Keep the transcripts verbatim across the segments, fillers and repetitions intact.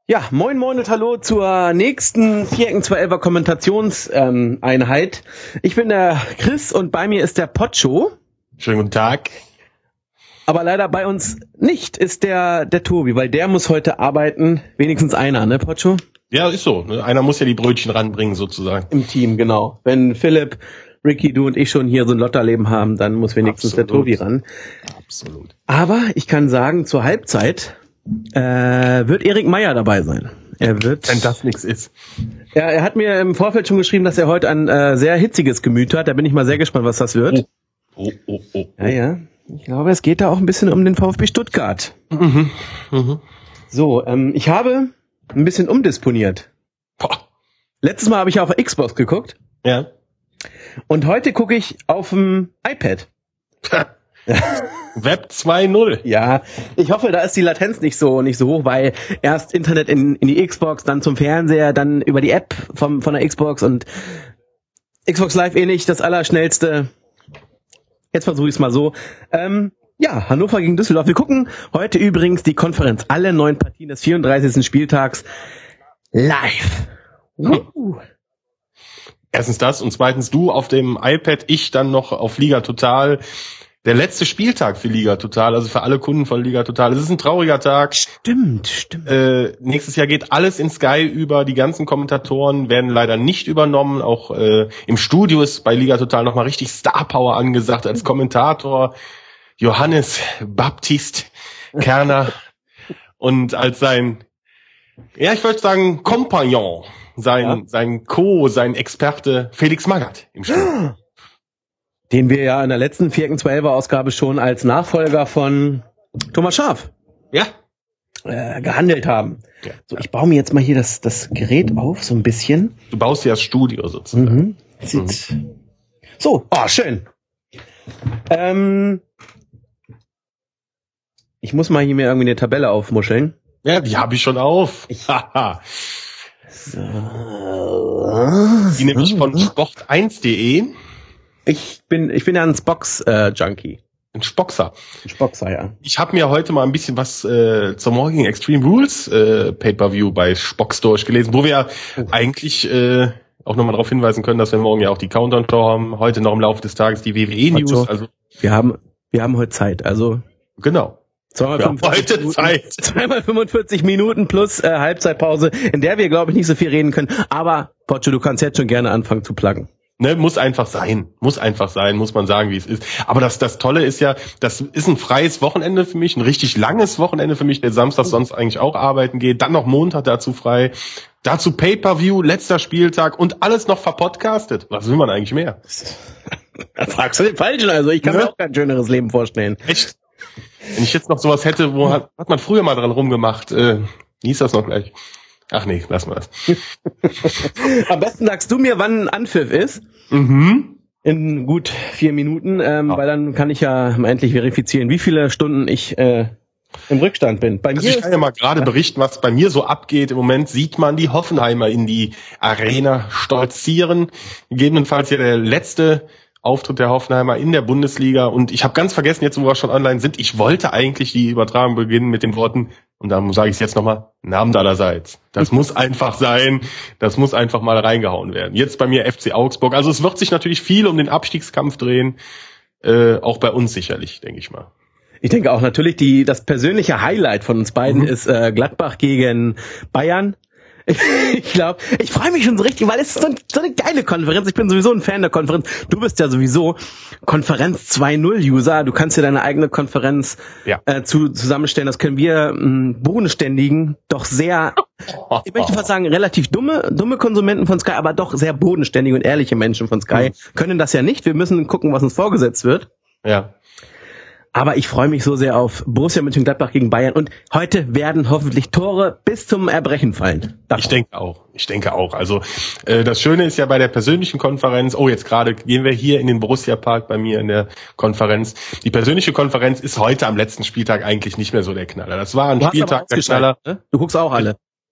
Ja, moin moin und hallo zur nächsten Vierecken zwei elfer Kommentationseinheit. Ähm, ich bin der Chris und bei mir ist der Pocho. Schönen guten Tag. Aber leider bei uns nicht ist der der Tobi, weil der muss heute arbeiten. Wenigstens einer, ne Pocho? Ja, ist so. Ne? Einer muss ja die Brötchen ranbringen sozusagen. Im Team, genau. Wenn Philipp, Ricky, du und ich schon hier so ein Lotterleben haben, dann muss wenigstens Absolut. der Tobi ran. Absolut. Aber ich kann sagen, zur Halbzeit äh, wird Erik Meyer dabei sein. Er wird, wenn das nichts ist. Ja, er hat mir im Vorfeld schon geschrieben, dass er heute ein äh, sehr hitziges Gemüt hat. Da bin ich mal sehr gespannt, was das wird. Oh, oh, oh, oh. Ja, ja. Ich glaube, es geht da auch ein bisschen um den VfB Stuttgart. Mhm. Mhm. So, ähm, ich habe ein bisschen umdisponiert. Boah. Letztes Mal habe ich auf Xbox geguckt. Ja. Und heute gucke ich auf dem iPad. Web zwei Punkt null. Ja, ich hoffe, da ist die Latenz nicht so nicht so hoch, weil erst Internet in, in die Xbox, dann zum Fernseher, dann über die App vom von der Xbox und Xbox Live eh nicht das Allerschnellste. Jetzt versuche ich es mal so. Ähm, ja, Hannover gegen Düsseldorf. Wir gucken heute übrigens die Konferenz. Alle neun Partien des vierunddreißigsten Spieltags live. Uh. Erstens das und zweitens du auf dem iPad, ich dann noch auf Liga Total. Der letzte Spieltag für Liga Total, also für alle Kunden von Liga Total. Es ist ein trauriger Tag. Stimmt, stimmt. Äh, nächstes Jahr geht alles in Sky über. Die ganzen Kommentatoren werden leider nicht übernommen. Auch äh, im Studio ist bei Liga Total nochmal richtig Star Power angesagt als Kommentator. Johannes Baptist Kerner und als sein, ja, ich würde sagen, Kompagnon, sein, ja. sein Co, sein Experte Felix Magath im Studio. Den wir ja in der letzten Vierecken zwei elfer Ausgabe schon als Nachfolger von Thomas Schaaf ja. äh, gehandelt haben. Ja. So, ich baue mir jetzt mal hier das das Gerät auf, so ein bisschen. Du baust ja das Studio sozusagen. Mhm. Sieht mhm. So, oh, schön. Ähm, ich muss mal hier mir irgendwie eine Tabelle aufmuscheln. Ja, die habe ich schon auf. Haha. So. Die nämlich von sport eins punkt de. Ich bin ich bin ja ein Spox-Junkie. Äh, ein Spoxer. Ein Spoxer, ja. Ich habe mir heute mal ein bisschen was äh, zur morgigen Extreme Rules äh, Pay-Per-View bei Spox durchgelesen, wo wir ja oh. eigentlich äh, auch nochmal darauf hinweisen können, dass wir morgen ja auch die Countdown-Show haben. Heute noch im Laufe des Tages die W W E-News. Also wir haben wir haben heute Zeit, also genau. Zweimal heute Minuten, Zeit. Zweimal fünfundvierzig Minuten plus äh, Halbzeitpause, in der wir, glaube ich, nicht so viel reden können. Aber, Pocho, du kannst jetzt schon gerne anfangen zu pluggen. Ne, muss einfach sein. Muss einfach sein, muss man sagen, wie es ist. Aber das, das Tolle ist ja, das ist ein freies Wochenende für mich, ein richtig langes Wochenende für mich, der Samstag sonst eigentlich auch arbeiten geht. Dann noch Montag dazu frei. Dazu Pay-Per-View, letzter Spieltag und alles noch verpodcastet. Was will man eigentlich mehr? Da fragst du den Falschen. Also ich kann ne? mir auch kein schöneres Leben vorstellen. Echt? Wenn ich jetzt noch sowas hätte, wo hat, hat man früher mal dran rumgemacht. Äh, wie hieß das noch gleich? Ach nee, lass mal das. Am besten sagst du mir, wann Anpfiff ist. Mhm. In gut vier Minuten, ähm, ja. weil dann kann ich ja endlich verifizieren, wie viele Stunden ich äh, im Rückstand bin. Bei also mir ich kann ja mal gerade berichten, was bei mir so abgeht. Im Moment sieht man die Hoffenheimer in die Arena stolzieren. Gegebenenfalls ja der letzte Auftritt der Hoffenheimer in der Bundesliga. Und ich habe ganz vergessen, jetzt wo wir schon online sind, ich wollte eigentlich die Übertragung beginnen mit den Worten, und dann sage ich es jetzt nochmal, Namen allerseits. Das muss einfach sein, das muss einfach mal reingehauen werden. Jetzt bei mir F C Augsburg. Also es wird sich natürlich viel um den Abstiegskampf drehen, äh, auch bei uns sicherlich, denke ich mal. Ich denke auch natürlich, die das persönliche Highlight von uns beiden mhm. ist äh, Gladbach gegen Bayern. Ich glaube, ich freue mich schon so richtig, weil es ist so, ein, so eine geile Konferenz. Ich bin sowieso ein Fan der Konferenz. Du bist ja sowieso Konferenz zwei Punkt null-User. Du kannst dir deine eigene Konferenz ja. äh, zu, zusammenstellen. Das können wir ähm, bodenständigen, doch sehr, ich möchte fast sagen, relativ dumme dumme Konsumenten von Sky, aber doch sehr bodenständige und ehrliche Menschen von Sky mhm. können das ja nicht. Wir müssen gucken, was uns vorgesetzt wird. Ja. Aber ich freue mich so sehr auf Borussia Mönchengladbach gegen Bayern und heute werden hoffentlich Tore bis zum Erbrechen fallen. Davon. Ich denke auch. Ich denke auch. Also äh, das Schöne ist ja bei der persönlichen Konferenz, oh jetzt gerade gehen wir hier in den Borussia Park bei mir in der Konferenz. Die persönliche Konferenz ist heute am letzten Spieltag eigentlich nicht mehr so der Knaller. Das war ein du Spieltag der Knaller. Ne? Du guckst auch alle.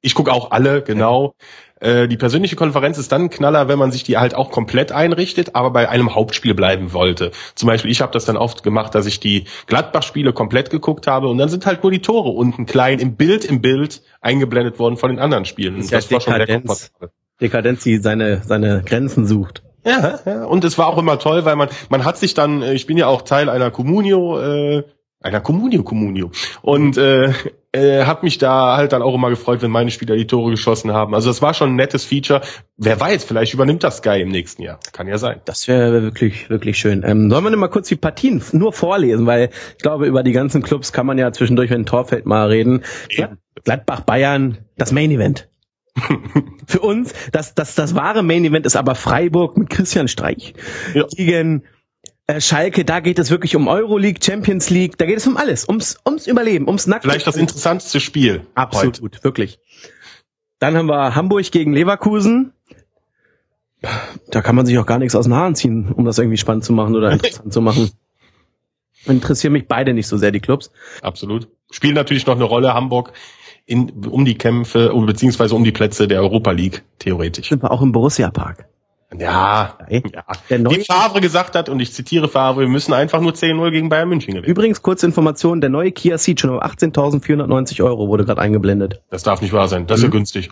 Ich gucke auch alle, genau. Äh, die persönliche Konferenz ist dann ein Knaller, wenn man sich die halt auch komplett einrichtet, aber bei einem Hauptspiel bleiben wollte. Zum Beispiel, ich habe das dann oft gemacht, dass ich die Gladbach-Spiele komplett geguckt habe und dann sind halt nur die Tore unten klein im Bild im Bild eingeblendet worden von den anderen Spielen. Das, das war schon sehr komfortabel. Dekadenz, die seine, seine Grenzen sucht. Ja, ja, und es war auch immer toll, weil man, man hat sich dann, ich bin ja auch Teil einer Communio, äh, einer Communio, Communio, und äh, äh, hab mich da halt dann auch immer gefreut, wenn meine Spieler die Tore geschossen haben. Also das war schon ein nettes Feature. Wer weiß, vielleicht übernimmt das Sky im nächsten Jahr. Kann ja sein. Das wäre wirklich, wirklich schön. Ähm, sollen wir denn mal kurz die Partien nur vorlesen, weil ich glaube, über die ganzen Clubs kann man ja zwischendurch, wenn ein Tor fällt, mal reden. Glad- Gladbach, Bayern, das Main Event. Für uns, das, das, das wahre Main Event ist aber Freiburg mit Christian Streich. Ja. Gegen äh, Schalke, da geht es wirklich um Euroleague, Champions League, da geht es um alles, ums, ums Überleben, ums Nackte. Vielleicht das interessanteste Spiel. Absolut, heute. Wirklich. Dann haben wir Hamburg gegen Leverkusen. Da kann man sich auch gar nichts aus den Haaren ziehen, um das irgendwie spannend zu machen oder interessant zu machen. Interessieren mich beide nicht so sehr, die Clubs. Absolut. Spielen natürlich noch eine Rolle, Hamburg. In, um die Kämpfe, um, beziehungsweise um die Plätze der Europa League, theoretisch. Sind wir auch im Borussia-Park. Ja, ja. Wie Favre gesagt hat, und ich zitiere Favre, wir müssen einfach nur zehn null gegen Bayern München gewinnen. Übrigens, kurze Information, der neue Kia Ceed schon um achtzehntausendvierhundertneunzig Euro wurde gerade eingeblendet. Das darf nicht wahr sein, das ist mhm. ja günstig.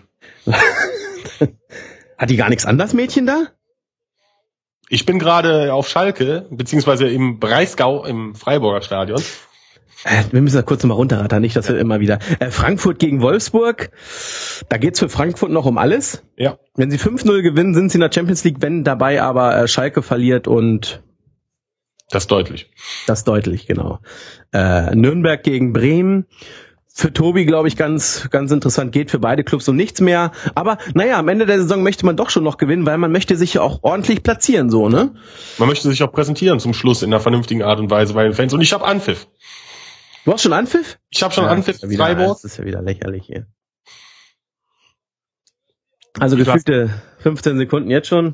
Hat die gar nichts an, das Mädchen da? Ich bin gerade auf Schalke, beziehungsweise im Breisgau, im Freiburger Stadion. Wir müssen da kurz mal runterrattern, nicht, dass wir immer wieder. Äh, Frankfurt gegen Wolfsburg, da geht's für Frankfurt noch um alles. Ja. Wenn sie fünf null gewinnen, sind sie in der Champions League, wenn dabei aber äh, Schalke verliert und... Das deutlich. Das deutlich, genau. Äh, Nürnberg gegen Bremen. Für Tobi, glaube ich, ganz ganz interessant, geht für beide Clubs um nichts mehr. Aber naja, am Ende der Saison möchte man doch schon noch gewinnen, weil man möchte sich ja auch ordentlich platzieren, so, ne? Man möchte sich auch präsentieren zum Schluss in einer vernünftigen Art und Weise bei den Fans. Und ich habe Anpfiff. Du hast schon Anpfiff? Ich habe schon ja, Anpfiff, ja wieder, Freiburg. Das ist ja wieder lächerlich hier. Also gefühlte fünfzehn Sekunden jetzt schon.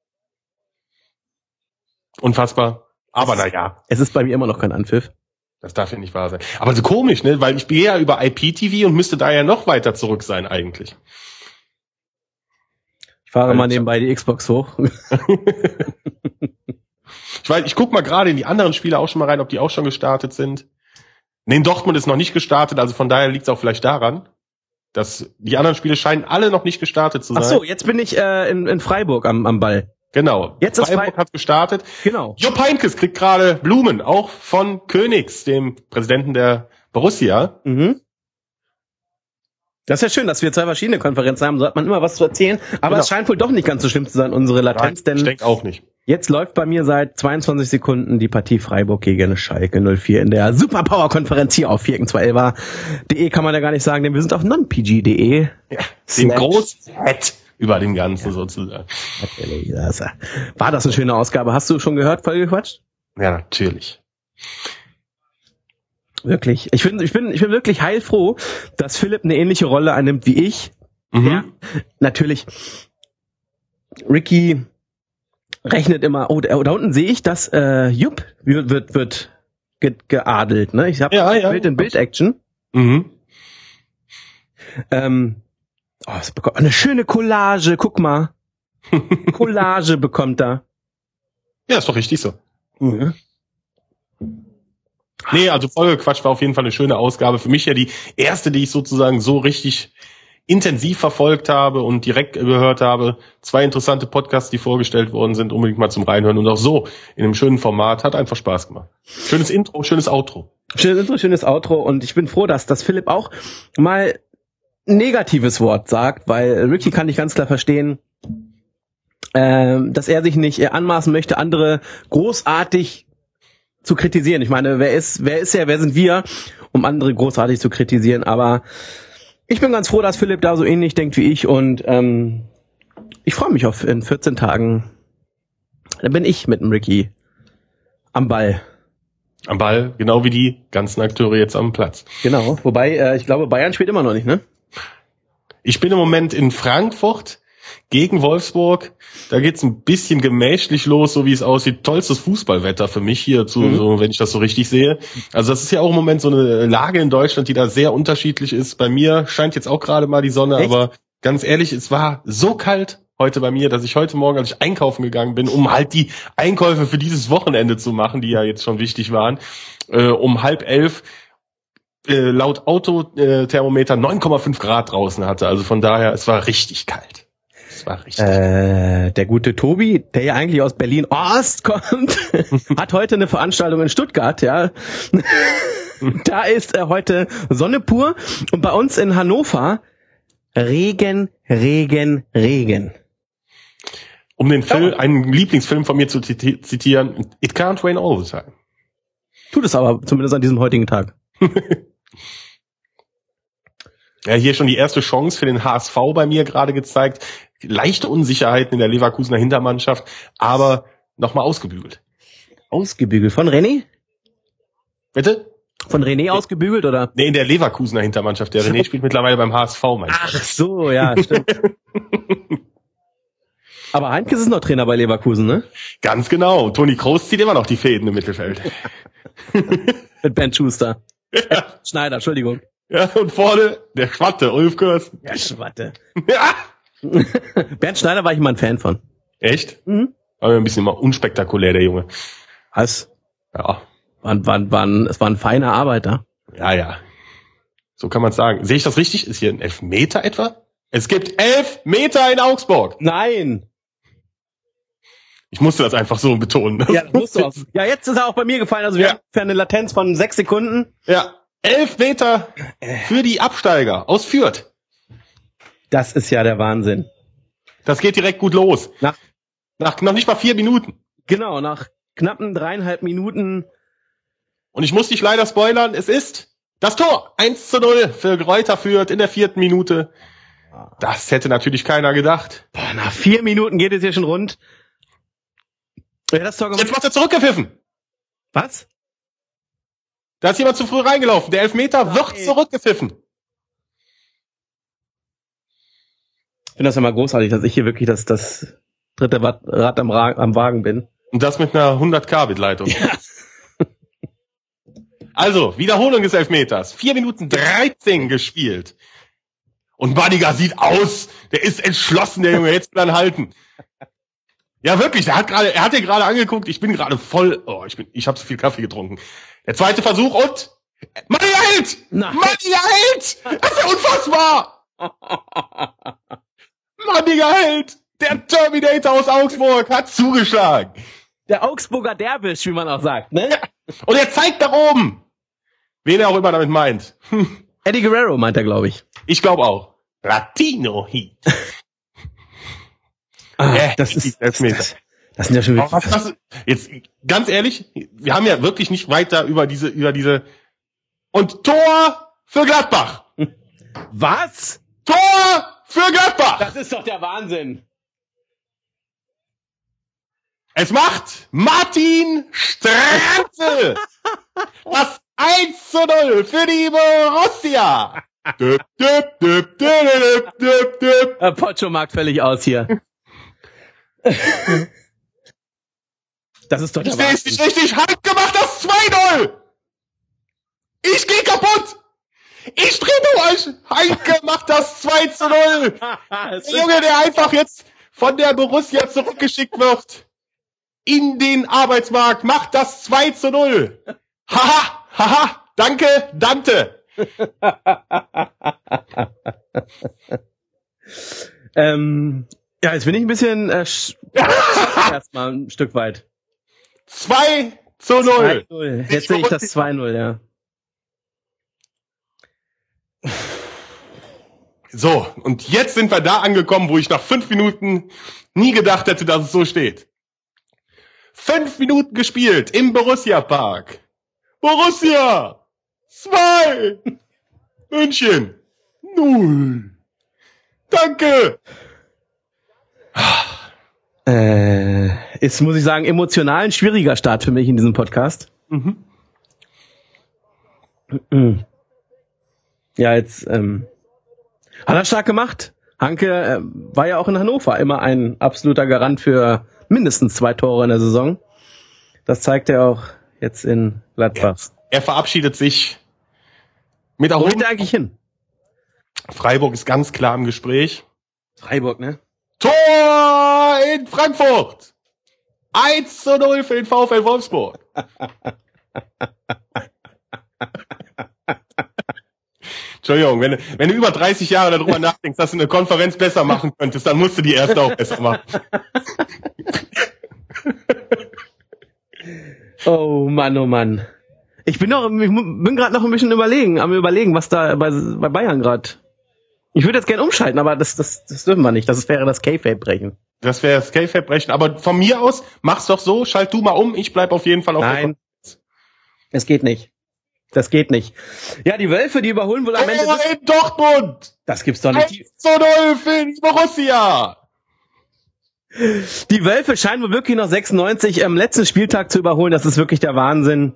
Unfassbar. Aber naja. Es ist bei mir immer noch kein Anpfiff. Das darf ja nicht wahr sein. Aber so komisch, ne? Weil ich gehe ja über I P T V und müsste da ja noch weiter zurück sein eigentlich. Ich fahre Alter. mal nebenbei die Xbox hoch. ich weiß, ich guck mal gerade in die anderen Spiele auch schon mal rein, ob die auch schon gestartet sind. Nee, in Dortmund ist noch nicht gestartet, also von daher liegt es auch vielleicht daran, dass die anderen Spiele scheinen alle noch nicht gestartet zu sein. Ach so, jetzt bin ich äh, in, in Freiburg am, am Ball. Genau. Jetzt ist Freiburg Fre- hat gestartet. Genau. Jupp Heynckes kriegt gerade Blumen, auch von Königs, dem Präsidenten der Borussia. Mhm. Das ist ja schön, dass wir zwei verschiedene Konferenzen haben, so hat man immer was zu erzählen. Aber genau. Es scheint wohl doch nicht ganz so schlimm zu sein, unsere Latenz. Nein, denn ich denke auch nicht. Jetzt läuft bei mir seit zweiundzwanzig Sekunden die Partie Freiburg gegen Schalke null vier in der Superpower-Konferenz hier auf vier zwei elf punkt de kann man ja gar nicht sagen, denn wir sind auf non p g punkt de. Ja, dem großen Head über dem Ganzen ja. sozusagen. Natürlich. Das war das eine schöne Ausgabe? Hast du schon gehört, vollgequatscht? Ja, natürlich. Wirklich. Ich bin, ich bin, ich bin wirklich heilfroh, dass Philipp eine ähnliche Rolle einnimmt wie ich. Mhm. Ja, natürlich. Ricky rechnet immer. Oh, da, da unten sehe ich, dass äh, Jupp wird wird, wird ge, geadelt. Ne, ich habe ja, ja. Bild in Bild-Action. Mhm. Ähm, oh, es bekommt eine schöne Collage. Guck mal, Collage bekommt er. Ja, ist doch richtig so. Mhm. Nee, also Vollgequatscht war auf jeden Fall eine schöne Ausgabe. Für mich ja die erste, die ich sozusagen so richtig intensiv verfolgt habe und direkt gehört habe. Zwei interessante Podcasts, die vorgestellt worden sind, unbedingt mal zum Reinhören. Und auch so in einem schönen Format. Hat einfach Spaß gemacht. Schönes Intro, schönes Outro. Schönes Intro, schönes Outro. Und ich bin froh, dass, dass Philipp auch mal ein negatives Wort sagt, weil Ricky kann ich ganz klar verstehen, äh, dass er sich nicht anmaßen möchte, andere großartig zu kritisieren. Ich meine, wer ist, wer ist er, wer sind wir, um andere großartig zu kritisieren, aber ich bin ganz froh, dass Philipp da so ähnlich denkt wie ich und ähm, ich freue mich auf in vierzehn Tagen, dann bin ich mit dem Ricky am Ball. Am Ball, genau wie die ganzen Akteure jetzt am Platz. Genau, wobei, äh, ich glaube, Bayern spielt immer noch nicht, ne? Ich bin im Moment in Frankfurt. gegen Wolfsburg. Da geht's ein bisschen gemächlich los, so wie es aussieht. Tollstes Fußballwetter für mich hier, zu, mhm. so, wenn ich das so richtig sehe. Also das ist ja auch im Moment so eine Lage in Deutschland, die da sehr unterschiedlich ist. Bei mir scheint jetzt auch gerade mal die Sonne, Echt? aber ganz ehrlich, es war so kalt heute bei mir, dass ich heute Morgen, als ich einkaufen gegangen bin, um halt die Einkäufe für dieses Wochenende zu machen, die ja jetzt schon wichtig waren, äh, um halb elf äh, laut Autothermometer neun Komma fünf Grad draußen hatte. Also von daher, es war richtig kalt. Es war richtig äh, der gute Tobi, der ja eigentlich aus Berlin-Ost kommt, hat heute eine Veranstaltung in Stuttgart, ja. Da ist äh, heute Sonne pur und bei uns in Hannover Regen, Regen, Regen. Um den Film, oh. einen Lieblingsfilm von mir zu zitieren, It can't rain all the time. Tut es aber, zumindest an diesem heutigen Tag. Ja, hier schon die erste Chance für den H S V bei mir gerade gezeigt. Leichte Unsicherheiten in der Leverkusener Hintermannschaft, aber nochmal ausgebügelt. Ausgebügelt? Von René? Bitte? Von René nee. ausgebügelt, oder? Nee, in der Leverkusener Hintermannschaft. Der René spielt mittlerweile beim H S V, meinst du? Ach so, ja, stimmt. Aber Heinkes ist noch Trainer bei Leverkusen, ne? Ganz genau. Toni Kroos zieht immer noch die Fäden im Mittelfeld. Mit Ben Schuster. Ja. Schneider, Entschuldigung. Ja, und vorne der Schwatte, Ulf Kirsten. Der Schwatte. Ja. Bernd Schneider war ich immer ein Fan von. Echt? Mhm. Aber ein bisschen immer unspektakulär, der Junge. Was? Ja. War, war, war ein, es war ein feiner Arbeiter. Ja, ja. So kann man sagen. Sehe ich das richtig? Ist hier ein Elfmeter etwa? Es gibt elf Meter in Augsburg. Nein. Ich musste das einfach so betonen. Ja, das musst du auch. Ja, jetzt ist er auch bei mir gefallen. Also wir ja. haben für eine Latenz von sechs Sekunden. Ja. Elf Meter für die Absteiger aus Fürth. Das ist ja der Wahnsinn. Das geht direkt gut los. Nach, nach noch nicht mal vier Minuten. Genau, nach knappen dreieinhalb Minuten. Und ich muss dich leider spoilern, es ist das Tor. eins zu null für Greuther Fürth in der vierten Minute. Das hätte natürlich keiner gedacht. Boah, nach vier Minuten geht es hier schon rund. Ja, das Tor Jetzt macht er zurückgepfiffen. Was? Da ist jemand zu früh reingelaufen. Der Elfmeter Nein. wird zurückgepfiffen. Ich finde das ja mal großartig, dass ich hier wirklich das, das dritte Rad am, Ra- am Wagen bin. Und das mit einer hundert K Bitleitung. Ja. Also, Wiederholung des Elfmeters. vier Minuten dreizehn gespielt. Und Banniger sieht aus. Der ist entschlossen, der Junge. Jetzt will er ihn halten. Ja, wirklich. Der hat gerade, er hat dir gerade angeguckt. Ich bin gerade voll, oh, ich bin, ich habe zu viel Kaffee getrunken. Der zweite Versuch und Banniger hält! Banniger hält! Das ist ja unfassbar! Banniger hält! Der Terminator aus Augsburg hat zugeschlagen. Der Augsburger Derwisch, wie man auch sagt, ne? Ja. Und er zeigt nach oben. Wen er auch immer damit meint. Hm. Eddie Guerrero meint er, glaube ich. Ich glaube auch. Latino Heat. ah, äh, das ist das, das, das sind ja schon wirklich. Was, was, jetzt ganz ehrlich, wir haben ja wirklich nicht weiter über diese über diese und Tor für Gladbach. Was? Tor für Gladbach. Das ist doch der Wahnsinn. Es macht Martin Stranzel. Das eins zu null für die Borussia. Düp, düp, düp, düp, düp, düp. Der Pocho mag völlig aus hier. Das ist doch der Ich sehe es nicht richtig. Halt gemacht, das zwei null. Ich geh kaputt. Ich dreh durch. Heinke macht das zwei zu null. Der Junge, der einfach jetzt von der Borussia zurückgeschickt wird in den Arbeitsmarkt, macht das zwei zu null. Haha, haha, danke, Dante. ähm, ja, jetzt bin ich ein bisschen äh, sch- erstmal ein Stück weit. zwei zu null. zwei null. Jetzt sehe ich das zwei null, ja. So, und jetzt sind wir da angekommen, wo ich nach fünf Minuten nie gedacht hätte, dass es so steht. Fünf Minuten gespielt im Borussia Park. Borussia! Zwei! München! Null! Danke! Äh, ist, muss ich sagen, emotional ein schwieriger Start für mich in diesem Podcast. Mhm. Ja, jetzt, ähm, hat er stark gemacht. Hanke äh, war ja auch in Hannover immer ein absoluter Garant für mindestens zwei Tore in der Saison. Das zeigt er auch jetzt in Gladbach. Er, er verabschiedet sich mit Wo Erholung. geht er eigentlich hin? Freiburg ist ganz klar im Gespräch. Freiburg, ne? Tor in Frankfurt! eins zu null für den VfL Wolfsburg. Entschuldigung, wenn, wenn du über dreißig Jahre darüber nachdenkst, dass du eine Konferenz besser machen könntest, dann musst du die erste auch besser machen. Oh Mann, oh Mann. Ich bin noch, ich bin gerade noch ein bisschen überlegen, am überlegen, was da bei, bei Bayern gerade. Ich würde jetzt gerne umschalten, aber das, das, das dürfen wir nicht. Das wäre das K-Fape-Brechen. Das wäre das K-Fape-Brechen. Aber von mir aus, mach's doch so, schalt du mal um, ich bleib auf jeden Fall auf Nein, es geht nicht. Das geht nicht. Ja, die Wölfe, die überholen wohl am Ende. Oh, in Dortmund! Das gibt's doch nicht. eins zu null für die Borussia! Die Wölfe scheinen wohl wirklich noch sechsundneunzig am letzten Spieltag zu überholen. Das ist wirklich der Wahnsinn.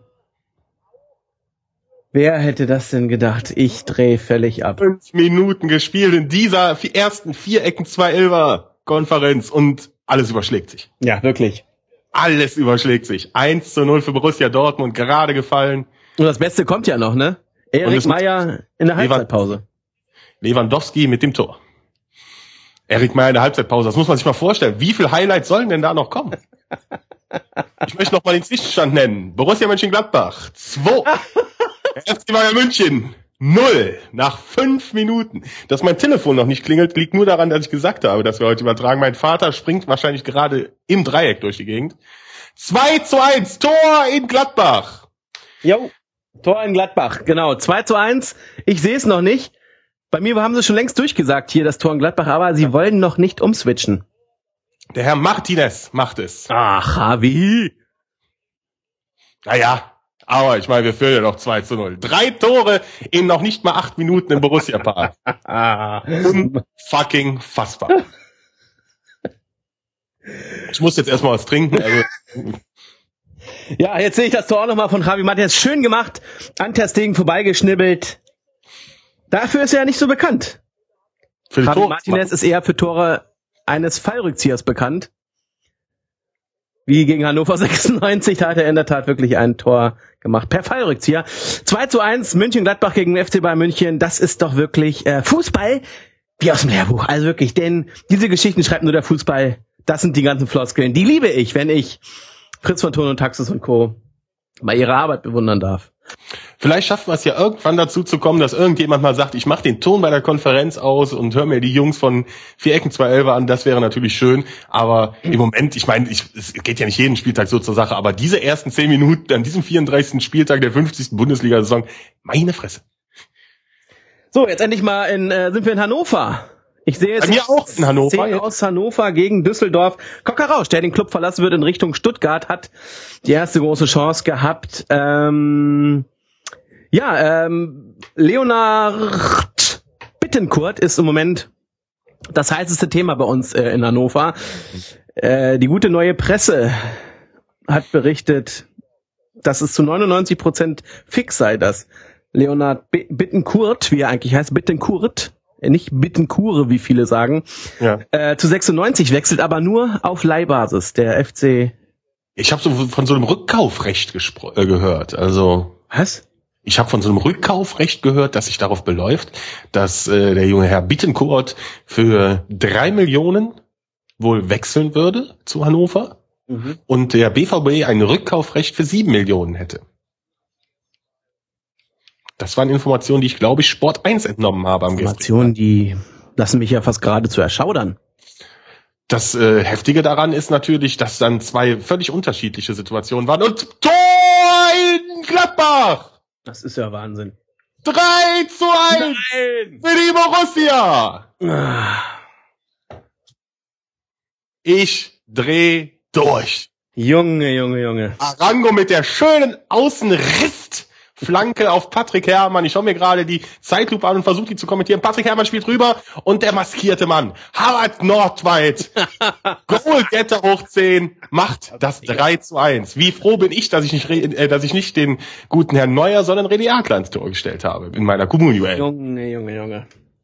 Wer hätte das denn gedacht? Ich drehe völlig ab. Fünf Minuten gespielt in dieser ersten Vierecken zwei Elfer Konferenz und alles überschlägt sich. Ja, wirklich. Alles überschlägt sich. eins zu null für Borussia Dortmund, gerade gefallen. Und das Beste kommt ja noch, ne? Erik Meyer in der Halbzeitpause. Lewandowski mit dem Tor. Erik Meyer in der Halbzeitpause, das muss man sich mal vorstellen. Wie viele Highlights sollen denn da noch kommen? Ich möchte noch mal den Zwischenstand nennen. Borussia Mönchengladbach, zwei. F C Bayern München, null. Nach fünf Minuten. Dass mein Telefon noch nicht klingelt, liegt nur daran, dass ich gesagt habe, dass wir heute übertragen. Mein Vater springt wahrscheinlich gerade im Dreieck durch die Gegend. zwei zu eins, Tor in Gladbach. Jo, Tor in Gladbach, genau. zwei zu eins. Ich sehe es noch nicht. Bei mir haben sie schon längst durchgesagt hier, das Tor in Gladbach, aber sie wollen noch nicht umswitchen. Der Herr Martinez macht es. Ach, Javi. Naja, aber ich meine, wir führen ja noch zwei zu null. Drei Tore in noch nicht mal acht Minuten im Borussia Park. Unfucking fassbar. Ich muss jetzt erstmal was trinken. Also. Ja, jetzt sehe ich das Tor auch nochmal von Javi Martinez. Schön gemacht. An Ter Stegen vorbeigeschnibbelt. Dafür ist er ja nicht so bekannt. Für Javi Martinez ist eher für Tore eines Fallrückziehers bekannt. Wie gegen Hannover sechsundneunzig, da hat er in der Tat wirklich ein Tor gemacht. Per Fallrückzieher. zwei zu eins, München-Gladbach gegen F C Bayern München. Das ist doch wirklich äh, Fußball wie aus dem Lehrbuch. Also wirklich, denn diese Geschichten schreibt nur der Fußball. Das sind die ganzen Floskeln. Die liebe ich, wenn ich Fritz von Thun und Taxis und Co. bei ihrer Arbeit bewundern darf. Vielleicht schaffen wir es ja irgendwann dazu zu kommen, dass irgendjemand mal sagt, ich mache den Ton bei der Konferenz aus und höre mir die Jungs von vier Ecken zwei Elfer an. Das wäre natürlich schön. Aber im Moment, ich meine, ich, es geht ja nicht jeden Spieltag so zur Sache, aber diese ersten zehn Minuten an diesem vierunddreißigsten Spieltag der fünfzigsten Bundesliga-Saison, meine Fresse. So, jetzt endlich mal in, äh, sind wir in Hannover. Ich sehe jetzt Bei mir auch in Hannover. Szene aus Hannover gegen Düsseldorf. Kocker Rausch, der den Club verlassen wird in Richtung Stuttgart, hat die erste große Chance gehabt. Ähm, ja, ähm, Leonhard Bittencourt ist im Moment das heißeste Thema bei uns äh, in Hannover. Äh, die gute neue Presse hat berichtet, dass es zu neunundneunzig Prozent fix sei, dass Leonhard B- Bittencourt, wie er eigentlich heißt, Bittencourt, nicht Bittenkure, wie viele sagen, Ja. äh, zu sechsundneunzig wechselt, aber nur auf Leihbasis. Der F C... Ich habe so von so einem Rückkaufrecht gespro- äh, gehört. Also Was? ich habe von so einem Rückkaufrecht gehört, dass sich darauf beläuft, dass äh, der junge Herr Bittencourt für drei Millionen wohl wechseln würde zu Hannover Mhm. und der B V B ein Rückkaufrecht für sieben Millionen hätte. Das waren Informationen, die ich, glaube ich, Sport eins entnommen habe am Informationen, die lassen mich ja fast geradezu erschaudern. Das äh, Heftige daran ist natürlich, dass dann zwei völlig unterschiedliche Situationen waren. Und Tor in Gladbach! Das ist ja Wahnsinn. drei zu eins Nein! für die Borussia! Ah. Ich dreh durch. Junge, Junge, Junge. Arango mit der schönen Außenristflanke auf Patrick Herrmann. Ich schaue mir gerade die Zeitlupe an und versuche die zu kommentieren. Patrick Herrmann spielt rüber und der maskierte Mann, Harald Nordweit, Goalgetter hoch zehn, macht das drei zu eins. Wie froh bin ich, dass ich nicht, äh, dass ich nicht den guten Herrn Neuer, sondern René Adler ins Tor gestellt habe in meiner Communio. Junge, Junge, Junge.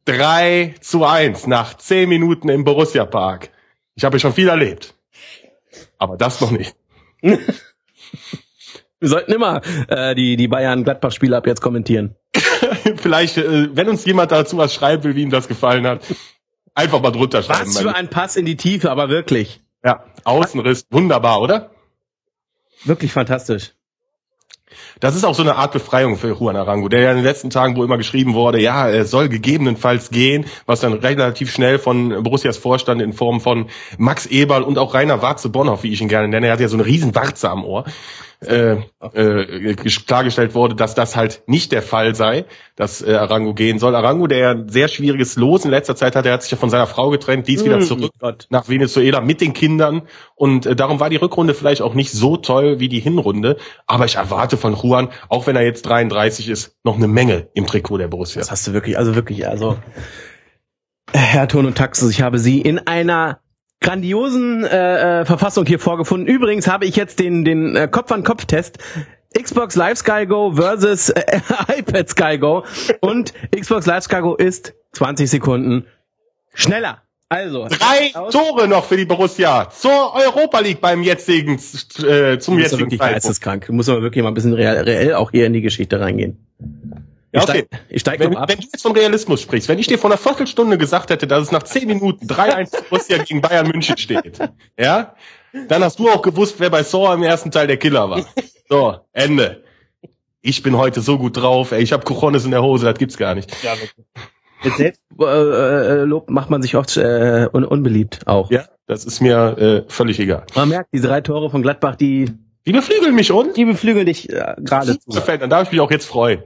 drei zu eins nach zehn Minuten im Borussia Park. Ich habe schon viel erlebt. Aber das noch nicht. Wir sollten immer äh, die, die Bayern-Gladbach-Spiele ab jetzt kommentieren. Vielleicht, äh, wenn uns jemand dazu was schreiben will, wie ihm das gefallen hat, einfach mal drunter schreiben. Was für ein Pass in die Tiefe, aber wirklich. Ja, Außenriss, wunderbar, oder? Wirklich fantastisch. Das ist auch so eine Art Befreiung für Juan Arango, der ja in den letzten Tagen, wo immer geschrieben wurde, ja, er soll gegebenenfalls gehen, was dann relativ schnell von Borussias Vorstand in Form von Max Eberl und auch Rainer Warze-Bonhoff, wie ich ihn gerne nenne, er hat ja so eine riesen Warze am Ohr, äh, äh, klargestellt wurde, dass das halt nicht der Fall sei, dass äh, Arango gehen soll. Arango, der ein sehr schwieriges Los in letzter Zeit hat, er hat sich ja von seiner Frau getrennt, die ist wieder zurück mm, nach Venezuela mit den Kindern und äh, darum war die Rückrunde vielleicht auch nicht so toll wie die Hinrunde, aber ich erwarte von Juan, auch wenn er jetzt dreiunddreißig ist, noch eine Menge im Trikot der Borussia. Das hast du wirklich, also wirklich, also Herr Ton und Taxus, ich habe Sie in einer grandiosen äh, Verfassung hier vorgefunden. Übrigens habe ich jetzt den den äh, Kopf-an-Kopf-Test Xbox Live Sky Go versus äh, iPad Sky Go und Xbox Live Sky Go ist zwanzig Sekunden schneller. Also drei Tore noch für die Borussia zur Europa League beim jetzigen äh, zum jetzigen Zeitpunkt. Geisteskrank. Muss man wirklich mal ein bisschen real, reell auch hier in die Geschichte reingehen. Ja, ich okay. steig, ich steig wenn, noch ab. wenn du jetzt von Realismus sprichst, wenn ich dir vor einer Viertelstunde gesagt hätte, dass es nach zehn Minuten drei eins Borussia gegen Bayern München steht, ja, dann hast du auch gewusst, wer bei Saw im ersten Teil der Killer war. So, Ende. Ich bin heute so gut drauf, ey, ich habe Cojones in der Hose, das gibt's gar nicht. Ja, wirklich. Mit Selbstlob äh, macht man sich oft äh, un unbeliebt auch. Ja, das ist mir äh, völlig egal. Man merkt, die drei Tore von Gladbach, die die beflügeln mich und die beflügeln dich äh, gerade. Dann darf ich mich auch jetzt freuen.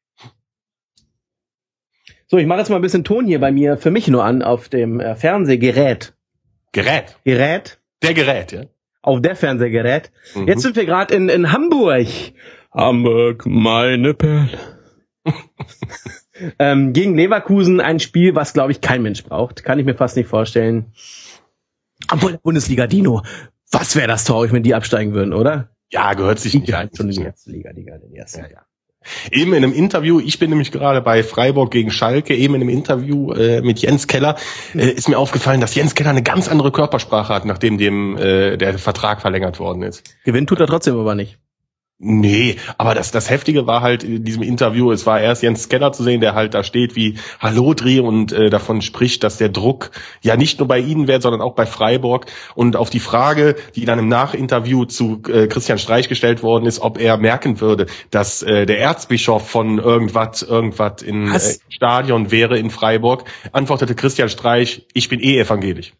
So, ich mache jetzt mal ein bisschen Ton hier bei mir für mich nur an auf dem äh, Fernsehgerät. Gerät. Gerät. Der Gerät, ja. Auf der Fernsehgerät. Mhm. Jetzt sind wir gerade in in Hamburg. Hamburg, meine Perle. ähm, gegen Leverkusen ein Spiel, was, glaube ich, kein Mensch braucht. Kann ich mir fast nicht vorstellen. Obwohl, der Bundesliga Dino, was wäre das traurig, wenn die absteigen würden, oder? Ja, gehört sich nicht ja, ein. Schon in die erste Liga, die in die erste Liga. Eben in einem Interview, ich bin nämlich gerade bei Freiburg gegen Schalke, eben in einem Interview äh, mit Jens Keller, äh, ist mir aufgefallen, dass Jens Keller eine ganz andere Körpersprache hat, nachdem dem äh, der Vertrag verlängert worden ist. Gewinnen tut er trotzdem aber nicht. Nee, aber das das Heftige war halt in diesem Interview, es war erst Jens Keller zu sehen, der halt da steht wie Hallodri und äh, davon spricht, dass der Druck ja nicht nur bei Ihnen wäre, sondern auch bei Freiburg. Und auf die Frage, die dann im Nachinterview zu äh, Christian Streich gestellt worden ist, ob er merken würde, dass äh, der Erzbischof von irgendwas irgendwas in äh, Stadion wäre in Freiburg, antwortete Christian Streich, ich bin eh evangelisch.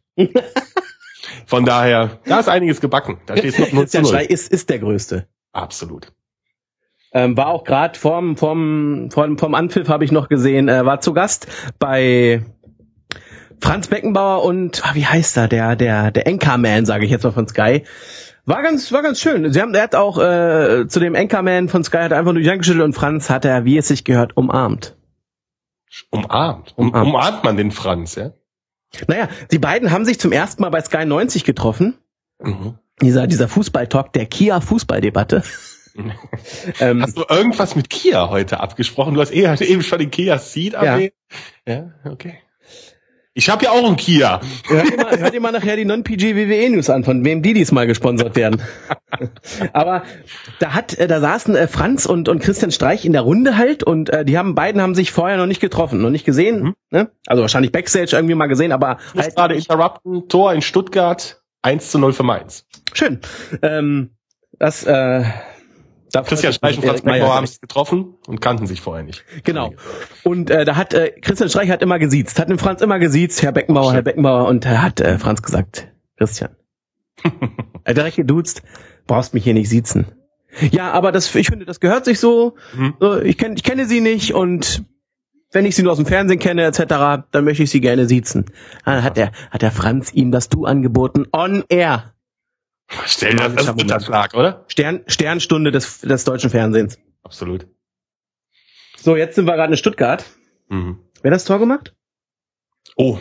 Von daher, da ist einiges gebacken. Da steht es noch null zu null. Christian Streich ist, ist der Größte. Absolut. Ähm, war auch gerade vorm, vorm, vorm, vorm Anpfiff, habe ich noch gesehen, äh, war zu Gast bei Franz Beckenbauer und, ah, wie heißt er, der, der, der Anchorman, sage ich jetzt mal von Sky. War ganz, war ganz schön. Sie haben, er hat auch äh, zu dem Anchorman von Sky hat er einfach nur die Hand geschüttelt und Franz hat er, wie es sich gehört, umarmt. Umarmt? Umarmt, umarmt man den Franz, ja? Naja, die beiden haben sich zum ersten Mal bei Sky neunzig getroffen. Mhm. Dieser, dieser Fußball-Talk der Kia-Fußballdebatte. ähm, hast du irgendwas mit Kia heute abgesprochen? Du hast eh, hast eben schon den Kia Ceed erwähnt. Ja. ja, okay. Ich habe ja auch einen Kia. Hört ihr mal, hört ihr mal nachher die Non-P G W W E News an, von wem die diesmal gesponsert werden. Aber da hat, da saßen äh, Franz und und Christian Streich in der Runde halt und äh, die haben beiden haben sich vorher noch nicht getroffen, noch nicht gesehen. Mhm. Ne? Also wahrscheinlich Backstage irgendwie mal gesehen, aber halt gerade interrupten. Tor in Stuttgart eins zu null für Mainz. Schön. Ähm, das äh, Christian Streich und Franz Beckenbauer haben sich getroffen und kannten sich vorher nicht. Genau. Und äh, da hat äh, Christian Streich hat immer gesiezt, hat den Franz immer gesiezt, Herr Beckenbauer, Herr Beckenbauer, und äh, hat äh, Franz gesagt, Christian. äh, direkt geduzt, brauchst mich hier nicht siezen. Ja, aber das, ich finde, das gehört sich so. Mhm. so ich kenne ich kenne sie nicht und wenn ich sie nur aus dem Fernsehen kenne et cetera, dann möchte ich sie gerne siezen. Dann hat der hat der Franz ihm das Du angeboten on air. Stell dir das ist ein Schlag, oder? Stern, Sternstunde des, des deutschen Fernsehens. Absolut. So, jetzt sind wir gerade in Stuttgart. Mhm. Wer hat das Tor gemacht? Oh.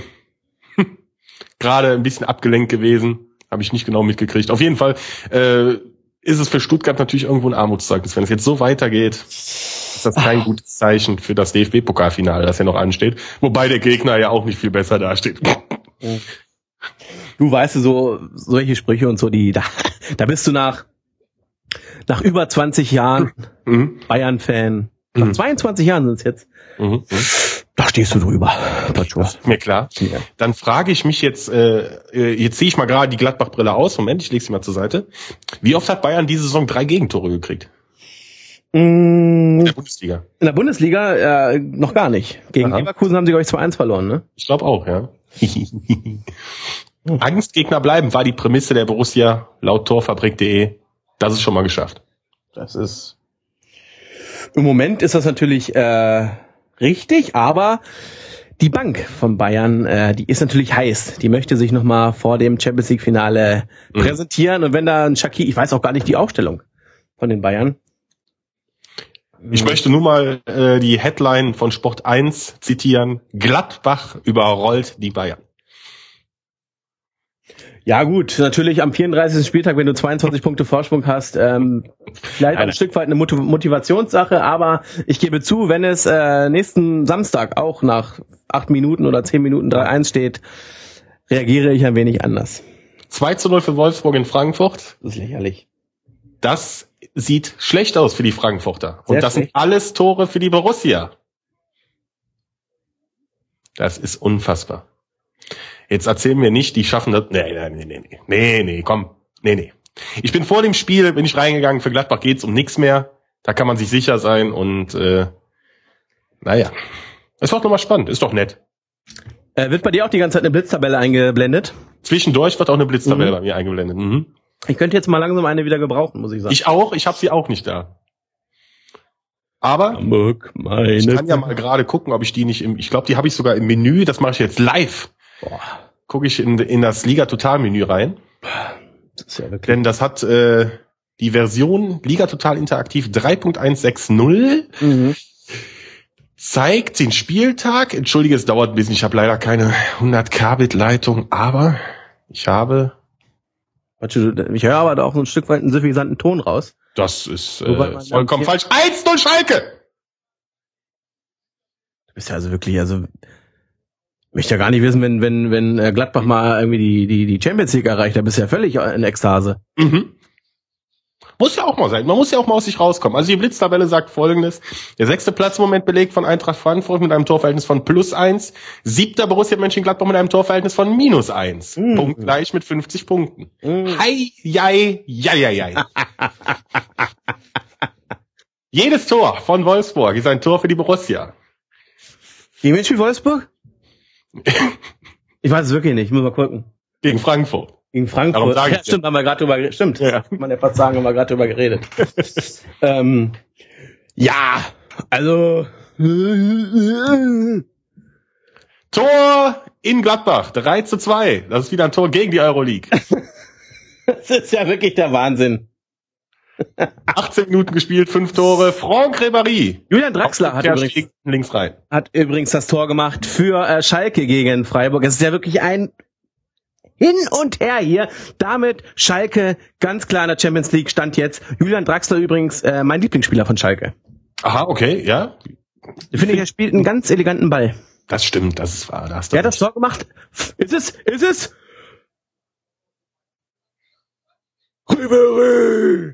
Gerade ein bisschen abgelenkt gewesen. Habe ich nicht genau mitgekriegt. Auf jeden Fall äh, ist es für Stuttgart natürlich irgendwo ein Armutszeugnis, wenn es jetzt so weitergeht. ist das kein gutes Zeichen für das D F B-Pokalfinale, das ja noch ansteht. Wobei der Gegner ja auch nicht viel besser dasteht. Du weißt, so solche Sprüche und so, die da, da bist du nach nach über zwanzig Jahren Mhm. Bayern-Fan. Nach Mhm. zweiundzwanzig Jahren sind es jetzt. Mhm. Da stehst du drüber. Pacho. Mir klar. Ja. Dann frage ich mich jetzt, äh, jetzt ziehe ich mal gerade die Gladbach-Brille aus. Moment, ich lege sie mal zur Seite. Wie oft hat Bayern diese Saison drei Gegentore gekriegt? Mm, In der Bundesliga. In der Bundesliga äh, noch gar nicht. Gegen Aha. Leverkusen haben sie, glaube ich, zwei eins verloren, ne? Ich glaube auch, ja. Angstgegner bleiben war die Prämisse der Borussia laut torfabrik punkt de. Das ist schon mal geschafft. Das ist im Moment ist das natürlich äh, richtig, aber die Bank von Bayern, äh, die ist natürlich heiß. Die möchte sich nochmal vor dem Champions League Finale Mhm. präsentieren. Und wenn da ein Shaqiri, ich weiß auch gar nicht die Aufstellung von den Bayern. Ich möchte nur mal äh, die Headline von Sport eins zitieren. Gladbach überrollt die Bayern. Ja gut, natürlich am vierunddreißigsten Spieltag, wenn du zweiundzwanzig Punkte Vorsprung hast, ähm, vielleicht auch ein Stück weit eine Motiv- Motivationssache, aber ich gebe zu, wenn es äh, nächsten Samstag auch nach acht Minuten oder zehn Minuten drei eins steht, reagiere ich ein wenig anders. zwei zu null für Wolfsburg in Frankfurt. Das ist lächerlich. Das sieht schlecht aus für die Frankfurter. Und Sehr das schlecht. sind alles Tore für die Borussia. Das ist unfassbar. Jetzt erzählen wir nicht, die schaffen das. Nee, nee, nee, nee, nee, nee, nee, komm. Nee, nee. Ich bin vor dem Spiel, bin ich reingegangen, für Gladbach geht's um nichts mehr. Da kann man sich sicher sein und äh, naja. Ist doch nochmal spannend, ist doch nett. Äh, wird bei dir auch die ganze Zeit eine Blitztabelle eingeblendet? Zwischendurch wird auch eine Blitztabelle Mhm. bei mir eingeblendet. Mhm. Ich könnte jetzt mal langsam eine wieder gebrauchen, muss ich sagen. Ich auch, ich habe sie auch nicht da. Aber Hamburg, meine ich kann ja mal gerade gucken, ob ich die nicht im, ich glaube, die habe ich sogar im Menü, das mache ich jetzt live. Boah, Gucke ich in, in das Liga-Total-Menü rein. das ist ja wirklich. Denn das hat äh, die Version Liga Total Interaktiv drei Punkt eins sechs null. Mhm. Zeigt den Spieltag. Entschuldige, es dauert ein bisschen. Ich habe leider keine hundert Kbit Leitung, aber ich habe, Pacho, du- Ich höre aber da auch so ein Stück weit einen suffisanten Ton raus. das ist Wobei äh, man vollkommen dann- falsch, eins null Schalke! Du bist ja also wirklich, also ich möchte ja gar nicht wissen, wenn wenn wenn äh, Gladbach mal irgendwie die die die Champions League erreicht, da bist du ja völlig in Ekstase. Mhm. Muss ja auch mal sein. Man muss ja auch mal aus sich rauskommen. Also die Blitztabelle sagt Folgendes. Der sechste Platz im Moment belegt von Eintracht Frankfurt mit einem Torverhältnis von plus eins. Siebter Borussia Mönchengladbach mit einem Torverhältnis von minus eins. Mhm. Punktgleich mit fünfzig Punkten. Mhm. Hei, jei, jei, jei, jei. Jedes Tor von Wolfsburg ist ein Tor für die Borussia. Gegen wen spielt Wolfsburg? Ich weiß es wirklich nicht, ich muss mal gucken. Gegen Frankfurt. Gegen Darum Frankfurt. sag ich Ja, stimmt, haben wir gerade drüber stimmt. Ja. Kann man ja fast sagen, haben wir gerade drüber geredet. ähm, ja, also Tor in Gladbach. drei zu zwei. Das ist wieder ein Tor gegen die Euroleague. das ist ja wirklich der Wahnsinn. achtzehn Minuten gespielt, fünf Tore. Franck Ribéry. Julian Draxler hat Der übrigens, schlägt links rein. hat übrigens das Tor gemacht für äh, Schalke gegen Freiburg. Es ist ja wirklich ein Hin und Her hier. Damit Schalke ganz klar in der Champions League stand jetzt. Julian Draxler übrigens äh, mein Lieblingsspieler von Schalke. Aha, okay, ja. Ich finde, er spielt einen ganz eleganten Ball. Das stimmt, das ist wahr. Da hast du Er hat das recht. Tor gemacht. Ist es? Ist es? Ribéry!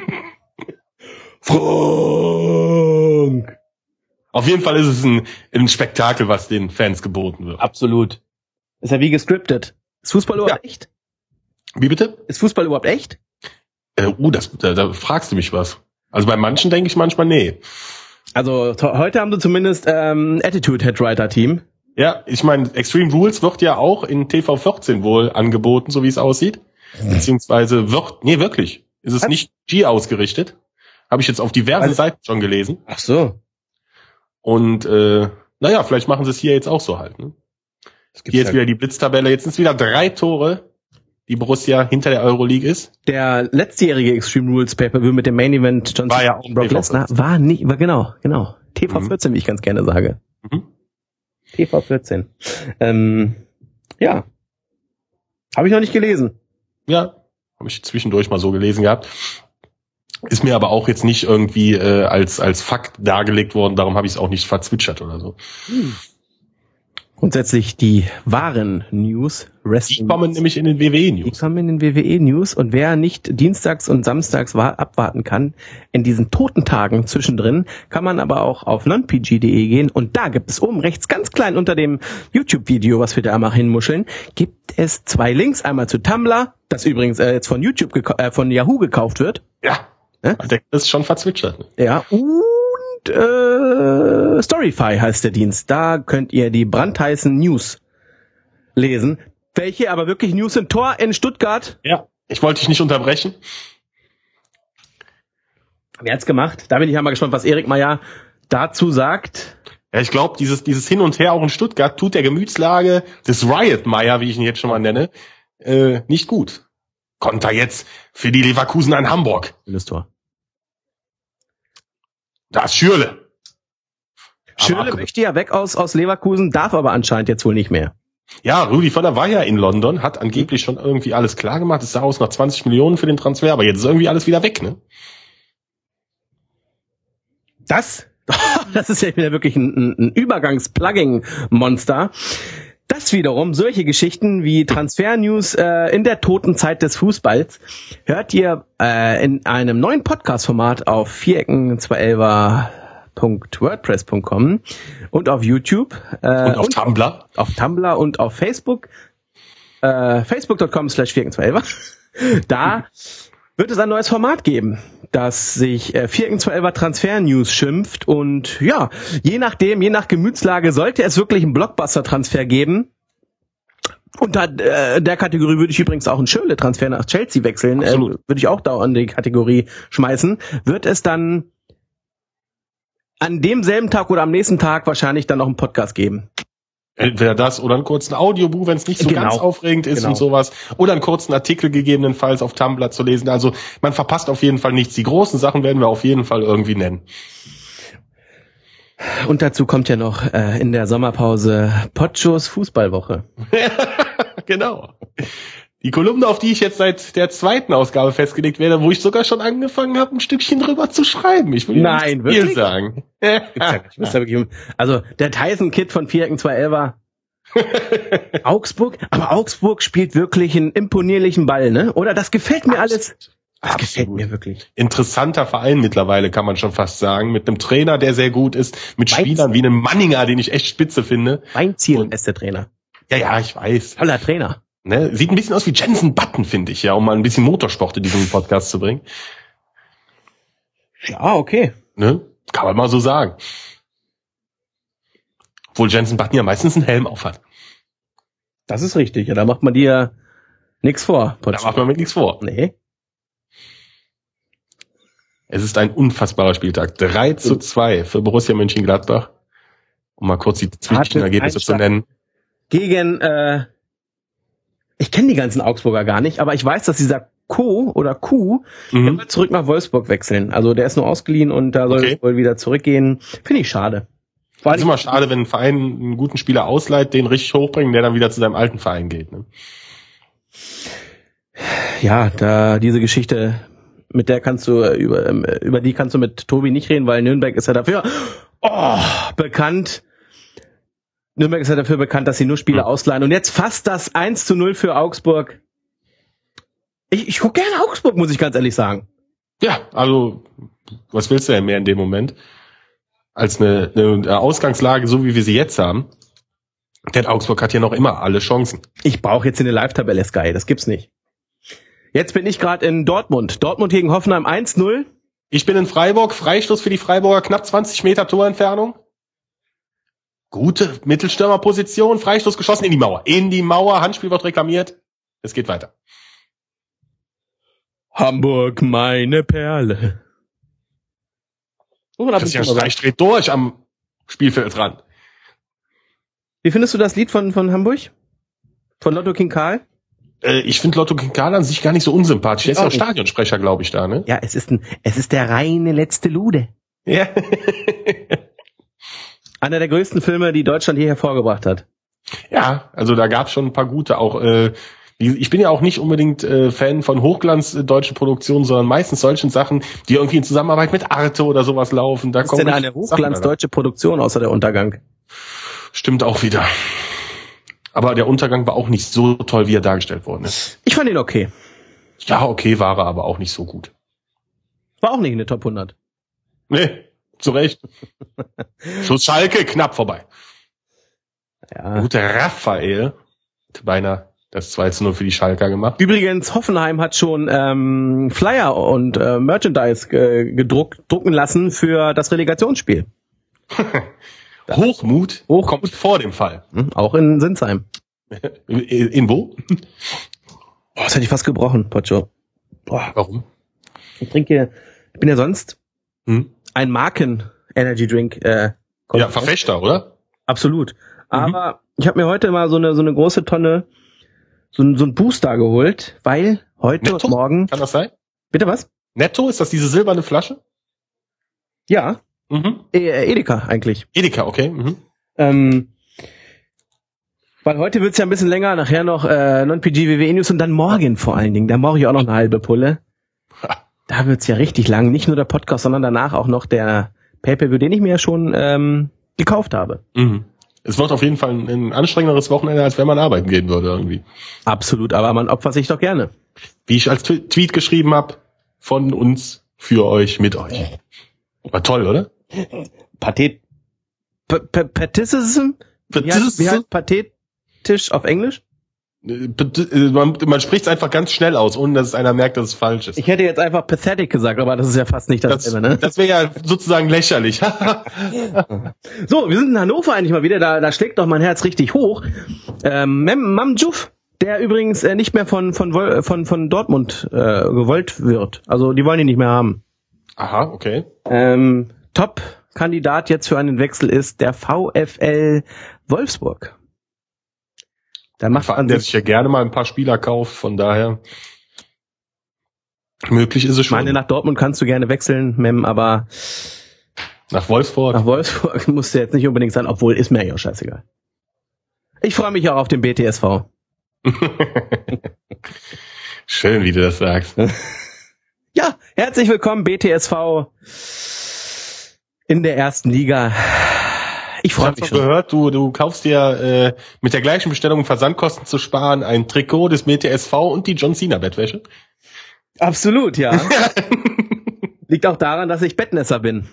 Frank! Auf jeden Fall ist es ein, ein Spektakel, was den Fans geboten wird. Absolut. Ist ja wie gescriptet. Ist Fußball überhaupt Ja. echt? Wie bitte? Ist Fußball überhaupt echt? Äh, uh, das, da, da fragst du mich was. Also bei manchen denke ich manchmal, nee. Also to- heute haben sie zumindest ähm, Attitude Headwriter Team. Ja, ich meine, Extreme Rules wird ja auch in T V vierzehn wohl angeboten, so wie es aussieht. Beziehungsweise wird, nee, wirklich. Ist es Was? nicht G ausgerichtet. Habe ich jetzt auf diversen Also- Seiten schon gelesen. Ach so. Und äh, naja, vielleicht machen sie es hier jetzt auch so halt. Ne? Hier jetzt wieder die Blitztabelle. Jetzt sind es wieder drei Tore, die Borussia hinter der Euroleague ist. Der letztjährige Extreme Rules Pay-Per-View mit dem Main Event John War Cena ja auch gegen Brock T V Lesnar war nicht, war genau, genau. T V Mhm. vierzehn, wie ich ganz gerne sage. Mhm. T V vierzehn. Ähm, ja. Habe ich noch nicht gelesen. Ja, habe ich zwischendurch mal so gelesen gehabt. Ist mir aber auch jetzt nicht irgendwie äh, als als Fakt dargelegt worden, darum habe ich es auch nicht verzwitschert oder so. Hm. Grundsätzlich die wahren News, Wrestling. Die kommen nämlich in den W W E-News. Die kommen in den W W E-News und wer nicht dienstags und samstags wa- abwarten kann, in diesen toten Tagen zwischendrin, kann man aber auch auf non p g punkt d e gehen und da gibt es oben rechts ganz klein unter dem YouTube-Video, was wir da mal hinmuscheln, gibt es zwei Links, einmal zu Tumblr, das übrigens äh, jetzt von YouTube, geka- äh, von Yahoo gekauft wird. Ja, äh? der ist schon verzwitschert. Ja, und äh, Storyfy heißt der Dienst. Da könnt ihr die brandheißen News lesen. Welche aber wirklich News sind? Tor in Stuttgart. Ja, ich wollte dich nicht unterbrechen. Wer hat's gemacht? Da bin ich ja mal gespannt, was Erik Meyer dazu sagt. Ja, ich glaube, dieses dieses Hin und Her auch in Stuttgart tut der Gemütslage des Riot Meyer, wie ich ihn jetzt schon mal nenne, äh, nicht gut. Konter jetzt für die Leverkusen an Hamburg. Das Tor. Da ist Schürle. Schürle möchte ja weg aus aus Leverkusen, darf aber anscheinend jetzt wohl nicht mehr. Ja, Rudi Völler war ja in London, hat angeblich schon irgendwie alles klar gemacht. Es sah aus nach zwanzig Millionen für den Transfer, aber jetzt ist irgendwie alles wieder weg, ne? Das, das ist ja wieder wirklich ein, ein, ein Übergangs-Plugging-Monster. Das wiederum, solche Geschichten wie Transfer-News äh, in der toten Zeit des Fußballs, hört ihr äh, in einem neuen Podcast-Format auf vierecken zweihundertelf punkt wordpress punkt com und auf YouTube. Äh, und auf und Tumblr. Auf Tumblr und auf Facebook. Äh, facebook punkt com slash vierecken zweihundertelf. Da wird es ein neues Format geben, das sich äh, vierecken zweihundertelf Transfer News schimpft und ja, je nachdem, je nach Gemütslage sollte es wirklich einen Blockbuster-Transfer geben. Unter äh, der Kategorie würde ich übrigens auch einen Schürrle-Transfer nach Chelsea wechseln, äh, würde ich auch da an die Kategorie schmeißen. Wird es dann an demselben Tag oder am nächsten Tag wahrscheinlich dann noch einen Podcast geben. Entweder das oder einen kurzen Audiobuch, wenn es nicht so genau. ganz aufregend ist genau. und sowas. Oder einen kurzen Artikel gegebenenfalls auf Tumblr zu lesen. Also man verpasst auf jeden Fall nichts. Die großen Sachen werden wir auf jeden Fall irgendwie nennen. Und dazu kommt ja noch äh, in der Sommerpause Potschos Fußballwoche. Genau. Die Kolumne, auf die ich jetzt seit der zweiten Ausgabe festgelegt werde, wo ich sogar schon angefangen habe, ein Stückchen drüber zu schreiben. Ich will Nein, nicht viel wirklich? sagen. Also der Tyson-Kid von vierecken zweihundertelf Augsburg, aber Augsburg spielt wirklich einen imponierlichen Ball, ne? Oder das gefällt mir alles. Das Absolut. gefällt mir wirklich. Interessanter Verein mittlerweile, kann man schon fast sagen. Mit einem Trainer, der sehr gut ist. Mit Weinziel. Spielern wie einem Manninger, den ich echt spitze finde. Weinziel ist der Trainer. Ja, ja, ich weiß. Toller Trainer. Ne? Sieht ein bisschen aus wie Jensen Button, finde ich, ja, um mal ein bisschen Motorsport in diesen Podcast zu bringen. Ja, okay. Ne? Kann man mal so sagen. Obwohl Jensen Button ja meistens einen Helm aufhat. Das ist richtig. Ja, da macht man dir nichts vor. Da macht man mir nichts vor. Nee. Es ist ein unfassbarer Spieltag. drei zu zwei für Borussia Mönchengladbach. Um mal kurz die Zwischenergebnisse zu nennen. Gegen, äh, ich kenne die ganzen Augsburger gar nicht, aber ich weiß, dass dieser Co. oder Q, mhm. der wird zurück nach Wolfsburg wechseln. Also der ist nur ausgeliehen und da soll okay. wohl wieder zurückgehen. Finde ich schade. Es ist immer schade, wenn ein Verein einen guten Spieler ausleiht, den richtig hochbringen, der dann wieder zu seinem alten Verein geht. Ne? Ja, da diese Geschichte, mit der kannst du, über, über die kannst du mit Tobi nicht reden, weil Nürnberg ist ja dafür oh, bekannt. Nürnberg ist ja dafür bekannt, dass sie nur Spieler mhm. ausleihen. Und jetzt fast das eins zu null für Augsburg. Ich, ich gucke gerne Augsburg, muss ich ganz ehrlich sagen. Ja, also, was willst du denn mehr in dem Moment? Als eine, eine Ausgangslage, so wie wir sie jetzt haben. Denn Augsburg hat ja noch immer alle Chancen. Ich brauche jetzt eine Live-Tabelle, Sky. Das gibt's nicht. Jetzt bin ich gerade in Dortmund. Dortmund gegen Hoffenheim eins null. Ich bin in Freiburg. Freistoß für die Freiburger, knapp zwanzig Meter Torentfernung. Gute Mittelstürmerposition. Freistoß geschossen in die Mauer. In die Mauer. Handspiel wird reklamiert. Es geht weiter. Hamburg, meine Perle. Oh, Christian Streich dreht durch am Spielfeldrand. Wie findest du das Lied von, von Hamburg? Von Lotto King Karl? Äh, ich finde Lotto King Karl an sich gar nicht so unsympathisch. Der ist ja auch Stadionsprecher, glaube ich, da, ne? Ja, es ist ein, es ist der reine letzte Lude. Ja. Einer der größten Filme, die Deutschland je hervorgebracht hat. Ja, also da gab es schon ein paar gute, auch äh, Ich bin ja auch nicht unbedingt äh, Fan von Hochglanz äh, deutschen Produktionen, sondern meistens solchen Sachen, die irgendwie in Zusammenarbeit mit Arte oder sowas laufen. Da Was ist denn eine Hochglanz deutsche Produktion außer der Untergang? Stimmt auch wieder. Aber der Untergang war auch nicht so toll, wie er dargestellt worden ist. Ich fand ihn okay. Ja, okay, war er aber auch nicht so gut. War auch nicht in der Top hundert. Nee, zu Recht. Schuss Schalke, knapp vorbei. Ja. Gute Raphael, beinahe das zwei zu null für die Schalker gemacht. Übrigens, Hoffenheim hat schon ähm, Flyer und äh, Merchandise äh, gedruckt, drucken lassen für das Relegationsspiel. Hochmut, Hochmut kommt vor dem Fall. Hm, auch in Sinsheim. In, in wo? Boah, das hätte ich fast gebrochen, Pocho. Boah. Warum? Ich trinke, ich bin ja sonst Hm? ein Marken-Energy-Drink. Äh, Ja, Verfechter, oder? Absolut. Aber mhm. ich habe mir heute mal so eine so eine große Tonne, so, ein, so ein Booster geholt, weil heute Netto? und morgen... Kann das sein? Bitte was? Netto, ist das diese silberne Flasche? Ja. Mhm. E- Edeka eigentlich. Edeka, okay. Mhm. Ähm, weil heute wird's ja ein bisschen länger, nachher noch äh, Non-P G W W E News und dann morgen vor allen Dingen. Da brauche ich auch noch eine halbe Pulle. Da wird's ja richtig lang. Nicht nur der Podcast, sondern danach auch noch der Pay-Per-View, den ich mir ja schon ähm, gekauft habe. Mhm. Es wird auf jeden Fall ein, ein anstrengenderes Wochenende, als wenn man arbeiten gehen würde irgendwie. Absolut, aber man opfert sich doch gerne. Wie ich als T- Tweet geschrieben habe, von uns, für euch, mit euch. War toll, oder? Pathet... P- P- Patheticism? Wie heißt, wie heißt pathetisch auf Englisch? Man, man spricht es einfach ganz schnell aus, ohne dass es einer merkt, dass es falsch ist. Ich hätte jetzt einfach pathetic gesagt, aber das ist ja fast nicht dasselbe, das, ne? Das wäre ja sozusagen lächerlich. So, wir sind in Hannover eigentlich mal wieder, da, da schlägt doch mein Herz richtig hoch. Ähm, Mem Mamdjouf, der übrigens äh, nicht mehr von von Wol- von von Dortmund äh, gewollt wird. Also die wollen ihn nicht mehr haben. Aha, okay. Ähm, Top-Kandidat jetzt für einen Wechsel ist der VfL Wolfsburg. Da macht man der sich ja gerne mal ein paar Spieler kauft, von daher möglich ist es Ich schon. meine, nach Dortmund kannst du gerne wechseln, Mem, aber nach Wolfsburg. nach Wolfsburg musst du jetzt nicht unbedingt sein, obwohl ist mir eigentlich auch scheißegal. Ich freue mich auch auf den B T S V. Schön, wie du das sagst. Ja, herzlich willkommen, B T S V in der ersten Liga. Ich freue mich schon. Gehört, du, du kaufst dir äh, mit der gleichen Bestellung, um Versandkosten zu sparen, ein Trikot des B T S V und die John Cena Bettwäsche. Absolut, ja. Liegt auch daran, dass ich Bettnässer bin.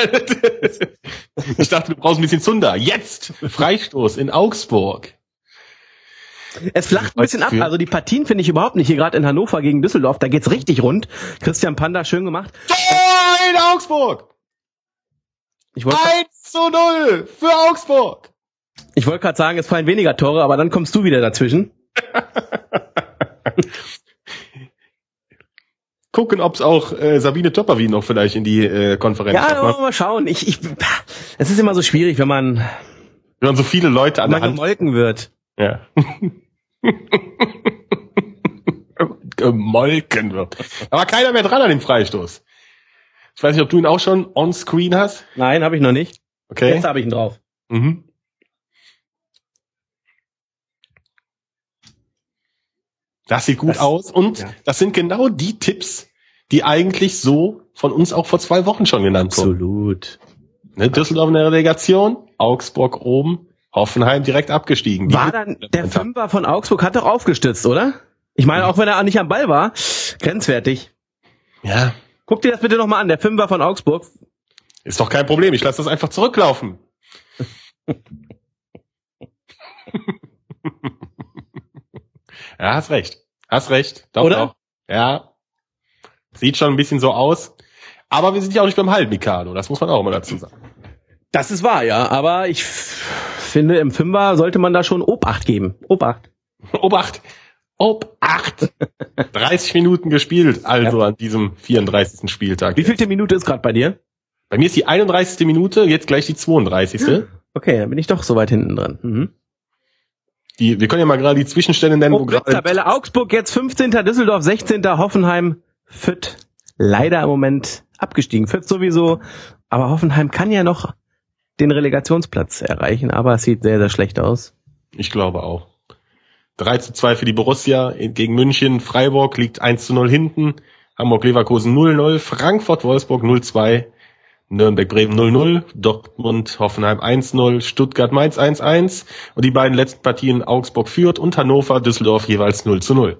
Ich dachte, du brauchst ein bisschen Zunder. Jetzt Freistoß in Augsburg. Es flacht ein bisschen ab. Also die Partien finde ich überhaupt nicht. Hier gerade in Hannover gegen Düsseldorf, da geht's richtig rund. Christian Panda, schön gemacht. Tor in Augsburg! Ich wollte eins zu null für Augsburg! ich wollte gerade sagen, es fallen weniger Tore, aber dann kommst du wieder dazwischen. Gucken, ob es auch äh, Sabine Töpperwien noch vielleicht in die äh, Konferenz Ja, hat. mal, mal schauen. Ich, ich, es ist immer so schwierig, wenn man, Wenn man so viele Leute an wenn der man Hand... gemolken wird. Ja. Gemolken wird. Aber keiner mehr dran an dem Freistoß. Ich weiß nicht, ob du ihn auch schon on screen hast. Nein, habe ich noch nicht. Okay. Jetzt habe ich ihn drauf. Mhm. Das sieht gut Das- aus und ja. das sind genau die Tipps, die eigentlich so von uns auch vor zwei Wochen schon genannt wurden. Absolut. Ne, Düsseldorf in der Relegation, Augsburg oben, Hoffenheim direkt abgestiegen. Die- War dann der Fünfer von Augsburg hat doch aufgestützt, oder? Ich meine, auch wenn er nicht am Ball war, grenzwertig. Ja, Guck dir das bitte nochmal an, der Fünfer von Augsburg. ist doch kein Problem. Ich lasse das einfach zurücklaufen. Ja, hast recht. Hast recht. Doch, Oder? doch. Ja. Sieht schon ein bisschen so aus. Aber wir sind ja auch nicht beim Halb, Mikado. Das muss man auch mal dazu sagen. Das ist wahr, ja, aber ich f- finde, im Fünfer sollte man da schon Obacht geben. Obacht. Obacht. Obacht. dreißig Minuten gespielt, also an diesem vierunddreißigsten Spieltag. Wie vielte Minute ist gerade bei dir? Bei mir ist die einunddreißigste Minute, jetzt gleich die zweiunddreißigste Okay, dann bin ich doch so weit hinten dran. Mhm. Die, wir können ja mal gerade die Zwischenstände nennen, Oh, wo gerade Tabelle Augsburg jetzt fünfzehnter Düsseldorf sechzehnter Hoffenheim, Fürth leider im Moment abgestiegen. Fürth sowieso, aber Hoffenheim kann ja noch den Relegationsplatz erreichen, aber es sieht sehr, sehr schlecht aus. Ich glaube auch. drei zu zwei für die Borussia gegen München. Freiburg liegt eins zu null hinten. Hamburg-Leverkusen null null. Frankfurt-Wolfsburg null zwei. Nürnberg-Bremen null null. Dortmund-Hoffenheim eins null. Stuttgart-Mainz eins eins. Und die beiden letzten Partien Augsburg-Fürth und Hannover-Düsseldorf jeweils null zu null.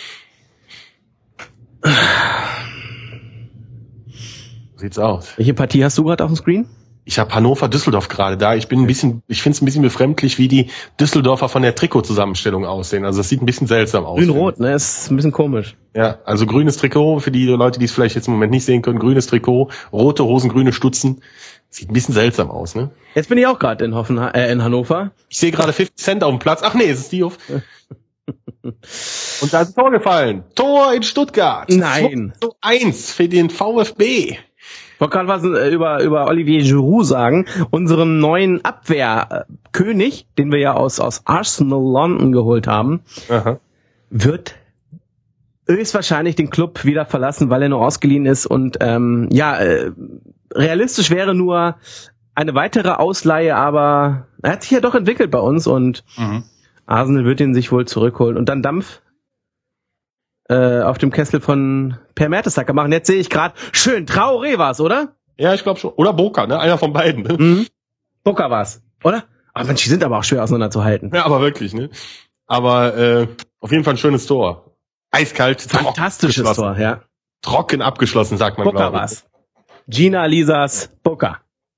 Sieht's aus. Welche Partie hast du gerade auf dem Screen? Ich habe Hannover-Düsseldorf gerade da. Ich bin ein bisschen, ich finde es ein bisschen befremdlich, wie die Düsseldorfer von der Trikotzusammenstellung aussehen. Also das sieht ein bisschen seltsam aus. Grün-Rot, ne? Ist ein bisschen komisch. Ja, also grünes Trikot, für die Leute, die es vielleicht jetzt im Moment nicht sehen können, grünes Trikot, rote Hosen, grüne Stutzen. Sieht ein bisschen seltsam aus, ne? Jetzt bin ich auch gerade in, Hoffen, äh, in Hannover. Ich sehe gerade fünfzig Cent auf dem Platz. Ach nee, es ist Diouf. Und da ist ein Tor gefallen. Tor in Stuttgart. Nein. zwei zu eins für den VfB. Ich wollte gerade was äh, über, über Olivier Giroud sagen, unseren neuen Abwehrkönig, den wir ja aus, aus Arsenal London geholt haben, Aha. wird höchstwahrscheinlich den Club wieder verlassen, weil er nur ausgeliehen ist und ähm, ja, äh, realistisch wäre nur eine weitere Ausleihe, aber er hat sich ja doch entwickelt bei uns und Mhm. Arsenal wird ihn sich wohl zurückholen und dann Dampf äh, auf dem Kessel von Per Mertesacker machen. Jetzt sehe ich gerade, schön, Traoré war's, oder? Ja, ich glaube schon. Oder Boca, ne? Einer von beiden. Ne? Mhm. Boca war's, oder? Aber Mensch, die sind aber auch schwer auseinanderzuhalten. Ja, aber wirklich, ne? Aber äh, auf jeden Fall ein schönes Tor. Eiskalt. Fantastisches trocken Tor, abgeschlossen. ja. Trocken abgeschlossen, sagt man, Boca glaube ich. war's. Gina Lisas Boca.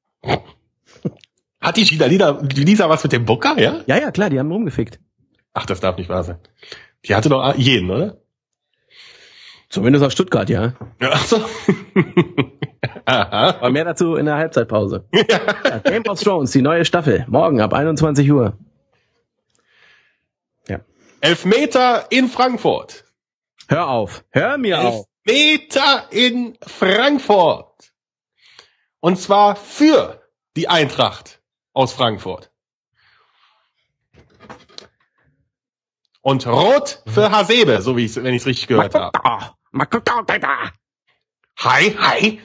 Hat die Gina Lisa, die Lisa was mit dem Boca, ja? Ja, ja, klar, die haben rumgefickt. Ach, das darf nicht wahr sein. Die hatte doch jeden, oder? Zumindest aus Stuttgart, ja. Ja, ach so. Aha. Aber mehr dazu in der Halbzeitpause. Ja, Game of Thrones, die neue Staffel. Morgen ab einundzwanzig Uhr. Ja. Elfmeter in Frankfurt. Hör auf. Hör mir auf. Elfmeter in Frankfurt. Und zwar für die Eintracht aus Frankfurt. Und rot für Hasebe, so wie ich wenn ich es richtig gehört habe. Hi, hi.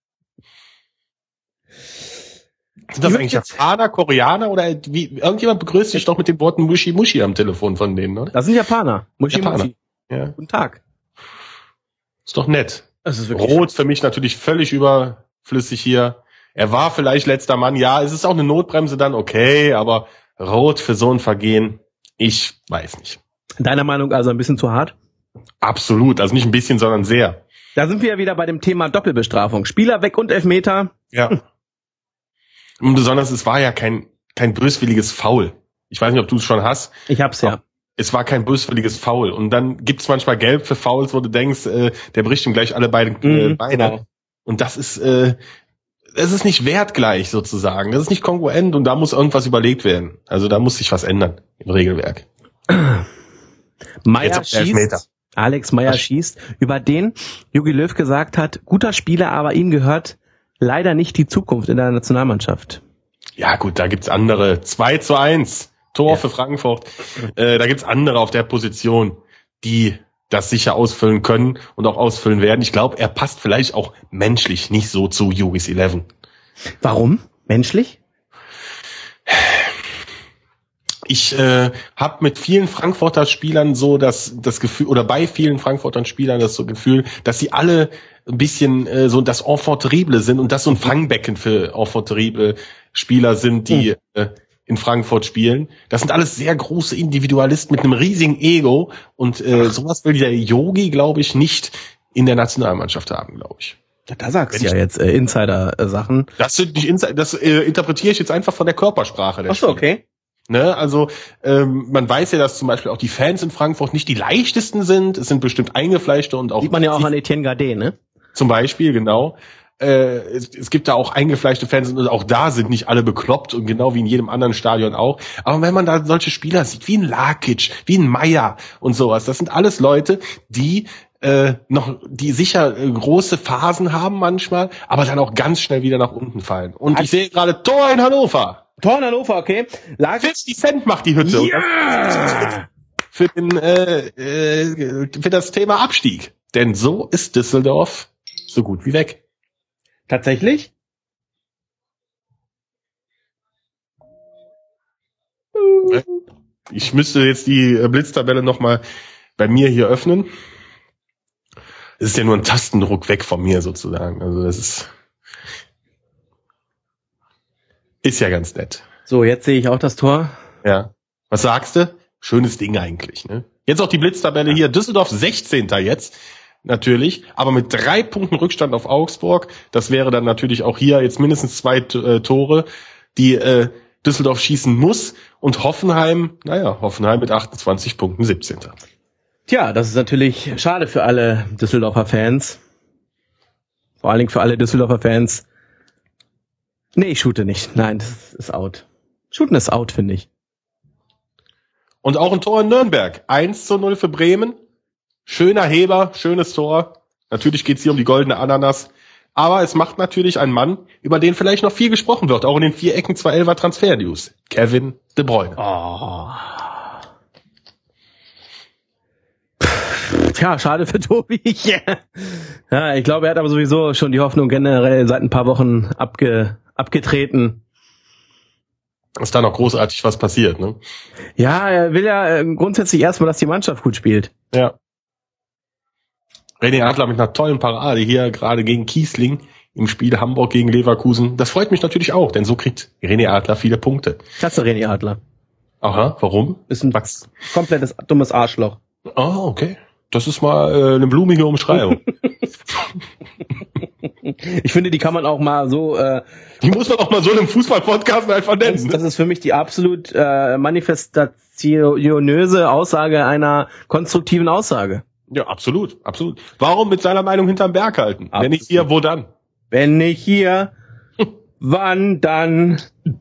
Sind das eigentlich Japaner, Koreaner oder wie? Irgendjemand begrüßt sich doch mit den Worten Mushi Mushi am Telefon von denen, oder? Das sind Japaner. Mushi Japaner. Mushi. Ja. Guten Tag. Ist doch nett. Das ist wirklich Rot für mich natürlich völlig überflüssig hier. Er war vielleicht letzter Mann. Ja, es ist auch eine Notbremse dann, okay, aber rot für so ein Vergehen, ich weiß nicht. Deiner Meinung also ein bisschen zu hart? Absolut, also nicht ein bisschen, sondern sehr. Da sind wir ja wieder bei dem Thema Doppelbestrafung. Spieler weg und Elfmeter. Ja. Und besonders, es war ja kein kein böswilliges Foul. Ich weiß nicht, ob du es schon hast. Ich hab's ja. Es war kein böswilliges Foul. Und dann gibt's manchmal Gelb für Fouls, wo du denkst, äh, der bricht ihm gleich alle beiden äh, Mhm, Beine. genau. Und das ist äh, es ist nicht wertgleich sozusagen. Das ist nicht kongruent und da muss irgendwas überlegt werden. Also da muss sich was ändern im Regelwerk. Meyer Jetzt auf der Elfmeter. schießt. Alex Meyer Was? schießt, über den Jogi Löw gesagt hat, guter Spieler, aber ihm gehört leider nicht die Zukunft in der Nationalmannschaft. Ja gut, da gibt's andere. zwei zu eins. Tor Ja. für Frankfurt. Äh, da gibt's andere auf der Position, die das sicher ausfüllen können und auch ausfüllen werden. Ich glaube, er passt vielleicht auch menschlich nicht so zu U S elf. Warum? Menschlich? Ich äh, habe mit vielen Frankfurter Spielern so das das Gefühl, oder bei vielen Frankfurter Spielern das so Gefühl, dass sie alle ein bisschen äh, so das Enfant terrible sind und das so ein Fangbecken für Enfant terrible Spieler sind, die Hm. äh, in Frankfurt spielen. Das sind alles sehr große Individualisten mit einem riesigen Ego und äh, sowas will der Yogi, glaube ich, nicht in der Nationalmannschaft haben, glaube ich. Ja, da sagst Wenn du ja ich- jetzt äh, Insider-Sachen. Das sind nicht Insi- das äh, interpretiere ich jetzt einfach von der Körpersprache der Achso, Spieler. okay. Ne, also ähm, man weiß ja, dass zum Beispiel auch die Fans in Frankfurt nicht die leichtesten sind. Es sind bestimmt eingefleischte und auch Sieht man ja auch an Etienne Gardet, ne? zum Beispiel, genau. Äh, es, es gibt da auch eingefleischte Fans und auch da sind nicht alle bekloppt und genau wie in jedem anderen Stadion auch. Aber wenn man da solche Spieler sieht, wie ein Lakic, wie ein Meier und sowas, das sind alles Leute, die äh, noch, die sicher äh, große Phasen haben manchmal, aber dann auch ganz schnell wieder nach unten fallen. Und ich sehe gerade Tor in Hannover. Tor in Hannover, okay. Lag fünfzig Cent macht die Hütte. Und ja! für den äh, äh, für das Thema Abstieg. Denn so ist Düsseldorf so gut wie weg. Tatsächlich? ich müsste jetzt die Blitztabelle nochmal bei mir hier öffnen. Es ist ja nur ein Tastendruck weg von mir sozusagen. Also das ist, ist ja ganz nett. So, jetzt sehe ich auch das Tor. Ja. Was sagst du? Schönes Ding eigentlich, ne? Jetzt auch die Blitztabelle hier. Düsseldorf sechzehnter jetzt. Natürlich. Aber mit drei Punkten Rückstand auf Augsburg. Das wäre dann natürlich auch hier jetzt mindestens zwei äh, Tore, die äh, Düsseldorf schießen muss. Und Hoffenheim, naja, Hoffenheim mit achtundzwanzig Punkten siebzehnter. Tja, das ist natürlich schade für alle Düsseldorfer Fans. Vor allen Dingen für alle Düsseldorfer Fans. Nee, ich shoote nicht. Nein, das ist out. Shooten ist out, finde ich. Und auch ein Tor in Nürnberg. eins zu null für Bremen. Schöner Heber, schönes Tor. Natürlich geht's hier um die goldene Ananas. Aber es macht natürlich ein Mann, über den vielleicht noch viel gesprochen wird. Auch in den vier Ecken zwei elfer Transfer-News. Kevin De Bruyne. Oh. Tja, schade für Tobi. Ja, ich glaube, er hat aber sowieso schon die Hoffnung generell seit ein paar Wochen abge, abgetreten. Ist da noch großartig was passiert, ne? Ja, er will ja grundsätzlich erstmal, dass die Mannschaft gut spielt. Ja. René Adler mit einer tollen Parade hier gerade gegen Kiesling im Spiel Hamburg gegen Leverkusen. Das freut mich natürlich auch, denn so kriegt René Adler viele Punkte. Klasse, René Adler. Aha, warum? Ist ein Was? komplettes dummes Arschloch. Oh, okay. Das ist mal äh, eine blumige Umschreibung. Ich finde, die kann man auch mal so... Äh, die muss man auch mal so in einem Fußball-Podcast einfach nennen. Das, das ist für mich die absolut äh, manifestationöse Aussage einer konstruktiven Aussage. Ja, absolut, absolut. Warum mit seiner Meinung hinterm Berg halten? Absolut. Wenn nicht hier, wo dann? Wenn nicht hier, wann dann?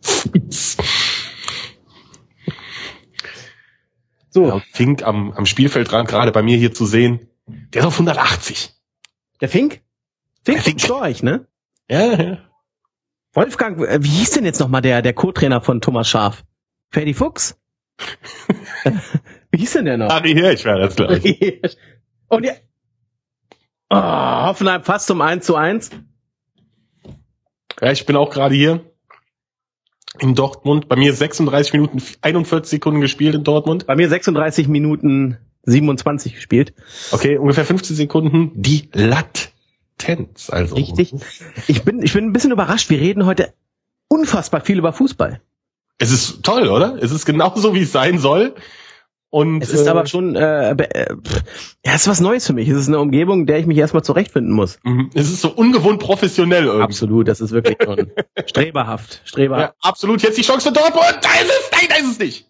So. Ja, Fink am, am Spielfeldrand gerade bei mir hier zu sehen. Der ist auf hundertachtzig. Der Fink? Fink, der Fink. Storch, ne? Ja, ja. Wolfgang, wie hieß denn jetzt nochmal der, der Co-Trainer von Thomas Schaaf? Ferdi Fuchs? Wie hieß denn der noch? Harry Hirsch wäre das gleich. Und ja. Oh, Hoffenheim fast um eins zu eins. Ja, ich bin auch gerade hier in Dortmund. Bei mir sechsunddreißig Minuten, einundvierzig Sekunden gespielt in Dortmund. Bei mir sechsunddreißig Minuten siebenundzwanzig gespielt. Okay, ungefähr fünfzehn Sekunden die Latenz. Also. Richtig. Ich bin, ich bin ein bisschen überrascht. Wir reden heute unfassbar viel über Fußball. Es ist toll, oder? Es ist genauso, wie es sein soll. Und es ist äh, aber schon, äh, äh, ja, es ist was Neues für mich. Es ist eine Umgebung, in der ich mich erstmal zurechtfinden muss. Es ist so ungewohnt professionell irgendwie. Absolut, das ist wirklich schon streberhaft. Streberhaft. Ja, absolut, jetzt die Chance für Dortmund. Da ist es, nein, da ist es nicht.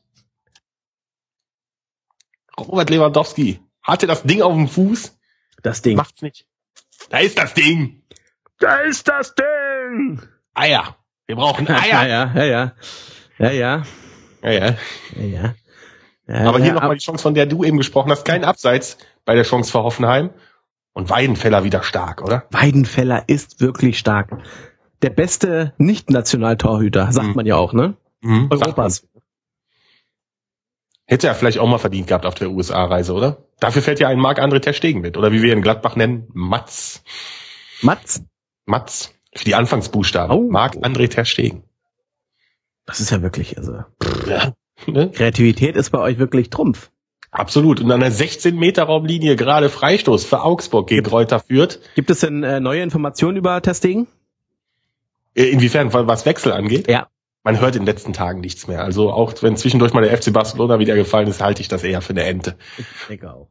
Robert Lewandowski hatte das Ding auf dem Fuß. Das Ding. Macht's nicht. Da ist das Ding. Da ist das Ding. Eier. Wir brauchen Eier. Ja, ja, ja, ja. Ja, ja. Ja, ja. Ja, ja. Ja, aber hier ja, nochmal die Chance, von der du eben gesprochen hast. Kein Abseits bei der Chance für Hoffenheim. Und Weidenfeller wieder stark, oder? Weidenfeller ist wirklich stark. Der beste Nicht-Nationaltorhüter, sagt mhm. man ja auch, ne? Mhm. Europas. Hätte er vielleicht auch mal verdient gehabt auf der U S A-Reise, oder? Dafür fällt ja ein Marc-André ter Stegen mit. Oder wie wir in Gladbach nennen, Matz. Matz? Matz. Für die Anfangsbuchstaben. Oh. Marc-André ter Stegen. Das ist ja wirklich, also... Ja. Ne? Kreativität ist bei euch wirklich Trumpf. Absolut. Und an der sechzehn-Meter-Raumlinie gerade Freistoß für Augsburg gegen Greuther Fürth. Gibt es denn äh, neue Informationen über ter Stegen? Inwiefern, was Wechsel angeht? Ja. Man hört in den letzten Tagen nichts mehr. Also auch wenn zwischendurch mal der F C Barcelona wieder gefallen ist, halte ich das eher für eine Ente. Ich denke auch.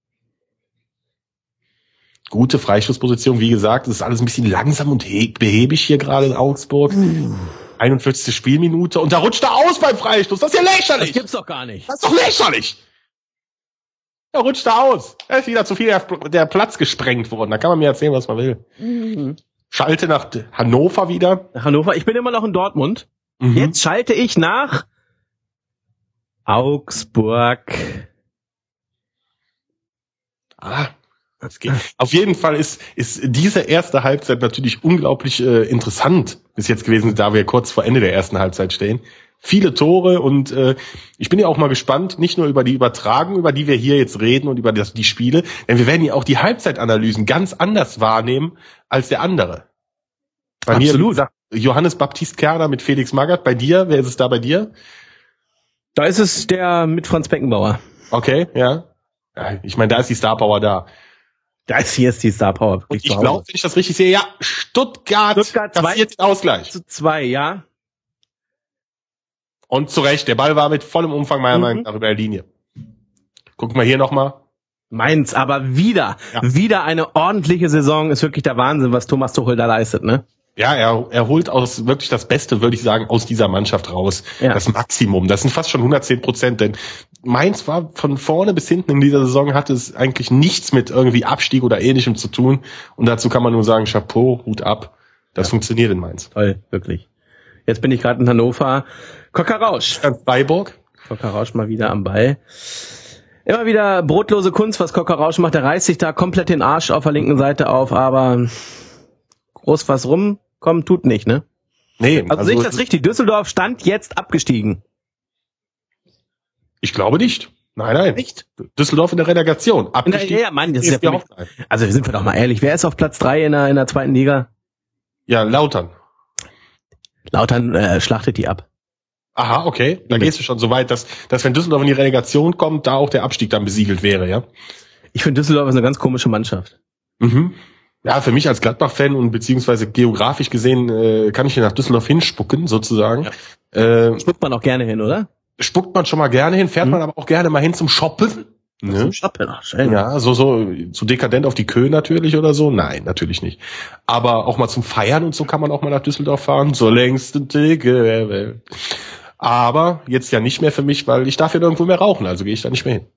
Gute Freistoßposition, wie gesagt, es ist alles ein bisschen langsam und behäbig hier gerade in Augsburg. Mm. einundvierzigste Spielminute und da rutscht er aus beim Freistoß. Das ist ja lächerlich. Das gibt's doch gar nicht. Das ist doch lächerlich. Da rutscht er aus. Da ist wieder zu viel der, der Platz gesprengt worden. Da kann man mir erzählen, was man will. Mhm. Schalte nach Hannover wieder. Nach Hannover. Ich bin immer noch in Dortmund. Mhm. Jetzt schalte ich nach Augsburg. Ah. Das geht. Auf jeden Fall ist, ist diese erste Halbzeit natürlich unglaublich äh, interessant bis jetzt gewesen, da wir kurz vor Ende der ersten Halbzeit stehen. Viele Tore und äh, ich bin ja auch mal gespannt, nicht nur über die Übertragung, über die wir hier jetzt reden und über das, die Spiele, denn wir werden ja auch die Halbzeitanalysen ganz anders wahrnehmen als der andere. Bei Absolut. Mir sagt Johannes Baptist Kerner mit Felix Magath. Bei dir, wer ist es da bei dir? Da ist es der mit Franz Beckenbauer. Okay, ja. ja ich meine, da ist die Star Power da. Da ist hier ist die Star Power. Und ich glaube, wenn ich das richtig sehe, ja, Stuttgart, Stuttgart kassiert den Ausgleich. Zu zwei, ja. Und zu Recht, der Ball war mit vollem Umfang meiner mhm. Meinung nach über der Linie. Guck mal hier nochmal. Mainz, aber wieder, ja. wieder eine ordentliche Saison. Ist wirklich der Wahnsinn, was Thomas Tuchel da leistet, ne? Ja, er, er holt aus wirklich das Beste, würde ich sagen, aus dieser Mannschaft raus. Ja. Das Maximum. Das sind fast schon hundertzehn Prozent, denn Mainz war von vorne bis hinten in dieser Saison, hatte es eigentlich nichts mit irgendwie Abstieg oder Ähnlichem zu tun. Und dazu kann man nur sagen, Chapeau, Hut ab. Das ja. funktioniert in Mainz. Toll, wirklich. Jetzt bin ich gerade in Hannover. Kocker Rausch. Freiburg. Kocker Rausch mal wieder am Ball. Immer wieder brotlose Kunst, was Kocker Rausch macht. Der reißt sich da komplett den Arsch auf der linken Seite auf, aber groß was rumkommen tut nicht, ne? Nee. Also, also sehe ich das richtig? Düsseldorf stand jetzt abgestiegen. Ich glaube nicht. Nein, nein. Nicht? Düsseldorf in der Relegation. Abgestiegen. In der, ja, Mann, das ist ja mich, also sind wir doch mal ehrlich. Wer ist auf Platz drei in der, in der zweiten Liga? Ja, Lautern. Lautern äh, schlachtet die ab. Aha, okay. Da gehst du schon so weit, dass, dass wenn Düsseldorf in die Relegation kommt, da auch der Abstieg dann besiegelt wäre, ja? Ich finde, Düsseldorf ist eine ganz komische Mannschaft. Mhm. Ja, für mich als Gladbach-Fan und beziehungsweise geografisch gesehen äh, kann ich hier nach Düsseldorf hinspucken, sozusagen. Ja. Äh, Spuckt man auch gerne hin, oder? Spuckt man schon mal gerne hin, fährt mhm. man aber auch gerne mal hin zum Shoppen. Ne? Zum Shoppen, ach, schön. Ja, so, so, so dekadent auf die Köhe natürlich oder so. Nein, natürlich nicht. Aber auch mal zum Feiern und so kann man auch mal nach Düsseldorf fahren. Zur längsten Theke der Welt. Aber jetzt ja nicht mehr für mich, weil ich darf ja nirgendwo mehr rauchen, also gehe ich da nicht mehr hin.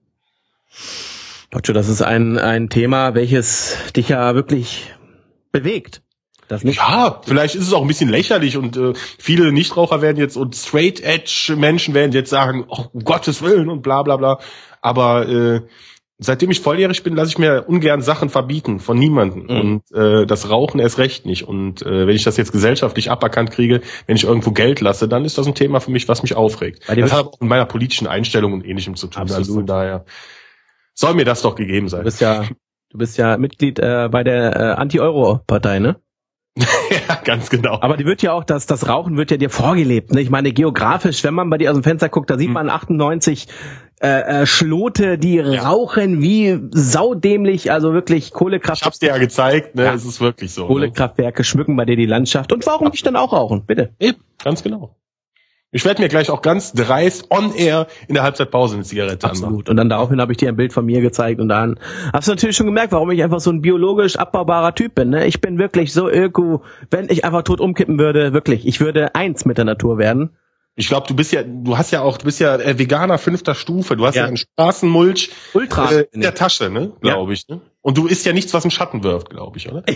Pocho, das ist ein ein Thema, welches dich ja wirklich bewegt. Das nicht? Ja, vielleicht ist es auch ein bisschen lächerlich und äh, viele Nichtraucher werden jetzt und Straight-Edge-Menschen werden jetzt sagen, oh, um Gottes Willen und bla bla bla. Aber äh, seitdem ich volljährig bin, lasse ich mir ungern Sachen verbieten von niemandem. Mhm. Und äh, das Rauchen erst recht nicht. Und äh, wenn ich das jetzt gesellschaftlich aberkannt kriege, wenn ich irgendwo Geld lasse, dann ist das ein Thema für mich, was mich aufregt. Das hat auch mit meiner politischen Einstellung und Ähnlichem zu tun. Absolut. Also von daher soll mir das doch gegeben sein. Du bist ja, du bist ja Mitglied äh, bei der äh, Anti-Euro-Partei, ne? Ja, ganz genau. Aber die wird ja auch, das, das Rauchen wird ja dir vorgelebt, ne? Ich meine, geografisch, wenn man bei dir aus dem Fenster guckt, da sieht man achtundneunzig äh, äh, Schlote, die ja. rauchen wie saudämlich, also wirklich Kohlekraft. Ich hab's dir ja gezeigt, ne? Ja. Es ist wirklich so. Kohlekraftwerke ne? schmücken bei dir die Landschaft. Und warum nicht dann auch rauchen? Bitte. Eben, ganz genau. Ich werde mir gleich auch ganz dreist on air in der Halbzeitpause eine Zigarette anmachen. Absolut. Und dann daraufhin habe ich dir ein Bild von mir gezeigt und dann hast du natürlich schon gemerkt, warum ich einfach so ein biologisch abbaubarer Typ bin. Ne? Ich bin wirklich so öko, wenn ich einfach tot umkippen würde, wirklich, ich würde eins mit der Natur werden. Ich glaube, du bist ja, du hast ja auch, du bist ja äh, Veganer fünfter Stufe. Du hast ja, ja einen Straßenmulch Ultra äh, in der Tasche, ne, glaube ja. ich. Ne? Und du isst ja nichts, was im Schatten wirft, glaube ich, oder?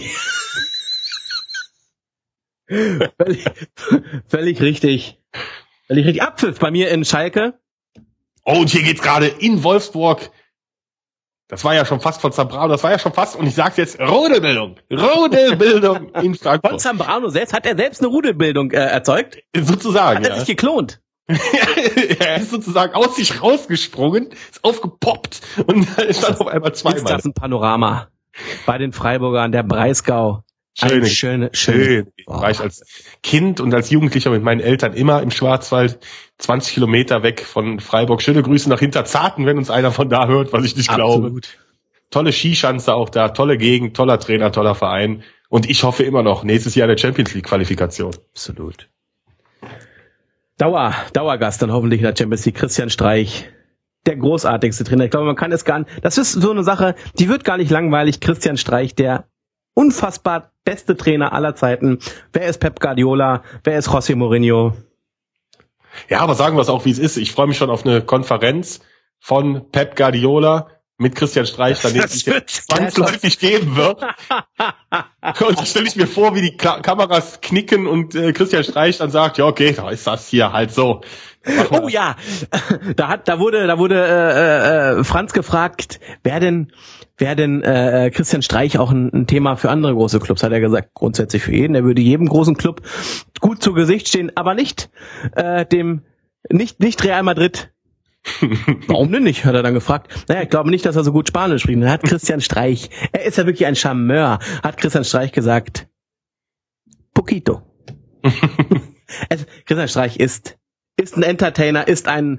völlig, völlig richtig. Völlig richtig. Abpfiff bei mir in Schalke. Oh, und hier geht's gerade in Wolfsburg. Das war ja schon fast von Zambrano, das war ja schon fast, und ich sag's jetzt, Rudelbildung. Rudelbildung in Frankfurt. Von Zambrano selbst, hat er selbst eine Rudelbildung äh, erzeugt? Sozusagen, Hat er ja. sich geklont? Er ist sozusagen aus sich rausgesprungen, ist aufgepoppt und ist dann auf einmal zweimal. Ist das ein Panorama bei den Freiburgern, der Breisgau? Schöne, schöne, schöne. Schön. War ich als Kind und als Jugendlicher mit meinen Eltern immer im Schwarzwald, zwanzig Kilometer weg von Freiburg. Schöne Grüße nach Hinterzarten, wenn uns einer von da hört, was ich nicht Absolut. glaube. Tolle Skischanze auch da, tolle Gegend, toller Trainer, toller Verein. Und ich hoffe immer noch, nächstes Jahr eine Champions League Qualifikation. Absolut. Dauer, Dauergast dann hoffentlich in der Champions League, Christian Streich. Der großartigste Trainer. Ich glaube, man kann es gar nicht, das ist so eine Sache, die wird gar nicht langweilig. Christian Streich, der unfassbar beste Trainer aller Zeiten. Wer ist Pep Guardiola? Wer ist José Mourinho? Ja, aber sagen wir es auch, wie es ist. Ich freue mich schon auf eine Konferenz von Pep Guardiola mit Christian Streich, dann den es zwangsläufig geben wird. Und da stelle ich mir vor, wie die Ka- Kameras knicken und äh, Christian Streich dann sagt, ja okay, da ist das hier halt so. Oh ja, da hat, da wurde, da wurde äh, äh, Franz gefragt, wer denn, wer denn äh, Christian Streich auch ein, ein Thema für andere große Clubs? Hat er gesagt, grundsätzlich für jeden. Er würde jedem großen Club gut zu Gesicht stehen, aber nicht äh, dem, nicht nicht Real Madrid. Warum denn nicht? Hat er dann gefragt. Naja, ich glaube nicht, dass er so gut Spanisch spricht. Dann hat Christian Streich, er ist ja wirklich ein Charmeur, hat Christian Streich gesagt, poquito. Also, Christian Streich ist ist ein Entertainer, ist ein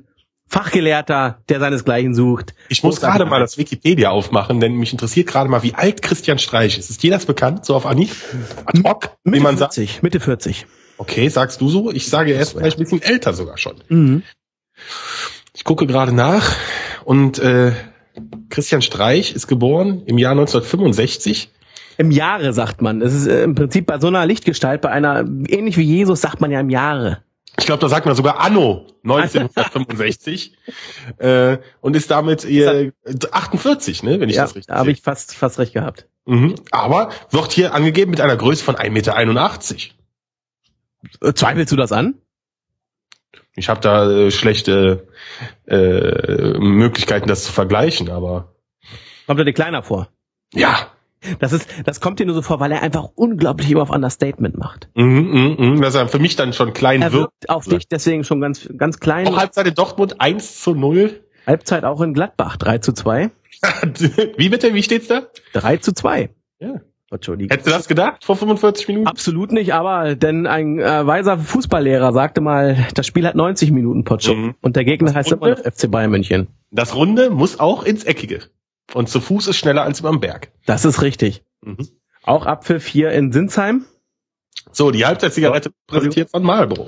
Fachgelehrter, der seinesgleichen sucht. Ich muss gerade mal das Wikipedia aufmachen, denn mich interessiert gerade mal, wie alt Christian Streich ist. Ist dir das bekannt, so auf Anhieb? Ad hoc, Mitte wie man vierzig, sagt? Mitte vierzig. Okay, sagst du so? Ich sage, er ist vielleicht ein bisschen älter sogar schon. Mhm. Ich gucke gerade nach und äh, Christian Streich ist geboren im Jahr neunzehnhundertfünfundsechzig. Im Jahre sagt man. Es ist äh, im Prinzip bei so einer Lichtgestalt, bei einer, ähnlich wie Jesus, sagt man ja im Jahre. Ich glaube, da sagt man sogar Anno neunzehnhundertfünfundsechzig äh, und ist damit äh, achtundvierzig, ne, wenn ich ja, das richtig sehe. Da habe ich fast fast recht gehabt. Mhm. Aber wird hier angegeben mit einer Größe von ein Meter einundachtzig. Äh, Zweifelst du das an? Ich habe da äh, schlechte äh, Möglichkeiten, das zu vergleichen, aber Kommt er dir kleiner vor? ja. Das ist, das kommt dir nur so vor, weil er einfach unglaublich immer auf Understatement macht. Mhm, mh, mh. Das ist für mich dann schon klein Er wirkt. wirkt auf dich deswegen schon ganz, ganz klein. Auch Halbzeit in Dortmund eins zu null. Halbzeit auch in Gladbach drei zu zwei. Wie bitte? Wie steht's da? drei zu zwei. Ja. Entschuldigung. Hättest du das gedacht vor fünfundvierzig Minuten? Absolut nicht, aber denn ein äh, weiser Fußballlehrer sagte mal, das Spiel hat neunzig Minuten, Potscho. Mhm. Und der Gegner heißt immer noch F C Bayern München. Das Runde muss auch ins Eckige. Und zu Fuß ist schneller als am Berg. Das ist richtig. Mhm. Auch Abpfiff hier in Sinsheim. So, die Halbzeitzigarette oh, präsentiert von Marlboro.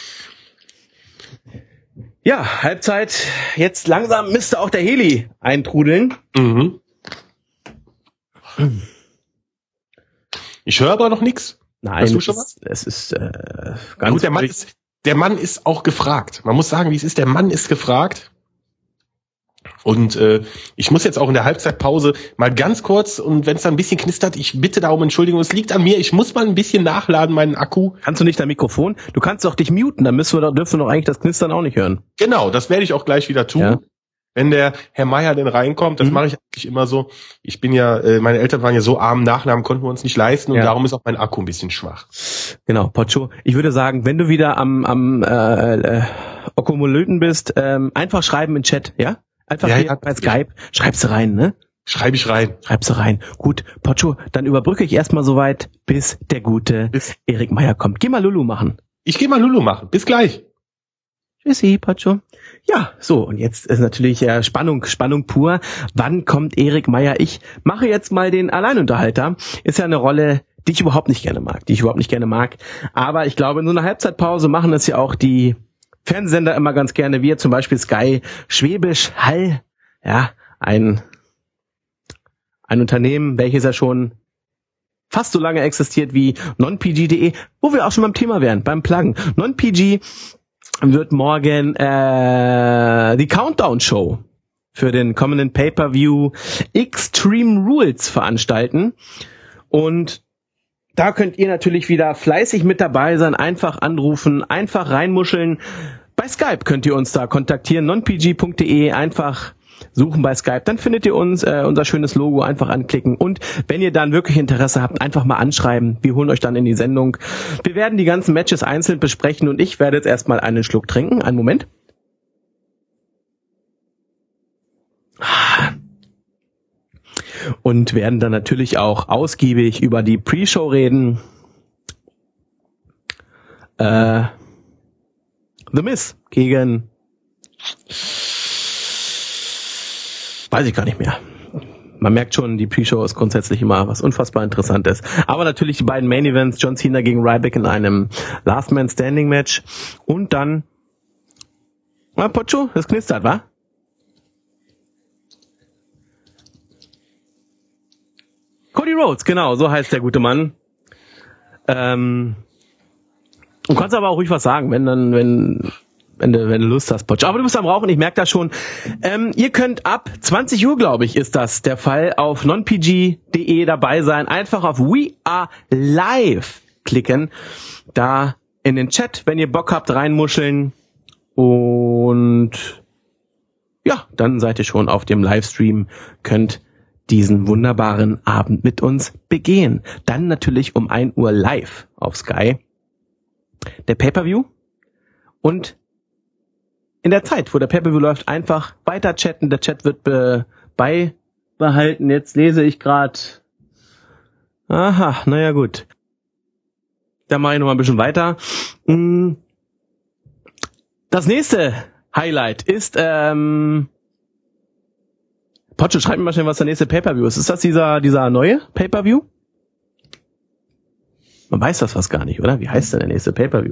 Ja, Halbzeit. Jetzt langsam müsste auch der Heli eintrudeln. Mhm. Ich höre aber noch nichts. Nein, Hörst du schon was? Es ist äh, ganz gut. Der Mann ist, der Mann ist auch gefragt. Man muss sagen, wie es ist. Der Mann ist gefragt. Und äh, ich muss jetzt auch in der Halbzeitpause mal ganz kurz, und wenn es dann ein bisschen knistert, ich bitte da um Entschuldigung, es liegt an mir, ich muss mal ein bisschen nachladen, meinen Akku. Kannst du nicht dein Mikrofon? Du kannst doch dich muten, dann müssen wir doch, dürfen wir doch eigentlich das Knistern auch nicht hören. Genau, das werde ich auch gleich wieder tun. Ja. Wenn der Herr Meier denn reinkommt, das mhm. mache ich eigentlich immer so. Ich bin ja, äh, meine Eltern waren ja so arm, Nachnamen konnten wir uns nicht leisten und ja. darum ist auch mein Akku ein bisschen schwach. Genau, Potscho, ich würde sagen, wenn du wieder am, am äh, äh, Okkumulöten bist, ähm, einfach schreiben im Chat, ja? Einfach ja, hier ja, bei Skype, ja. Schreibst du rein, ne? Schreib ich rein. Schreibst du rein. Gut, Potscho, dann überbrücke ich erstmal soweit, bis der gute bis Erik Meier kommt. Geh mal Lulu machen. Ich geh mal Lulu machen. Bis gleich. Tschüssi, Potscho. Ja, so, und jetzt ist natürlich äh, Spannung, Spannung pur. Wann kommt Erik Meier? Ich mache jetzt mal den Alleinunterhalter. Ist ja eine Rolle, die ich überhaupt nicht gerne mag, die ich überhaupt nicht gerne mag. Aber ich glaube, in so einer Halbzeitpause machen das ja auch die Fernsehsender immer ganz gerne, wie zum Beispiel Sky, Schwäbisch Hall, ja, ein, ein Unternehmen, welches ja schon fast so lange existiert wie non P G punkt de, wo wir auch schon beim Thema wären, beim Pluggen. non P G wird morgen äh, die Countdown-Show für den kommenden Pay-Per-View Extreme Rules veranstalten. Und da könnt ihr natürlich wieder fleißig mit dabei sein, einfach anrufen, einfach reinmuscheln. Bei Skype könnt ihr uns da kontaktieren, non P G punkt de, einfach suchen bei Skype, dann findet ihr uns, äh, unser schönes Logo, einfach anklicken. Und wenn ihr dann wirklich Interesse habt, einfach mal anschreiben. Wir holen euch dann in die Sendung. Wir werden die ganzen Matches einzeln besprechen und ich werde jetzt erstmal einen Schluck trinken. Einen Moment. Und werden dann natürlich auch ausgiebig über die Pre-Show reden. Äh, The Miz gegen... Weiß ich gar nicht mehr. Man merkt schon, die Pre-Show ist grundsätzlich immer was unfassbar Interessantes. Aber natürlich die beiden Main Events, John Cena gegen Ryback in einem Last Man Standing Match. Und dann... Na, Potscho, das knistert, wa? Cody Rhodes, genau, so heißt der gute Mann. Ähm, du kannst aber auch ruhig was sagen, wenn dann, wenn, wenn du, wenn du Lust hast, Potsch. Aber du bist am Rauchen, ich merke das schon. Ähm, ihr könnt ab zwanzig Uhr, glaube ich, ist das der Fall, auf non P G punkt de dabei sein. Einfach auf We Are Live klicken. Da in den Chat, wenn ihr Bock habt, reinmuscheln. Und ja, dann seid ihr schon auf dem Livestream, könnt diesen wunderbaren Abend mit uns begehen. Dann natürlich um ein Uhr live auf Sky der Pay-Per-View. Und in der Zeit, wo der Pay-Per-View läuft, einfach weiter chatten. Der Chat wird be- beibehalten. Jetzt lese ich gerade. Aha, naja gut. Dann mache ich noch mal ein bisschen weiter. Das nächste Highlight ist, ähm, Potsche, schreib mir mal schnell, was der nächste Pay-Per-View ist. Ist das dieser, dieser neue Pay-Per-View? Man weiß das fast gar nicht, oder? Wie heißt denn der nächste Pay-Per-View?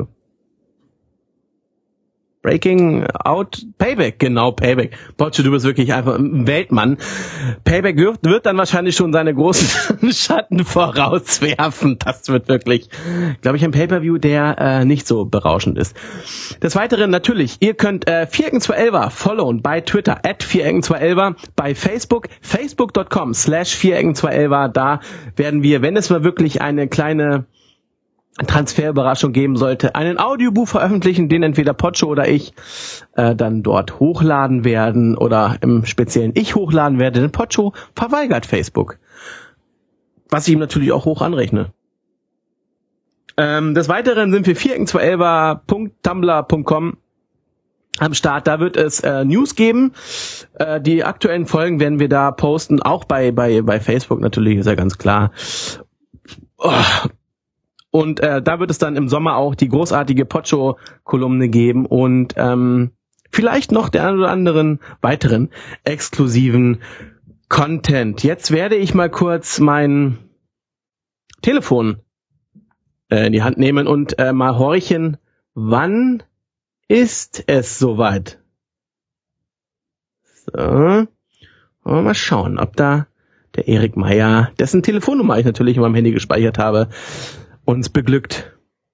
Breaking Out Payback, genau, Payback. Potsche, du bist wirklich einfach ein Weltmann. Payback wird, wird dann wahrscheinlich schon seine großen Schatten vorauswerfen. Das wird wirklich, glaube ich, ein Pay-Per-View, der äh, nicht so berauschend ist. Des Weiteren natürlich, ihr könnt äh, Vierecken zwei elf followen bei Twitter, at Vierecken zwei elf, bei Facebook, facebook dot com slash Vierecken zwei elf. Da werden wir, wenn es mal wirklich eine kleine Transferüberraschung geben sollte, einen Audiobuch veröffentlichen, den entweder Potsche oder ich äh, dann dort hochladen werden oder im Speziellen ich hochladen werde, denn Potsche verweigert Facebook. Was ich ihm natürlich auch hoch anrechne. Ähm, des Weiteren sind wir vierecken zwei elf punkt tumblr punkt com am Start. Da wird es äh, News geben. Äh, die aktuellen Folgen werden wir da posten, auch bei bei bei Facebook natürlich, ist ja ganz klar. Oh. Und äh, da wird es dann im Sommer auch die großartige Potsche-Kolumne geben und ähm, vielleicht noch den einen oder anderen weiteren exklusiven Content. Jetzt werde ich mal kurz mein Telefon äh, in die Hand nehmen und äh, mal horchen, wann ist es soweit? So, mal schauen, ob da der Erik Meyer, dessen Telefonnummer ich natürlich in meinem Handy gespeichert habe, uns beglückt.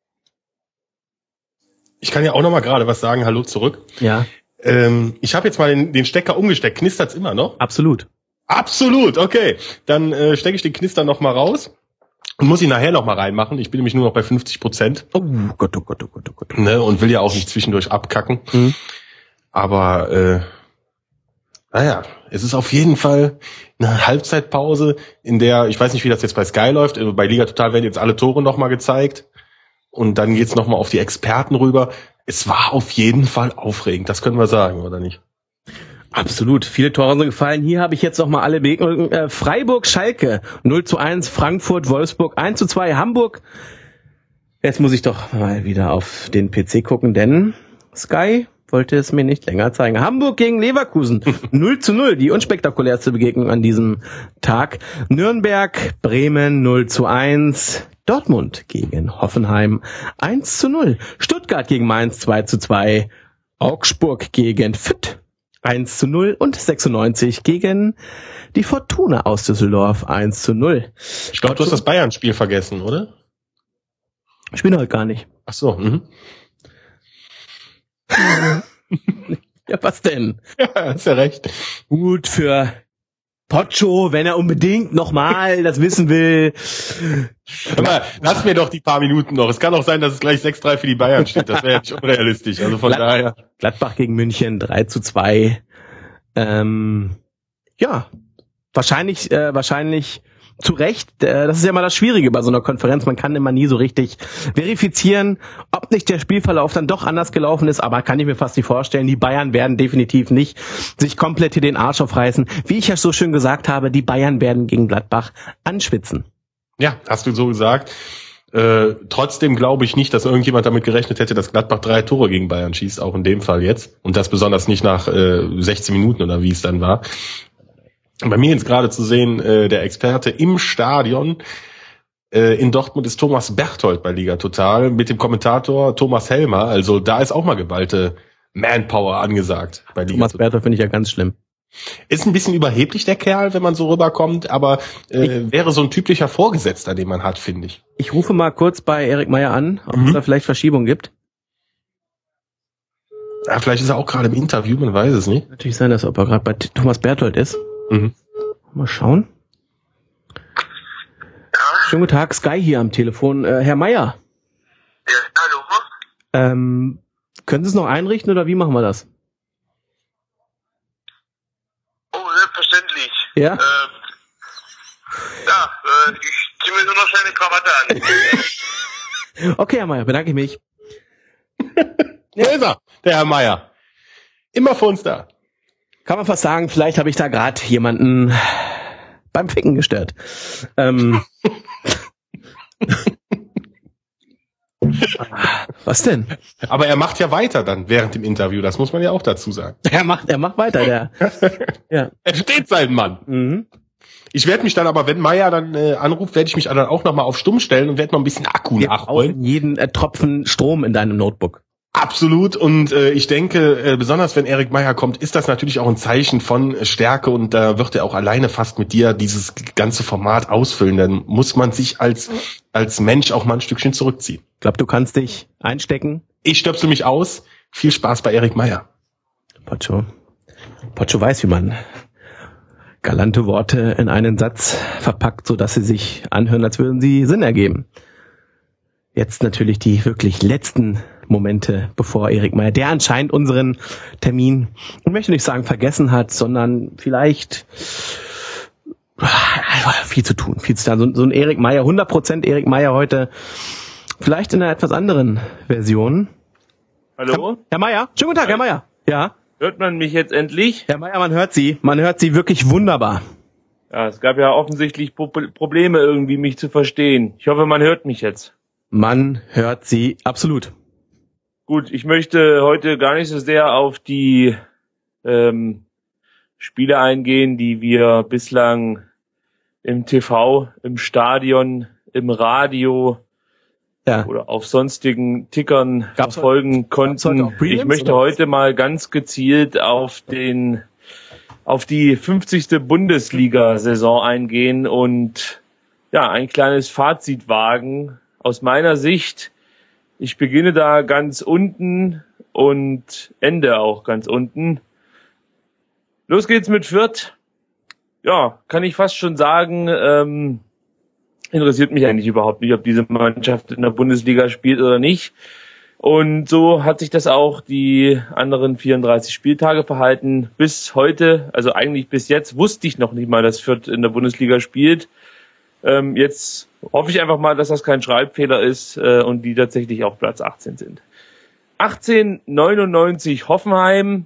Ich kann ja auch noch mal gerade was sagen. Hallo zurück. Ja. Ähm, ich habe jetzt mal den, den Stecker umgesteckt. Knistert's immer noch? Absolut. Absolut, okay. Dann äh, stecke ich den Knister noch mal raus und muss ihn nachher noch mal reinmachen. Ich bin nämlich nur noch bei fünfzig Prozent. Oh Gott, oh Gott, oh Gott, oh Gott. Ne, und will ja auch nicht zwischendurch abkacken. Mhm. Aber äh, naja, es ist auf jeden Fall eine Halbzeitpause, in der, ich weiß nicht, wie das jetzt bei Sky läuft, bei Liga Total werden jetzt alle Tore nochmal gezeigt und dann geht's nochmal auf die Experten rüber. Es war auf jeden Fall aufregend, das können wir sagen, oder nicht? Absolut, viele Tore sind gefallen. Hier habe ich jetzt nochmal alle Begegnungen. Äh, Freiburg, Schalke, null zu eins, Frankfurt, Wolfsburg, eins zu zwei, Hamburg. Jetzt muss ich doch mal wieder auf den P C gucken, denn Sky wollte es mir nicht länger zeigen. Hamburg gegen Leverkusen, null zu null, die unspektakulärste Begegnung an diesem Tag. Nürnberg, Bremen, null zu eins. Dortmund gegen Hoffenheim, eins zu null. Stuttgart gegen Mainz, zwei zu zwei. Augsburg gegen Fürth, eins zu null. Und sechsundneunzig gegen die Fortuna aus Düsseldorf, eins zu null. Ich glaube, du hast das Bayern-Spiel vergessen, oder? Ich bin heute gar nicht. Ach so, mhm. Ja, was denn? Ja, hast ja recht. Gut für Potsche, wenn er unbedingt nochmal das wissen will. Aber lass mir doch die paar Minuten noch. Es kann auch sein, dass es gleich sechs drei für die Bayern steht. Das wäre ja nicht unrealistisch. Also von Glad- daher. Gladbach gegen München, drei zu zwei. Ähm, ja, wahrscheinlich, äh, wahrscheinlich zu Recht. Äh, das ist ja immer das Schwierige bei so einer Konferenz. Man kann immer nie so richtig verifizieren, ob nicht der Spielverlauf dann doch anders gelaufen ist. Aber kann ich mir fast nicht vorstellen. Die Bayern werden definitiv nicht sich komplett hier den Arsch aufreißen. Wie ich ja so schön gesagt habe, die Bayern werden gegen Gladbach anschwitzen. Ja, hast du so gesagt. Äh, trotzdem glaube ich nicht, dass irgendjemand damit gerechnet hätte, dass Gladbach drei Tore gegen Bayern schießt, auch in dem Fall jetzt. Und das besonders nicht nach äh, sechzehn Minuten oder wie es dann war. Bei mir jetzt gerade zu sehen, äh, der Experte im Stadion äh, in Dortmund ist Thomas Berthold bei Liga Total mit dem Kommentator Thomas Helmer. Also da ist auch mal geballte Manpower angesagt bei Liga Thomas Total. Berthold finde ich ja ganz schlimm. Ist ein bisschen überheblich, der Kerl, wenn man so rüberkommt, aber äh, wäre so ein typischer Vorgesetzter, den man hat, finde ich. Ich rufe mal kurz bei Erik Meyer an, ob mhm. es da vielleicht Verschiebung gibt. Ja, vielleicht ist er auch gerade im Interview, man weiß es nicht. Natürlich sein, dass er gerade bei Thomas Berthold ist. Mhm. Mal schauen. Ja. Schönen guten Tag, Sky hier am Telefon. Äh, Herr Meyer. Ja, hallo. Ähm, können Sie es noch einrichten oder wie machen wir das? Oh, selbstverständlich. Ja? Ähm, ja, äh, ich ziehe mir nur noch schnell eine Krawatte an. Okay, Herr Meyer, bedanke ich mich. Ja, ist er, der Herr Meyer. Immer für uns da. Kann man fast sagen, vielleicht habe ich da gerade jemanden beim Ficken gestört. Ähm. Was denn? Aber er macht ja weiter dann während dem Interview, das muss man ja auch dazu sagen. Er macht, er macht weiter, der. Ja. Er steht seinen Mann. Mhm. Ich werde mich dann aber, wenn Meier dann äh, anruft, werde ich mich dann auch nochmal auf Stumm stellen und werde noch ein bisschen Akku Wir nachholen. brauchen jeden äh, Tropfen Strom in deinem Notebook. Absolut. Und äh, ich denke, äh, besonders wenn Erik Meier kommt, ist das natürlich auch ein Zeichen von äh, Stärke und da wird er auch alleine fast mit dir dieses ganze Format ausfüllen. Dann muss man sich als als Mensch auch mal ein Stückchen zurückziehen. Ich glaube, du kannst dich einstecken. Ich stöpsel mich aus. Viel Spaß bei Erik Meier. Pocho. Pocho weiß, wie man galante Worte in einen Satz verpackt, so dass sie sich anhören, als würden sie Sinn ergeben. Jetzt natürlich die wirklich letzten Momente, bevor Erik Meier, der anscheinend unseren Termin, ich möchte nicht sagen vergessen hat, sondern vielleicht viel zu tun, viel zu tun. So, so ein Erik Meier, hundert Prozent Erik Meier heute, vielleicht in einer etwas anderen Version. Hallo? Herr, Herr Meier, schönen guten Tag, Herr Meier. Ja. Hört man mich jetzt endlich? Herr Meier, man hört Sie, man hört Sie wirklich wunderbar. Ja, es gab ja offensichtlich Pro- Probleme irgendwie, mich zu verstehen. Ich hoffe, man hört mich jetzt. Man hört Sie absolut. Gut, ich möchte heute gar nicht so sehr auf die ähm, Spiele eingehen, die wir bislang im T V, im Stadion, im Radio Ja. oder auf sonstigen Tickern Gab's verfolgen heute konnten. auch Prelims, Ich möchte oder was? heute mal ganz gezielt auf den auf die fünfzigste Bundesliga-Saison eingehen und ja, ein kleines Fazit wagen. Aus meiner Sicht, ich beginne da ganz unten und ende auch ganz unten. Los geht's mit Fürth. Ja, kann ich fast schon sagen, ähm, interessiert mich eigentlich überhaupt nicht, ob diese Mannschaft in der Bundesliga spielt oder nicht. Und so hat sich das auch die anderen vierunddreißig Spieltage verhalten. Bis heute, also eigentlich bis jetzt, wusste ich noch nicht mal, dass Fürth in der Bundesliga spielt. Ähm, jetzt hoffe ich einfach mal, dass das kein Schreibfehler ist äh, und die tatsächlich auf Platz achtzehn sind. achtzehnhundertneunundneunzig Hoffenheim.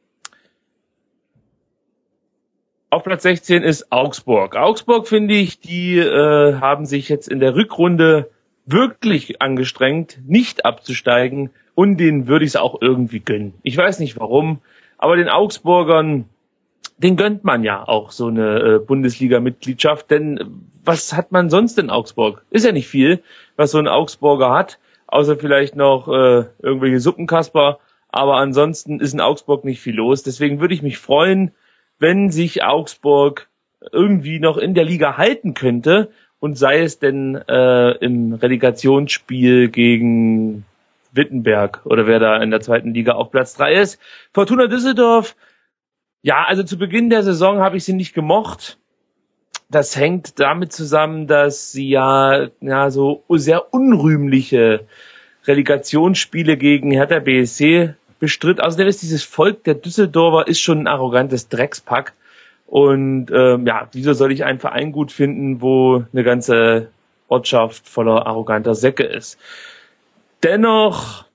Auf Platz sechzehn ist Augsburg. Augsburg, finde ich, die äh, haben sich jetzt in der Rückrunde wirklich angestrengt, nicht abzusteigen, und denen würde ich es auch irgendwie gönnen. Ich weiß nicht warum, aber den Augsburgern, den gönnt man ja auch so eine äh, Bundesliga-Mitgliedschaft, denn äh, was hat man sonst in Augsburg? Ist ja nicht viel, was so ein Augsburger hat, außer vielleicht noch äh, irgendwelche Suppenkasper, aber ansonsten ist in Augsburg nicht viel los. Deswegen würde ich mich freuen, wenn sich Augsburg irgendwie noch in der Liga halten könnte, und sei es denn äh, im Relegationsspiel gegen Wittenberg oder wer da in der zweiten Liga auf Platz drei ist. Fortuna Düsseldorf, ja, also zu Beginn der Saison habe ich sie nicht gemocht. Das hängt damit zusammen, dass sie ja, ja so sehr unrühmliche Relegationsspiele gegen Hertha B S C bestritt. Außerdem ist dieses Volk der Düsseldorfer ist schon ein arrogantes Dreckspack. Und ähm, ja, wieso soll ich einen Verein gut finden, wo eine ganze Ortschaft voller arroganter Säcke ist? Dennoch,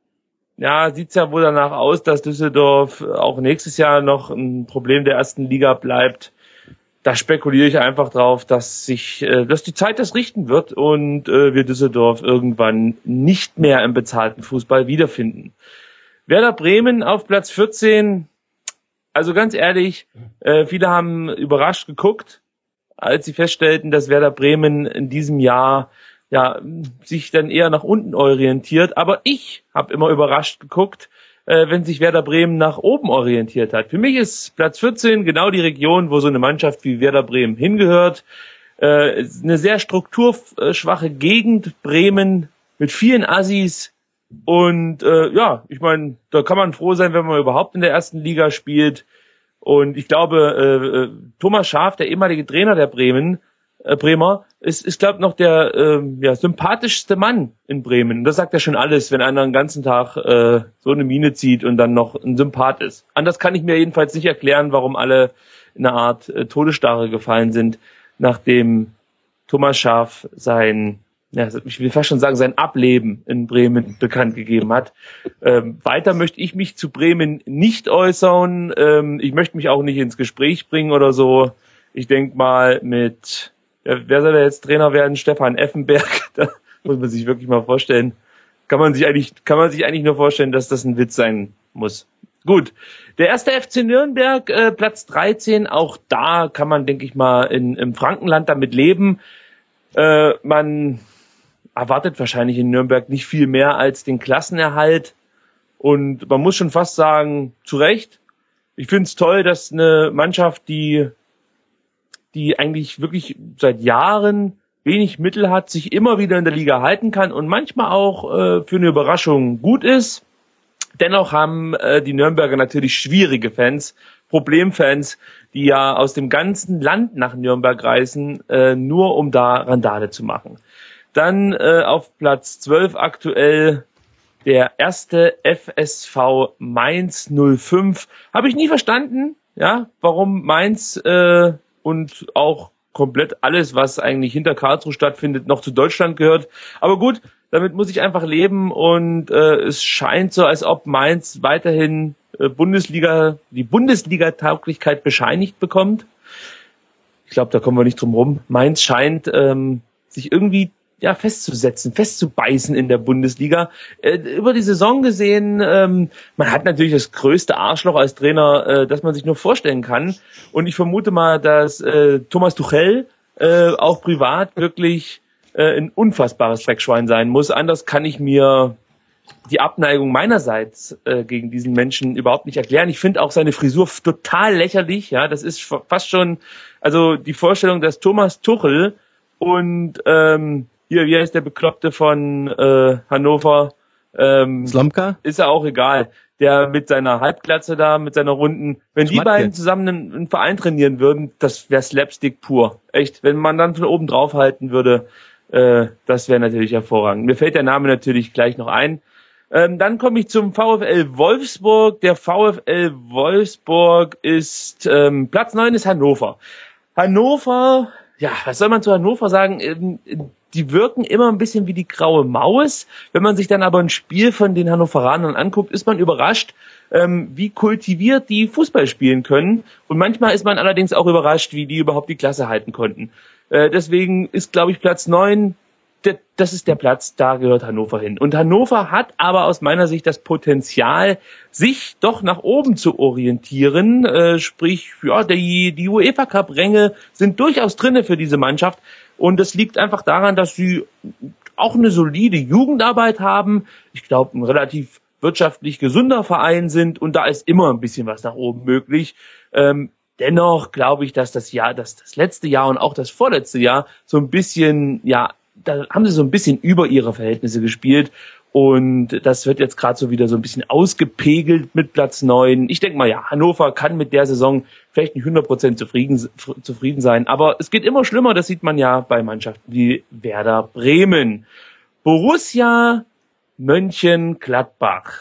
ja, sieht's ja wohl danach aus, dass Düsseldorf auch nächstes Jahr noch ein Problem der ersten Liga bleibt. Da spekuliere ich einfach drauf, dass sich, äh, dass die Zeit das richten wird und äh, wir Düsseldorf irgendwann nicht mehr im bezahlten Fußball wiederfinden. Werder Bremen auf Platz vierzehn. Also ganz ehrlich, äh, viele haben überrascht geguckt, als sie feststellten, dass Werder Bremen in diesem Jahr ja sich dann eher nach unten orientiert. Aber ich habe immer überrascht geguckt, äh, wenn sich Werder Bremen nach oben orientiert hat. Für mich ist Platz vierzehn genau die Region, wo so eine Mannschaft wie Werder Bremen hingehört. Äh, eine sehr strukturschwache Gegend, Bremen, mit vielen Assis. Und äh, ja, ich meine, da kann man froh sein, wenn man überhaupt in der ersten Liga spielt. Und ich glaube, äh, Thomas Schaaf, der ehemalige Trainer der Bremen, äh, Bremer, ist, ist glaube ich, noch der äh, ja, sympathischste Mann in Bremen. Und das sagt ja schon alles, wenn einer den ganzen Tag äh, so eine Miene zieht und dann noch ein Sympath ist. Anders kann ich mir jedenfalls nicht erklären, warum alle in eine Art äh, Todesstarre gefallen sind, nachdem Thomas Schaaf sein... ja, ich will fast schon sagen, sein Ableben in Bremen bekannt gegeben hat. Ähm, weiter möchte ich mich zu Bremen nicht äußern. Ähm, ich möchte mich auch nicht ins Gespräch bringen oder so. Ich denke mal mit, ja, wer soll da jetzt Trainer werden? Stefan Effenberg. Da muss man sich wirklich mal vorstellen. kann man sich eigentlich, kann man sich eigentlich nur vorstellen, dass das ein Witz sein muss. Gut. Der erste F C Nürnberg, äh, Platz dreizehn, auch da kann man, denke ich mal, in, im Frankenland damit leben. Äh, man erwartet wahrscheinlich in Nürnberg nicht viel mehr als den Klassenerhalt. Und man muss schon fast sagen, zu Recht. Ich finde es toll, dass eine Mannschaft, die, die eigentlich wirklich seit Jahren wenig Mittel hat, sich immer wieder in der Liga halten kann und manchmal auch äh, für eine Überraschung gut ist. Dennoch haben äh, die Nürnberger natürlich schwierige Fans, Problemfans, die ja aus dem ganzen Land nach Nürnberg reisen, äh, nur um da Randale zu machen. Dann äh, auf Platz zwölf aktuell der erste F S V Mainz null fünf. Habe ich nie verstanden, ja, warum Mainz äh, und auch komplett alles, was eigentlich hinter Karlsruhe stattfindet, noch zu Deutschland gehört. Aber gut, damit muss ich einfach leben und äh, es scheint so, als ob Mainz weiterhin äh, Bundesliga, die Bundesliga-Tauglichkeit bescheinigt bekommt. Ich glaube, da kommen wir nicht drum rum. Mainz scheint ähm, sich irgendwie ja festzusetzen, festzubeißen in der Bundesliga. Äh, über die Saison gesehen, ähm, man hat natürlich das größte Arschloch als Trainer, äh, das man sich nur vorstellen kann. Und ich vermute mal, dass äh, Thomas Tuchel äh, auch privat wirklich äh, ein unfassbares Dreckschwein sein muss. Anders kann ich mir die Abneigung meinerseits äh, gegen diesen Menschen überhaupt nicht erklären. Ich finde auch seine Frisur total lächerlich. Ja, das ist fast schon, also die Vorstellung, dass Thomas Tuchel und ähm, hier, wie heißt der Bekloppte von äh, Hannover? Ähm, Slomka? Ist ja auch egal. Der mit seiner Halbglatze da, mit seiner runden, wenn Schmatke. Die beiden zusammen einen, einen Verein trainieren würden, das wäre Slapstick pur. Echt, wenn man dann von oben drauf halten würde, äh, das wäre natürlich hervorragend. Mir fällt der Name natürlich gleich noch ein. Ähm, dann komme ich zum VfL Wolfsburg. Der VfL Wolfsburg ist, ähm, Platz neun ist Hannover. Hannover, ja, was soll man zu Hannover sagen? Ähm, die wirken immer ein bisschen wie die graue Maus. Wenn man sich dann aber ein Spiel von den Hannoveranern anguckt, ist man überrascht, ähm, wie kultiviert die Fußball spielen können. Und manchmal ist man allerdings auch überrascht, wie die überhaupt die Klasse halten konnten. Äh, deswegen ist, glaube ich, Platz neun, de, das ist der Platz, da gehört Hannover hin. Und Hannover hat aber aus meiner Sicht das Potenzial, sich doch nach oben zu orientieren. Äh, sprich, ja, die, die UEFA-Cup-Ränge sind durchaus drinne für diese Mannschaft. Und das liegt einfach daran, dass sie auch eine solide Jugendarbeit haben. Ich glaube, ein relativ wirtschaftlich gesunder Verein sind und da ist immer ein bisschen was nach oben möglich. Ähm, dennoch glaube ich, dass das Jahr, dass das letzte Jahr und auch das vorletzte Jahr so ein bisschen, ja, da haben sie so ein bisschen über ihre Verhältnisse gespielt. Und das wird jetzt gerade so wieder so ein bisschen ausgepegelt mit Platz neun. Ich denke mal, ja, Hannover kann mit der Saison vielleicht nicht hundert Prozent zufrieden, zufrieden sein. Aber es geht immer schlimmer, das sieht man ja bei Mannschaften wie Werder Bremen. Borussia Mönchengladbach.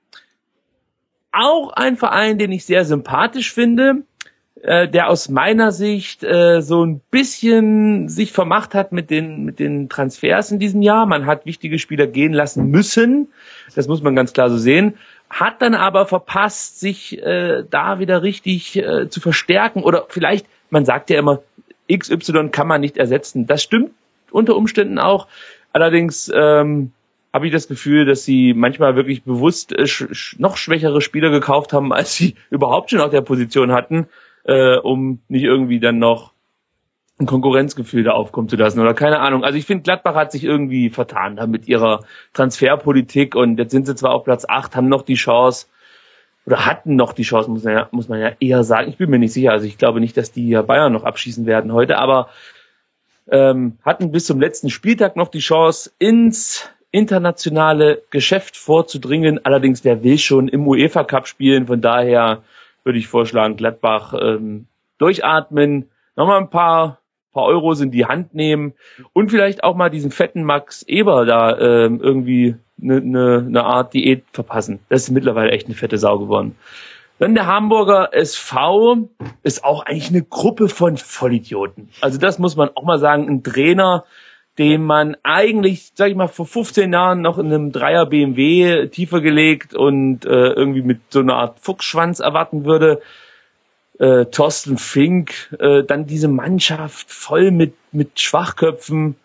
Auch ein Verein, den ich sehr sympathisch finde, äh, der aus meiner Sicht äh, so ein bisschen sich vermacht hat mit den mit den Transfers in diesem Jahr. Man hat wichtige Spieler gehen lassen müssen, das muss man ganz klar so sehen, hat dann aber verpasst, sich äh, da wieder richtig äh, zu verstärken. Oder vielleicht, man sagt ja immer, X Y kann man nicht ersetzen. Das stimmt unter Umständen auch. Allerdings ähm, habe ich das Gefühl, dass sie manchmal wirklich bewusst äh, sch- noch schwächere Spieler gekauft haben, als sie überhaupt schon auf der Position hatten, äh, um nicht irgendwie dann noch ein Konkurrenzgefühl da aufkommen zu lassen oder keine Ahnung. Also ich finde, Gladbach hat sich irgendwie vertan da mit ihrer Transferpolitik und jetzt sind sie zwar auf Platz acht, haben noch die Chance oder hatten noch die Chance, muss man ja, muss man ja eher sagen. Ich bin mir nicht sicher, also ich glaube nicht, dass die Bayern noch abschießen werden heute, aber ähm, hatten bis zum letzten Spieltag noch die Chance, ins internationale Geschäft vorzudringen. Allerdings, wer will schon im UEFA Cup spielen? Von daher würde ich vorschlagen, Gladbach ähm, durchatmen, nochmal ein paar, paar Euros in die Hand nehmen und vielleicht auch mal diesen fetten Max Eber da ähm, irgendwie eine ne, ne Art Diät verpassen. Das ist mittlerweile echt eine fette Sau geworden. Dann der Hamburger S V ist auch eigentlich eine Gruppe von Vollidioten. Also das muss man auch mal sagen, ein Trainer, den man eigentlich, sag ich mal, vor fünfzehn Jahren noch in einem Dreier B M W tiefer gelegt und äh, irgendwie mit so einer Art Fuchsschwanz erwarten würde. Äh, Thorsten Fink, äh, dann diese Mannschaft voll mit mit Schwachköpfen.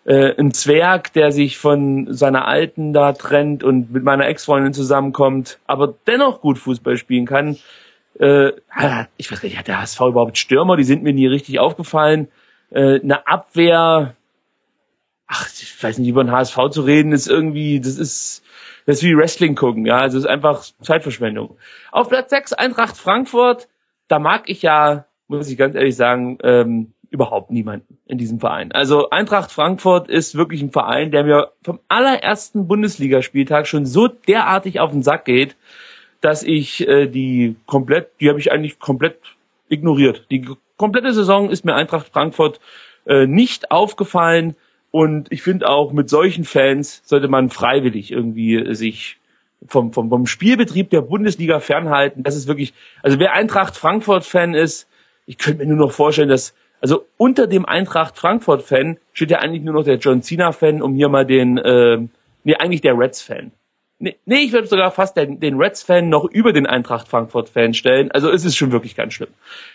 äh, ein Zwerg, der sich von seiner Alten da trennt und mit meiner Ex-Freundin zusammenkommt, aber dennoch gut Fußball spielen kann. Äh, ich weiß nicht, hat der H S V überhaupt Stürmer? Die sind mir nie richtig aufgefallen. Äh, eine Abwehr, ach, ich weiß nicht, über den H S V zu reden, ist irgendwie, das ist, das ist wie Wrestling gucken, ja, also es ist einfach Zeitverschwendung. Auf Platz sechs Eintracht Frankfurt, da mag ich ja, muss ich ganz ehrlich sagen, ähm, überhaupt niemanden in diesem Verein. Also Eintracht Frankfurt ist wirklich ein Verein, der mir vom allerersten Bundesligaspieltag schon so derartig auf den Sack geht, dass ich äh, die komplett, die habe ich eigentlich komplett ignoriert. Die komplette Saison ist mir Eintracht Frankfurt äh, nicht aufgefallen und ich finde auch, mit solchen Fans sollte man freiwillig irgendwie äh, sich vom, vom, vom Spielbetrieb der Bundesliga fernhalten. Das ist wirklich, also wer Eintracht Frankfurt-Fan ist, ich könnte mir nur noch vorstellen, dass also unter dem Eintracht Frankfurt-Fan steht ja eigentlich nur noch der John Cena-Fan, um hier mal den, äh, nee, eigentlich der Reds-Fan. Nee, nee ich würde sogar fast den, den Reds-Fan noch über den Eintracht Frankfurt-Fan stellen. Also es ist schon wirklich ganz schlimm.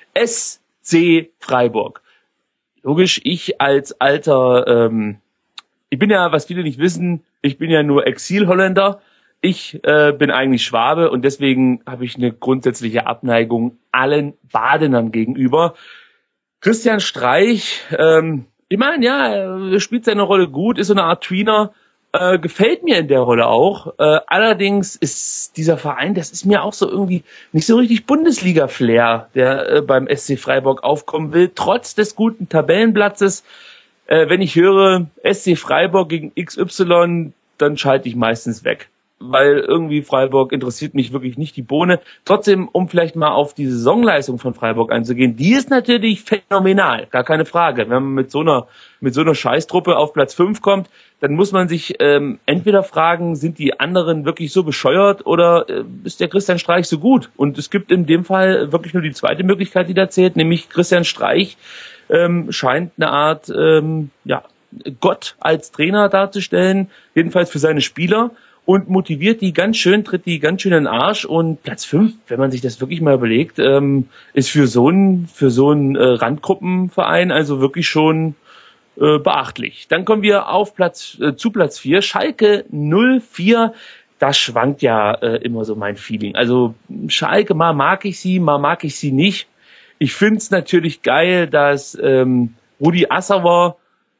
S C Freiburg. Logisch, ich als alter, ähm, ich bin ja, was viele nicht wissen, ich bin ja nur Exil-Holländer. Ich äh, bin eigentlich Schwabe und deswegen habe ich eine grundsätzliche Abneigung allen Badenern gegenüber. Christian Streich, ähm, ich meine, ja, er spielt seine Rolle gut, ist so eine Art Tweener, äh, gefällt mir in der Rolle auch. Äh, allerdings ist dieser Verein, das ist mir auch so irgendwie nicht so richtig Bundesliga-Flair, der äh, beim S C Freiburg aufkommen will, trotz des guten Tabellenplatzes. Äh, wenn ich höre S C Freiburg gegen X Y, dann schalte ich meistens weg. Weil irgendwie Freiburg interessiert mich wirklich nicht die Bohne. Trotzdem, um vielleicht mal auf die Saisonleistung von Freiburg einzugehen, die ist natürlich phänomenal, gar keine Frage. Wenn man mit so einer mit so einer Scheißtruppe auf Platz fünf kommt, dann muss man sich ähm, entweder fragen, sind die anderen wirklich so bescheuert oder äh, ist der Christian Streich so gut? Und es gibt in dem Fall wirklich nur die zweite Möglichkeit, die da zählt, nämlich Christian Streich ähm, scheint eine Art ähm, ja Gott als Trainer darzustellen, jedenfalls für seine Spieler. Und motiviert die ganz schön, tritt die ganz schön in den Arsch. Und Platz fünf, wenn man sich das wirklich mal überlegt, ähm, ist für so einen für so einen äh, Randgruppenverein also wirklich schon äh, beachtlich. Dann kommen wir auf Platz äh, zu Platz vier, Schalke null vier. Da schwankt ja äh, immer so mein Feeling. Also Schalke, mal mag ich sie, mal mag ich sie nicht. Ich find's natürlich geil, dass ähm, Rudi Assauer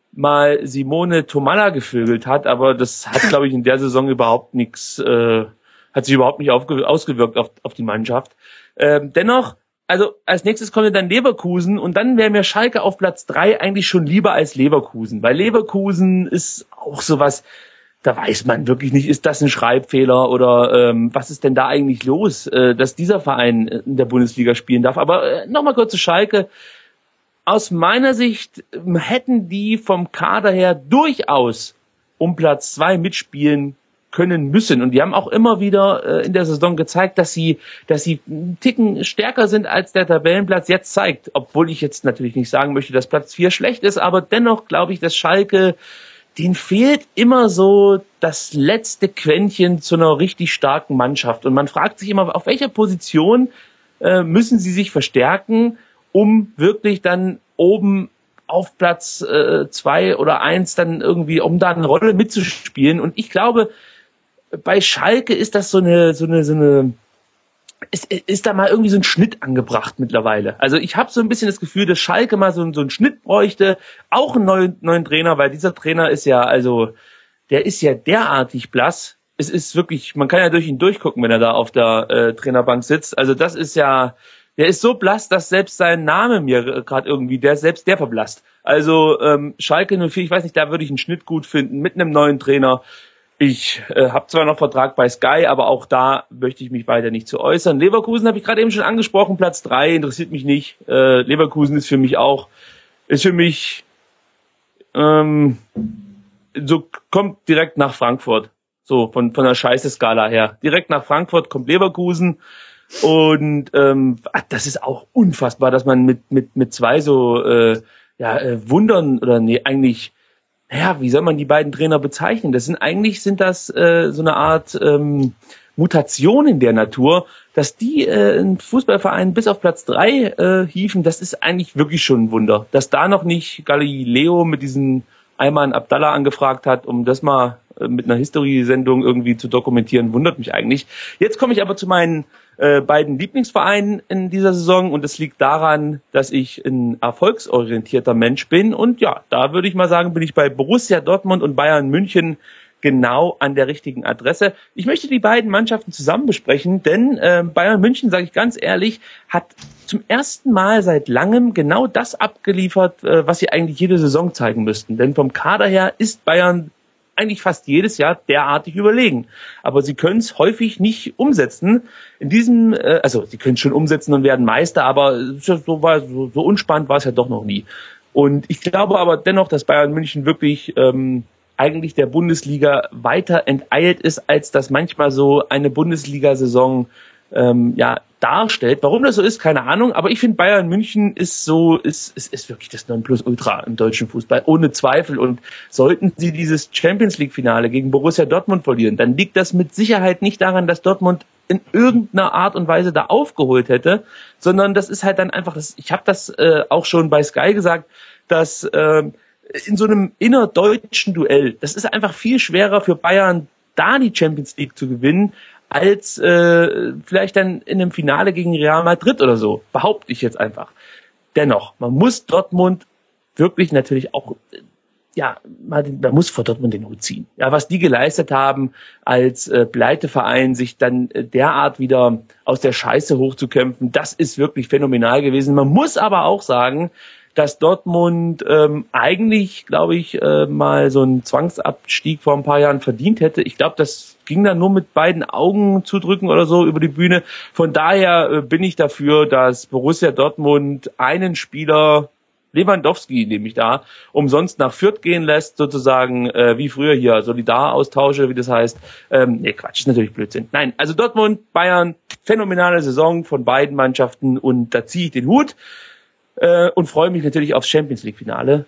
mal Simone Tomalla gevögelt hat, aber das hat, glaube ich, in der Saison überhaupt nichts, äh, hat sich überhaupt nicht aufge- ausgewirkt auf, auf die Mannschaft. Ähm, dennoch, also als nächstes kommt dann Leverkusen und dann wäre mir Schalke auf Platz drei eigentlich schon lieber als Leverkusen, weil Leverkusen ist auch sowas, da weiß man wirklich nicht, ist das ein Schreibfehler oder ähm, was ist denn da eigentlich los, äh, dass dieser Verein in der Bundesliga spielen darf. Aber äh, nochmal kurz zu Schalke. Aus meiner Sicht hätten die vom Kader her durchaus um Platz zwei mitspielen können müssen. Und die haben auch immer wieder äh, in der Saison gezeigt, dass sie, dass sie einen Ticken stärker sind, als der Tabellenplatz jetzt zeigt. Obwohl ich jetzt natürlich nicht sagen möchte, dass Platz vier schlecht ist, aber dennoch glaube ich, dass Schalke, denen fehlt immer so das letzte Quäntchen zu einer richtig starken Mannschaft. Und man fragt sich immer, auf welcher Position äh, müssen sie sich verstärken, um wirklich dann oben auf Platz äh, zwei oder eins dann irgendwie, um da eine Rolle mitzuspielen. Und ich glaube, bei Schalke ist das so eine, so eine, so eine, ist, ist da mal irgendwie so ein Schnitt angebracht mittlerweile. Also ich habe so ein bisschen das Gefühl, dass Schalke mal so, so einen Schnitt bräuchte, auch einen neuen, neuen Trainer, weil dieser Trainer ist ja, also, der ist ja derartig blass. Es ist wirklich, man kann ja durch ihn durchgucken, wenn er da auf der äh, Trainerbank sitzt. Also das ist ja, der ist so blass, dass selbst sein Name mir gerade irgendwie, der selbst der verblasst. Also ähm, Schalke null vier, ich weiß nicht, da würde ich einen Schnitt gut finden mit einem neuen Trainer. Ich äh, habe zwar noch Vertrag bei Sky, aber auch da möchte ich mich weiter nicht zu äußern. Leverkusen habe ich gerade eben schon angesprochen, Platz drei, interessiert mich nicht. Äh, Leverkusen ist für mich auch, ist für mich, ähm, so kommt direkt nach Frankfurt. So, von von der Scheiße-Skala her. Direkt nach Frankfurt kommt Leverkusen. Und ähm, das ist auch unfassbar, dass man mit mit mit zwei so äh, ja äh, Wundern oder nee eigentlich, naja, wie soll man die beiden Trainer bezeichnen? Das sind eigentlich sind das äh, so eine Art ähm, Mutationen der Natur, dass die äh, einen Fußballverein bis auf Platz drei äh, hieven. Das ist eigentlich wirklich schon ein Wunder, dass da noch nicht Galileo mit diesen Ayman Abdallah angefragt hat, um das mal mit einer History-Sendung irgendwie zu dokumentieren, wundert mich eigentlich. Jetzt komme ich aber zu meinen äh, beiden Lieblingsvereinen in dieser Saison und das liegt daran, dass ich ein erfolgsorientierter Mensch bin und ja, da würde ich mal sagen, bin ich bei Borussia Dortmund und Bayern München genau an der richtigen Adresse. Ich möchte die beiden Mannschaften zusammen besprechen, denn äh, Bayern München, sage ich ganz ehrlich, hat zum ersten Mal seit langem genau das abgeliefert, äh, was sie eigentlich jede Saison zeigen müssten. Denn vom Kader her ist Bayern eigentlich fast jedes Jahr derartig überlegen. Aber sie können es häufig nicht umsetzen. In diesem, äh, also sie können es schon umsetzen und werden Meister, aber so, war, so, so unspannend war es ja doch noch nie. Und ich glaube aber dennoch, dass Bayern München wirklich ähm, eigentlich der Bundesliga weiter enteilt ist, als das manchmal so eine Bundesliga-Saison ähm, ja darstellt. Warum das so ist, keine Ahnung, aber ich finde Bayern München ist so, ist, ist, ist wirklich das Nonplusultra im deutschen Fußball, ohne Zweifel. Und sollten sie dieses Champions-League-Finale gegen Borussia Dortmund verlieren, dann liegt das mit Sicherheit nicht daran, dass Dortmund in irgendeiner Art und Weise da aufgeholt hätte, sondern das ist halt dann einfach, das, ich habe das äh, auch schon bei Sky gesagt, dass äh, in so einem innerdeutschen Duell, das ist einfach viel schwerer für Bayern, da die Champions League zu gewinnen, als äh, vielleicht dann in einem Finale gegen Real Madrid oder so, behaupte ich jetzt einfach. Dennoch, man muss Dortmund wirklich natürlich auch, äh, ja, man, man muss vor Dortmund den Hut ziehen. Ja, was die geleistet haben, als äh, Pleiteverein sich dann äh, derart wieder aus der Scheiße hochzukämpfen, das ist wirklich phänomenal gewesen. Man muss aber auch sagen, dass Dortmund ähm, eigentlich, glaube ich, äh, mal so einen Zwangsabstieg vor ein paar Jahren verdient hätte. Ich glaube, das ging dann nur mit beiden Augen zudrücken oder so über die Bühne. Von daher äh, bin ich dafür, dass Borussia Dortmund einen Spieler, Lewandowski nehme ich da, umsonst nach Fürth gehen lässt, sozusagen äh, wie früher hier, Solidaraustausche, wie das heißt. Ähm, nee, Quatsch, ist natürlich Blödsinn. Nein, also Dortmund, Bayern, phänomenale Saison von beiden Mannschaften und da ziehe ich den Hut. Und freue mich natürlich aufs Champions-League-Finale.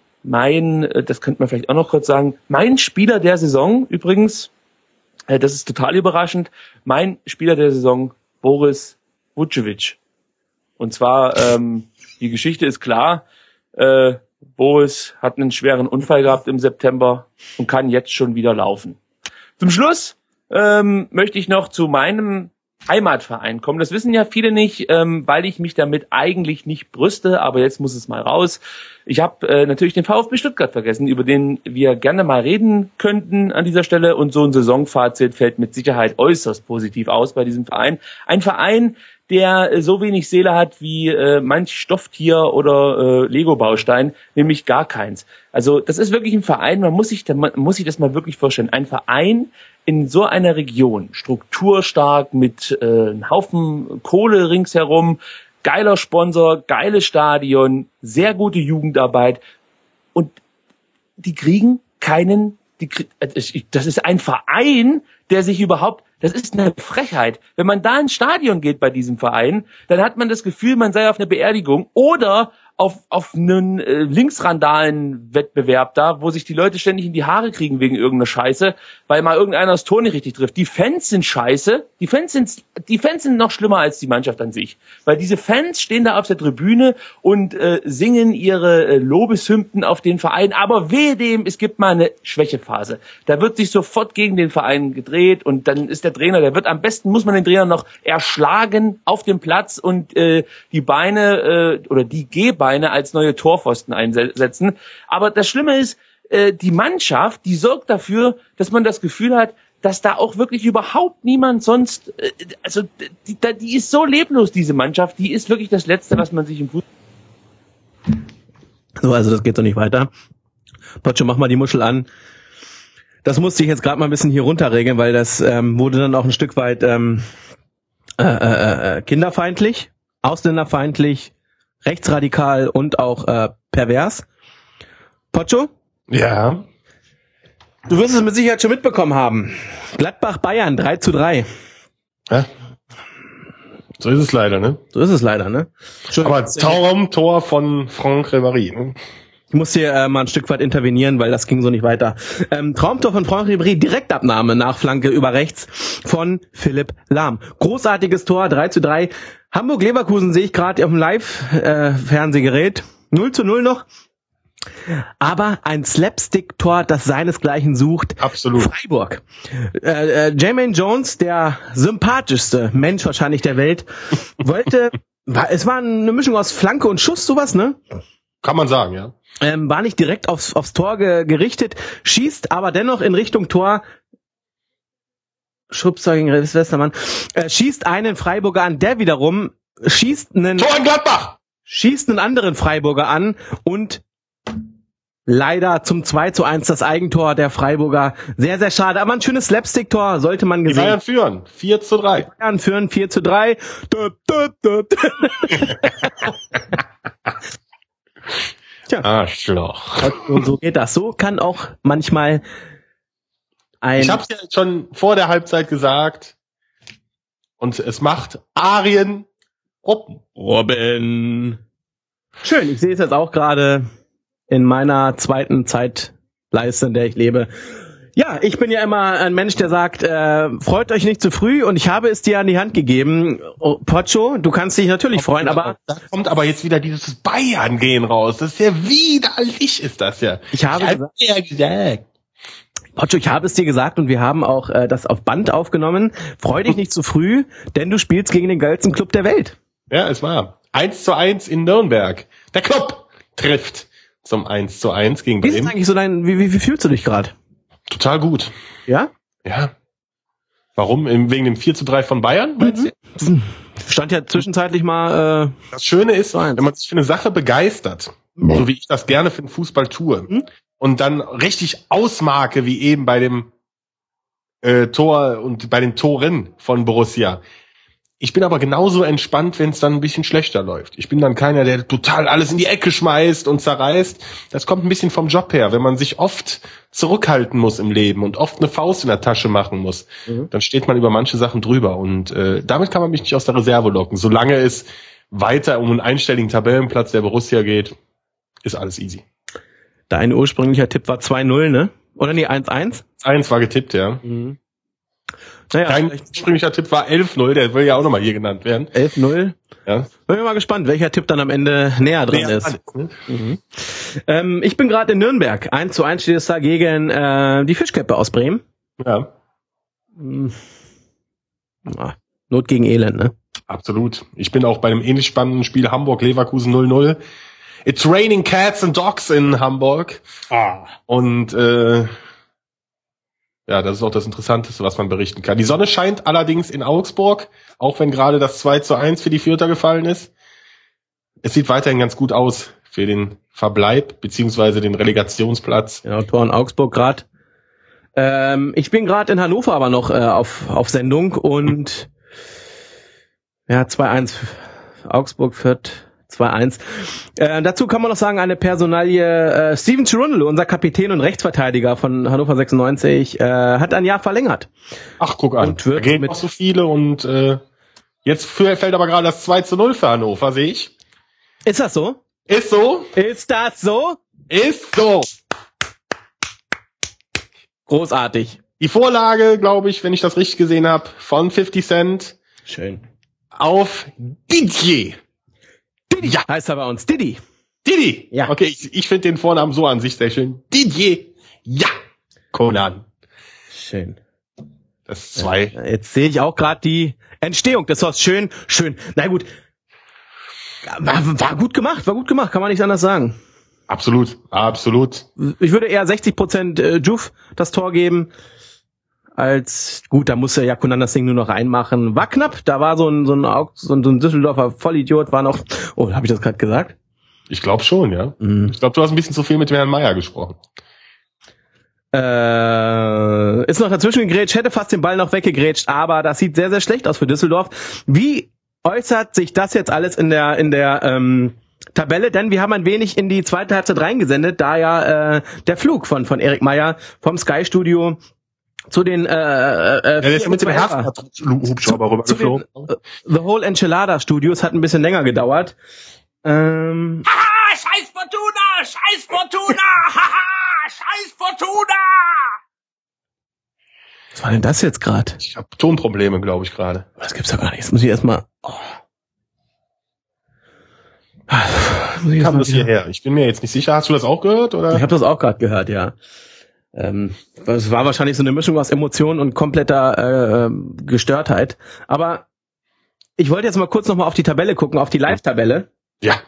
Mein, das könnte man vielleicht auch noch kurz sagen, mein Spieler der Saison übrigens, das ist total überraschend, mein Spieler der Saison, Boris Vucevic. Und zwar, ähm, die Geschichte ist klar, äh, Boris hat einen schweren Unfall gehabt im September und kann jetzt schon wieder laufen. Zum Schluss ähm, möchte ich noch zu meinem Heimatverein kommen. Das wissen ja viele nicht, ähm, weil ich mich damit eigentlich nicht brüste, aber jetzt muss es mal raus. Ich habe äh, natürlich den VfB Stuttgart vergessen, über den wir gerne mal reden könnten an dieser Stelle und so ein Saisonfazit fällt mit Sicherheit äußerst positiv aus bei diesem Verein. Ein Verein, der äh, so wenig Seele hat wie äh, manch Stofftier oder äh, Lego-Baustein, nämlich gar keins. Also das ist wirklich ein Verein, man muss sich, man muss sich das mal wirklich vorstellen, ein Verein in so einer Region, strukturstark mit äh, einem Haufen Kohle ringsherum, geiler Sponsor, geiles Stadion, sehr gute Jugendarbeit und die kriegen keinen, die, das ist ein Verein, der sich überhaupt, das ist eine Frechheit. Wenn man da ins Stadion geht bei diesem Verein, dann hat man das Gefühl, man sei auf einer Beerdigung oder auf auf einen äh, Linksrandalen-Wettbewerb da, wo sich die Leute ständig in die Haare kriegen wegen irgendeiner Scheiße, weil mal irgendeiner das Tor nicht richtig trifft. Die Fans sind scheiße, die Fans sind die Fans sind noch schlimmer als die Mannschaft an sich, weil diese Fans stehen da auf der Tribüne und äh, singen ihre äh, Lobeshymnen auf den Verein, aber wehe dem, es gibt mal eine Schwächephase. Da wird sich sofort gegen den Verein gedreht und dann ist der Trainer, der wird am besten, muss man den Trainer noch erschlagen auf dem Platz und äh, die Beine äh, oder die Gehbeine als neue Torpfosten einsetzen. Aber das Schlimme ist, äh, die Mannschaft, die sorgt dafür, dass man das Gefühl hat, dass da auch wirklich überhaupt niemand sonst, äh, also die, die ist so leblos, diese Mannschaft, die ist wirklich das Letzte, was man sich im Fußball... So, also das geht doch nicht weiter. Potscho, mach mal die Muschel an. Das musste ich jetzt gerade mal ein bisschen hier runterregeln, weil das ähm, wurde dann auch ein Stück weit ähm, äh, äh, kinderfeindlich, ausländerfeindlich, rechtsradikal und auch äh, pervers. Potscho? Ja. Du wirst es mit Sicherheit schon mitbekommen haben. Gladbach-Bayern, drei zu drei. Ja. So ist es leider, ne? So ist es leider, ne? Aber Traumtor von Franck Ribéry, ne? Ich muss hier äh, mal ein Stück weit intervenieren, weil das ging so nicht weiter. Ähm, Traumtor von Franck Ribéry, Direktabnahme nach Flanke über rechts von Philipp Lahm. Großartiges Tor, drei zu drei. Hamburg-Leverkusen sehe ich gerade auf dem Live-Fernsehgerät. null zu null noch. Aber ein Slapstick-Tor, das seinesgleichen sucht. Absolut. Freiburg. Äh, äh, Jermaine Jones, der sympathischste Mensch wahrscheinlich der Welt, wollte, war, es war eine Mischung aus Flanke und Schuss, sowas, ne? Kann man sagen, ja. Ähm, war nicht direkt aufs, aufs Tor ge, gerichtet, schießt aber dennoch in Richtung Tor. Schubser gegen Westermann. Äh, schießt einen Freiburger an, der wiederum schießt einen, Tor in Gladbach! schießt einen anderen Freiburger an und leider zum zwei zu eins das Eigentor der Freiburger. Sehr, sehr schade. Aber ein schönes Slapstick-Tor, sollte man Die gesehen. Bayern führen. vier zu drei. Die Bayern führen vier zu drei. Döp, döp, döp. Tja, Arschloch. so, so geht das. So kann auch manchmal ein... Ich hab's ja schon vor der Halbzeit gesagt. Und es macht Arjen Robben. Robben. Schön, ich sehe es jetzt auch gerade in meiner zweiten Zeitleiste, in der ich lebe. Ja, ich bin ja immer ein Mensch, der sagt, äh, freut euch nicht zu früh, und ich habe es dir an die Hand gegeben. Oh, Pocho, du kannst dich natürlich freuen, aber... Da kommt aber jetzt wieder dieses Bayern-Gehen raus. Das ist ja widerlich, ist das ja. Ich habe ich gesagt, ja gesagt. Pocho, ich habe es dir gesagt, und wir haben auch äh, das auf Band aufgenommen. Freu dich nicht zu früh, denn du spielst gegen den geilsten Club der Welt. Ja, es war eins zu eins in Nürnberg. Der Club trifft zum eins zu eins gegen Wie ist Bremen. eigentlich so dein, wie, wie, wie fühlst du dich gerade? Total gut. Ja? Ja. Warum? Im- Wegen dem vier zu drei von Bayern? Meinst du? Stand ja zwischenzeitlich mal, äh, Das Schöne ist, so eins. wenn man sich für eine Sache begeistert, so wie ich das gerne für den Fußball tue, Mhm. und dann richtig ausmarke, wie eben bei dem äh, Tor und bei den Toren von Borussia. Ich bin aber genauso entspannt, wenn es dann ein bisschen schlechter läuft. Ich bin dann keiner, der total alles in die Ecke schmeißt und zerreißt. Das kommt ein bisschen vom Job her. Wenn man sich oft zurückhalten muss im Leben und oft eine Faust in der Tasche machen muss, Mhm. dann steht man über manche Sachen drüber. Und äh, damit kann man mich nicht aus der Reserve locken. Solange es weiter um einen einstelligen Tabellenplatz der Borussia geht, ist alles easy. dein ursprünglicher Tipp war zwei null, ne? Oder nee, eins eins? Eins war getippt, ja. Mhm. Naja, Dein vielleicht ursprünglicher Tipp war elf null, der will ja auch nochmal hier genannt werden. elf null. Ja. Bin mir mal gespannt, welcher Tipp dann am Ende näher dran Wer ist. alles, ne? Mhm. Ähm, ich bin gerade in Nürnberg. eins zu eins steht es da gegen äh, die Fischkäppe aus Bremen. Ja, Hm. Ah, Not gegen Elend, ne? absolut. Ich bin auch bei einem ähnlich spannenden Spiel Hamburg-Leverkusen null null. It's raining cats and dogs in Hamburg. Ah. Und äh, ja, das ist auch das Interessanteste, was man berichten kann. Die Sonne scheint allerdings in Augsburg, auch wenn gerade das zwei zu eins für die Fürther gefallen ist. Es sieht weiterhin ganz gut aus für den Verbleib beziehungsweise den Relegationsplatz. Genau, Tor in Augsburg gerade. Ähm, ich bin gerade in Hannover aber noch äh, auf, auf Sendung und ja, zwei eins Augsburg Fürth zwei eins. Äh, dazu kann man noch sagen, eine Personalie, äh, Steven Cherundolo, unser Kapitän und Rechtsverteidiger von Hannover sechsundneunzig, äh, hat ein Jahr verlängert. Ach, guck an. Und wird Da gehen mit- noch so viele und äh, jetzt für- fällt aber gerade das zwei zu null für Hannover, sehe ich. Ist das so? Ist so, Ist das so? ist so. Großartig. Die Vorlage, glaube ich, wenn ich das richtig gesehen habe, von fifty Cent Schön. auf Didier. Didi ja. Heißt er bei uns. Didi. Didi. Ja. Okay, ich, ich finde den Vornamen so an sich sehr schön. Didier. Ja. Conan. Schön. Das ist zwei. Jetzt sehe ich auch gerade die Entstehung des Songs. Schön, schön. Na gut. War, war gut gemacht, war gut gemacht, kann man nicht anders sagen. Absolut, absolut. Ich würde eher sechzig Prozent äh, Juf das Tor geben, als, gut, da musste ja Kunan das Ding nur noch reinmachen. War knapp, da war so ein, so ein, Aug- so ein, so ein Düsseldorfer Vollidiot, war noch, oh, habe ich das gerade gesagt? Ich glaube schon, ja. Mhm. Ich glaube, du hast ein bisschen zu viel mit Herrn Meier gesprochen. Äh, ist noch dazwischen gegrätscht, hätte fast den Ball noch weggegrätscht, aber das sieht sehr, sehr schlecht aus für Düsseldorf. Wie äußert sich das jetzt alles in der in der ähm, Tabelle? Denn wir haben ein wenig in die zweite Halbzeit reingesendet, da ja äh, der Flug von von Erik Meier vom Sky Studio zu den äh, äh, Ja, der ist ja mit dem Hertha- Hubschrauber zu den, rübergeflogen. äh, The Whole Enchilada Studios hat ein bisschen länger gedauert. Ähm, Haha, scheiß Fortuna, scheiß Fortuna, haha, scheiß Fortuna. was war denn das jetzt gerade? Ich habe Tonprobleme, glaube ich, gerade. Das gibt's ja gar nicht. Jetzt muss ich erstmal. Oh. Wie kam das hierher? Ich bin mir jetzt nicht sicher. Hast du das auch gehört, oder? Ich habe das auch gerade gehört, ja. Ähm, es war wahrscheinlich so eine Mischung aus Emotionen und kompletter äh, Gestörtheit. Aber ich wollte jetzt mal kurz nochmal auf die Tabelle gucken, auf die Live-Tabelle. Ja.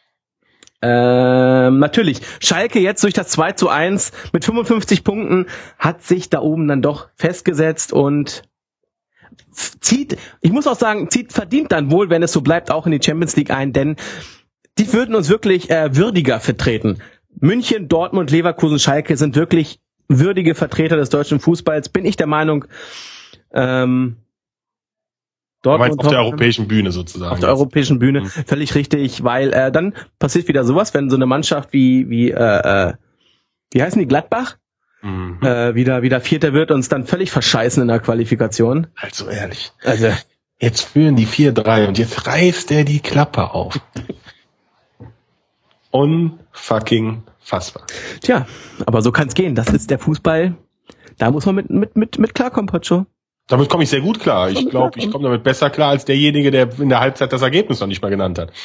Ähm, natürlich, Schalke jetzt durch das zwei zu eins mit fünfundfünfzig Punkten hat sich da oben dann doch festgesetzt und zieht, ich muss auch sagen, zieht verdient dann wohl, wenn es so bleibt, auch in die Champions League ein, denn die würden uns wirklich äh, würdiger vertreten. München, Dortmund, Leverkusen, Schalke sind wirklich würdige Vertreter des deutschen Fußballs, bin ich der Meinung. Ähm, Dortmund auf der europäischen Bühne sozusagen. Auf der europäischen Bühne, mhm. Völlig richtig, weil äh, dann passiert wieder sowas, wenn so eine Mannschaft wie wie äh, äh, wie heißen die, Gladbach, mhm. äh, wieder wieder Vierter wird und es dann völlig verscheißen in der Qualifikation. Also ehrlich. Also jetzt führen die vier drei und jetzt reißt der die Klappe auf. Unfucking fassbar. Tja, aber so kann's gehen. Das ist der Fußball. Da muss man mit mit mit mit klarkommen, Pocho. Damit komme ich sehr gut klar. Ich glaube, ich komme damit besser klar als derjenige, der in der Halbzeit das Ergebnis noch nicht mal genannt hat.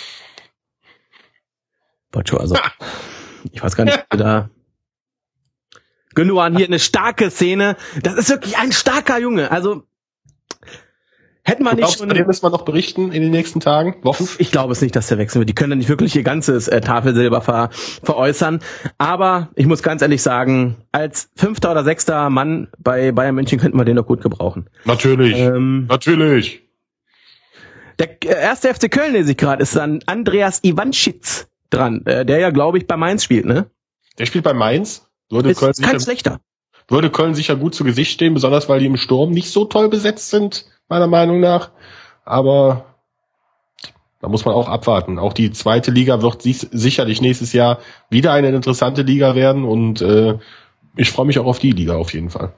Pocho, also ha. Ich weiß gar nicht, ob da Gündogan hier eine starke Szene. Das ist wirklich ein starker Junge. Also hätten wir nicht schon. Bei dem müssen wir noch berichten in den nächsten Tagen, Wochen. Ich glaube es nicht, dass der wechseln wird. Die können ja nicht wirklich ihr ganzes äh, Tafelsilber ver, veräußern. Aber ich muss ganz ehrlich sagen, als fünfter oder sechster Mann bei Bayern München könnten wir den doch gut gebrauchen. Natürlich, ähm, natürlich. Der erste F C Köln, lese ich gerade, ist dann Andreas Iwanschitz dran, äh, der ja, glaube ich, bei Mainz spielt, ne? Der spielt bei Mainz. Würde ist Köln kein sicher, schlechter. Würde Köln sicher gut zu Gesicht stehen, besonders weil die im Sturm nicht so toll besetzt sind, meiner Meinung nach. Aber da muss man auch abwarten. Auch die zweite Liga wird sicherlich nächstes Jahr wieder eine interessante Liga werden und äh, ich freue mich auch auf die Liga auf jeden Fall.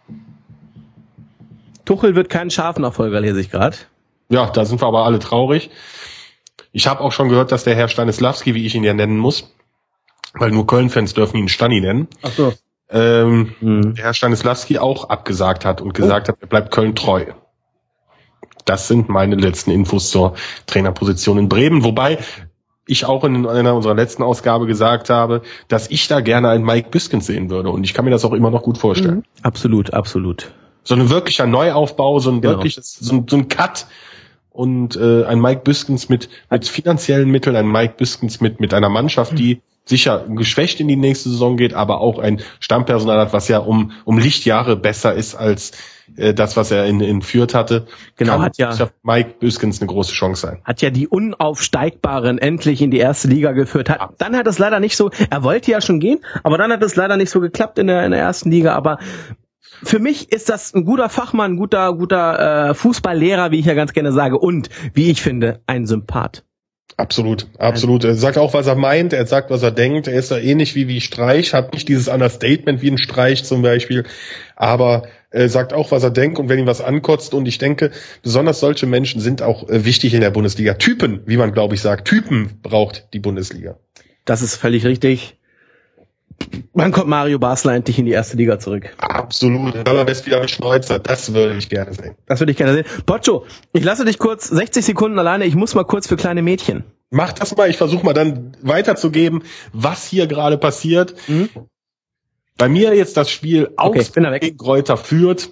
Tuchel wird kein Schafnachfolger, lese ich gerade. Ja, da sind wir aber alle traurig. Ich habe auch schon gehört, dass der Herr Stanislawski, wie ich ihn ja nennen muss, weil nur Köln-Fans dürfen ihn Stani nennen, Ach so. ähm, hm. der Herr Stanislawski auch abgesagt hat und gesagt oh. hat, er bleibt Köln treu. Das sind meine letzten Infos zur Trainerposition in Bremen, wobei ich auch in einer unserer letzten Ausgabe gesagt habe, dass ich da gerne einen Mike Büskens sehen würde und ich kann mir das auch immer noch gut vorstellen. Mhm. Absolut, absolut. So ein wirklicher Neuaufbau, so ein genau. wirkliches, so ein, so ein Cut und äh, ein Mike Büskens mit mit finanziellen Mitteln, ein Mike Büskens mit mit einer Mannschaft, die sicher geschwächt in die nächste Saison geht, aber auch ein Stammpersonal hat, was ja um um Lichtjahre besser ist als äh, das, was er in, in Fürth hatte. Genau, kann hat ja Mike Büskens eine große Chance sein. Hat ja die Unaufsteigbaren endlich in die erste Liga geführt. Hat, dann hat es leider nicht so, er wollte ja schon gehen, aber dann hat es leider nicht so geklappt in der in der ersten Liga, aber für mich ist das ein guter Fachmann, ein guter guter äh, Fußballlehrer, wie ich ja ganz gerne sage, und wie ich finde, ein Sympath. Absolut, absolut. Er sagt auch, was er meint, er sagt, was er denkt. Er ist da ähnlich wie wie Streich, hat nicht dieses Understatement wie ein Streich zum Beispiel, aber er sagt auch, was er denkt und wenn ihm was ankotzt. Und ich denke, besonders solche Menschen sind auch äh, wichtig in der Bundesliga. Typen, wie man glaube ich sagt, Typen braucht die Bundesliga. Das ist völlig richtig. Wann kommt Mario Basler endlich in die erste Liga zurück? Absolut. Aber best wieder mit Schneuzer. Das würde ich gerne sehen. Das würde ich gerne sehen. Pocho, ich lasse dich kurz sechzig Sekunden alleine. Ich muss mal kurz für kleine Mädchen. Mach das mal. Ich versuche mal dann weiterzugeben, was hier gerade passiert. Mhm. Bei mir jetzt das Spiel okay, Augsburg gegen Greuther Fürth.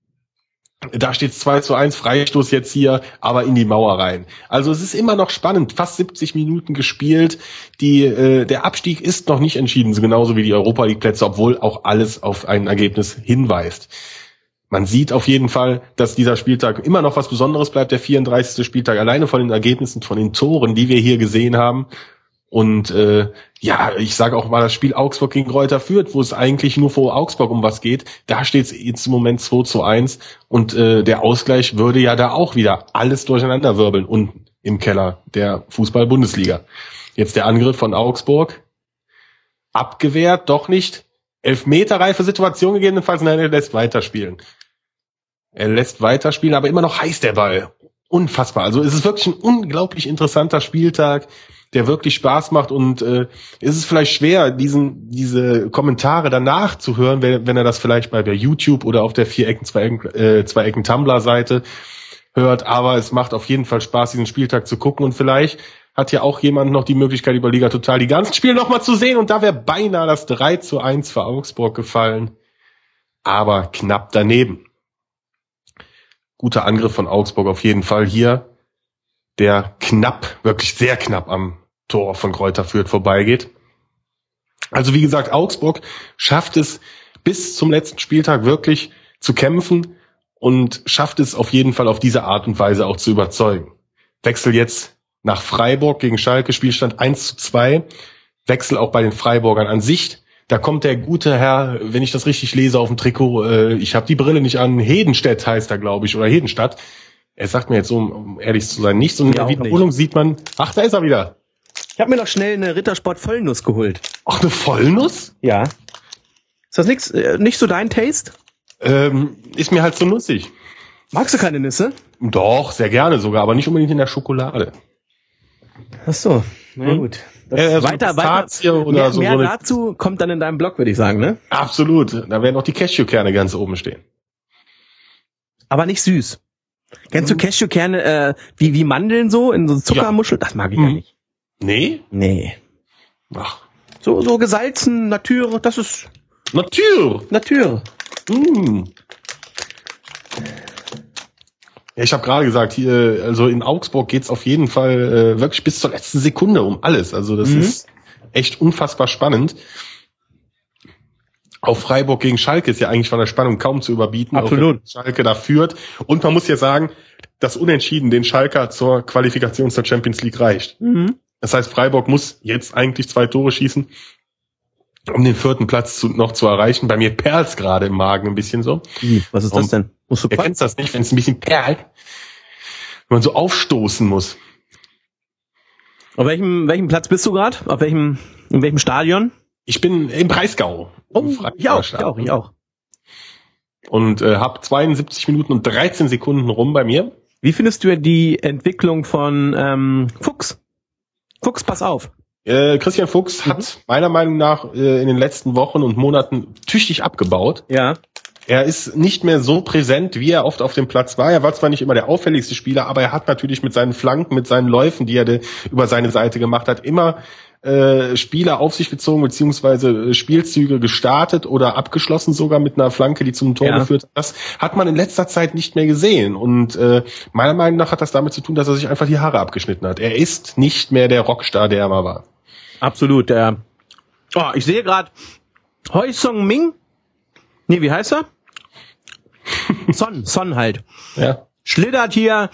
Da steht zwei zu eins, Freistoß jetzt hier, aber in die Mauer rein. Also es ist immer noch spannend, fast siebzig Minuten gespielt. Die, äh, der Abstieg ist noch nicht entschieden, genauso wie die Europa League Plätze, obwohl auch alles auf ein Ergebnis hinweist. Man sieht auf jeden Fall, dass dieser Spieltag immer noch was Besonderes bleibt, der vierunddreißigste Spieltag, alleine von den Ergebnissen, von den Toren, die wir hier gesehen haben. Und äh, ja, ich sage auch mal, das Spiel Augsburg gegen Greuther Fürth, wo es eigentlich nur vor Augsburg um was geht, da steht es jetzt im Moment zwei zu eins und äh, der Ausgleich würde ja da auch wieder alles durcheinander wirbeln unten im Keller der Fußball-Bundesliga. Jetzt der Angriff von Augsburg, abgewehrt, doch nicht, elfmeterreife Situation gegebenenfalls, nein, er lässt weiterspielen. Er lässt weiterspielen, aber immer noch heiß der Ball. Unfassbar, also es ist wirklich ein unglaublich interessanter Spieltag, der wirklich Spaß macht und äh, ist es vielleicht schwer, diesen diese Kommentare danach zu hören, wenn, wenn er das vielleicht bei der YouTube oder auf der vier Ecken, zwei Ecken, äh, zwei Ecken Tumblr-Seite hört, aber es macht auf jeden Fall Spaß, diesen Spieltag zu gucken und vielleicht hat ja auch jemand noch die Möglichkeit, über Liga Total die ganzen Spiele nochmal zu sehen und da wäre beinahe das drei zu eins für Augsburg gefallen, aber knapp daneben. Guter Angriff von Augsburg auf jeden Fall hier, der knapp, wirklich sehr knapp am Tor von Greuther Fürth vorbeigeht. Also wie gesagt, Augsburg schafft es bis zum letzten Spieltag wirklich zu kämpfen und schafft es auf jeden Fall auf diese Art und Weise auch zu überzeugen. Wechsel jetzt nach Freiburg gegen Schalke, Spielstand eins zu zwei. Wechsel auch bei den Freiburgern an sich. Da kommt der gute Herr, wenn ich das richtig lese auf dem Trikot, äh, ich habe die Brille nicht an, Hedenstedt heißt er, glaube ich, oder Hedenstadt. Er sagt mir jetzt so, um ehrlich zu sein, nichts. Und in der Wiederholung sieht man, ach, da ist er wieder. Ich habe mir noch schnell eine Rittersport Vollnuss geholt. Ach, eine Vollnuss? Ja. Ist das nix, äh, nicht so dein Taste? Ähm, ist mir halt so nussig. Magst du keine Nüsse? Doch, sehr gerne sogar, aber nicht unbedingt in der Schokolade. Ach so, na Hm? gut. Äh, so weiter, Pistazie weiter. oder Mehr, so, mehr so eine, dazu kommt dann in deinem Blog, würde ich sagen, ne? absolut. Da werden auch die Cashewkerne ganz oben stehen. Aber nicht süß. Kennst du Cashewkerne äh, wie wie Mandeln so in so Zuckermuschel? Das mag ich ja Hm. nicht. Nee? Nee. Ach, So so gesalzen, Natur, das ist Natur. Natur. Mm. Ja, ich habe gerade gesagt, hier, also in Augsburg geht's auf jeden Fall äh, wirklich bis zur letzten Sekunde um alles. Also das Mhm. ist echt unfassbar spannend. Auf Freiburg gegen Schalke ist ja eigentlich von der Spannung kaum zu überbieten. Absolut. Auch wenn Schalke da führt. Und man muss ja sagen, das Unentschieden den Schalker zur Qualifikation zur Champions League reicht. Mhm. Das heißt, Freiburg muss jetzt eigentlich zwei Tore schießen, um den vierten Platz zu, noch zu erreichen. Bei mir perlt's gerade im Magen ein bisschen so. Wie? Was ist das denn? Musst du Wer kennt's das nicht, wenn es ein bisschen perlt? Wenn man so aufstoßen muss. Auf welchem welchem Platz bist du gerade? Auf welchem in welchem Stadion? Ich bin im Breisgau. Oh, Im ich auch, ich Freiburger auch, ich auch. Und äh, habe zweiundsiebzig Minuten und dreizehn Sekunden rum bei mir. Wie findest du die Entwicklung von ähm, Fuchs? Fuchs, pass auf. Äh, Christian Fuchs Mhm. hat meiner Meinung nach äh, in den letzten Wochen und Monaten tüchtig abgebaut. Ja. Er ist nicht mehr so präsent, wie er oft auf dem Platz war. Er war zwar nicht immer der auffälligste Spieler, aber er hat natürlich mit seinen Flanken, mit seinen Läufen, die er de, über seine Seite gemacht hat, immer äh, Spieler auf sich gezogen, beziehungsweise äh, Spielzüge gestartet oder abgeschlossen sogar mit einer Flanke, die zum Tor Ja. geführt hat. Das hat man in letzter Zeit nicht mehr gesehen. Und äh, meiner Meinung nach hat das damit zu tun, dass er sich einfach die Haare abgeschnitten hat. Er ist nicht mehr der Rockstar, der er mal war. Absolut. Der. Oh, ich sehe gerade Hoi Song Ming. Nee, wie heißt er? Son, Son halt. Ja. Schlittert hier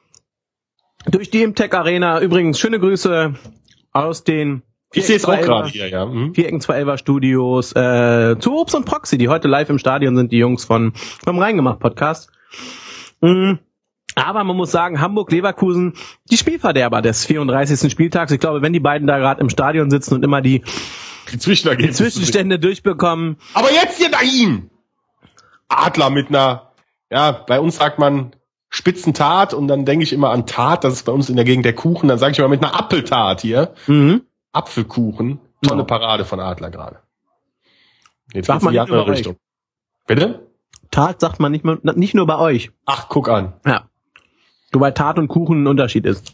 durch die Imtech Arena. Übrigens, schöne Grüße aus den Ich sehe es auch Vierecken gerade hier, ja. Mhm. Vierecken zwei elfer Studios äh, zu Obst und Proxy, die heute live im Stadion sind, die Jungs von vom Reingemacht Podcast. Mhm. Aber man muss sagen, Hamburg-Leverkusen, die Spielverderber des vierunddreißigsten Spieltags. Ich glaube, wenn die beiden da gerade im Stadion sitzen und immer die, Die die Zwischenergebnisse. Zwischenstände durchbekommen. Aber jetzt hier dahin! Adler mit einer, ja, bei uns sagt man Spitzentat und dann denke ich immer an Tat, das ist bei uns in der Gegend der Kuchen, dann sage ich immer mit einer Apfeltat hier. Mhm. Apfelkuchen, tolle Ja. Parade von Adler gerade. Jetzt Sag geht's mal in die nicht nur andere bei Richtung. Bitte? Tat sagt man nicht, mehr, nicht nur bei euch. Ach, guck an. Ja. Wobei Tat und Kuchen ein Unterschied ist.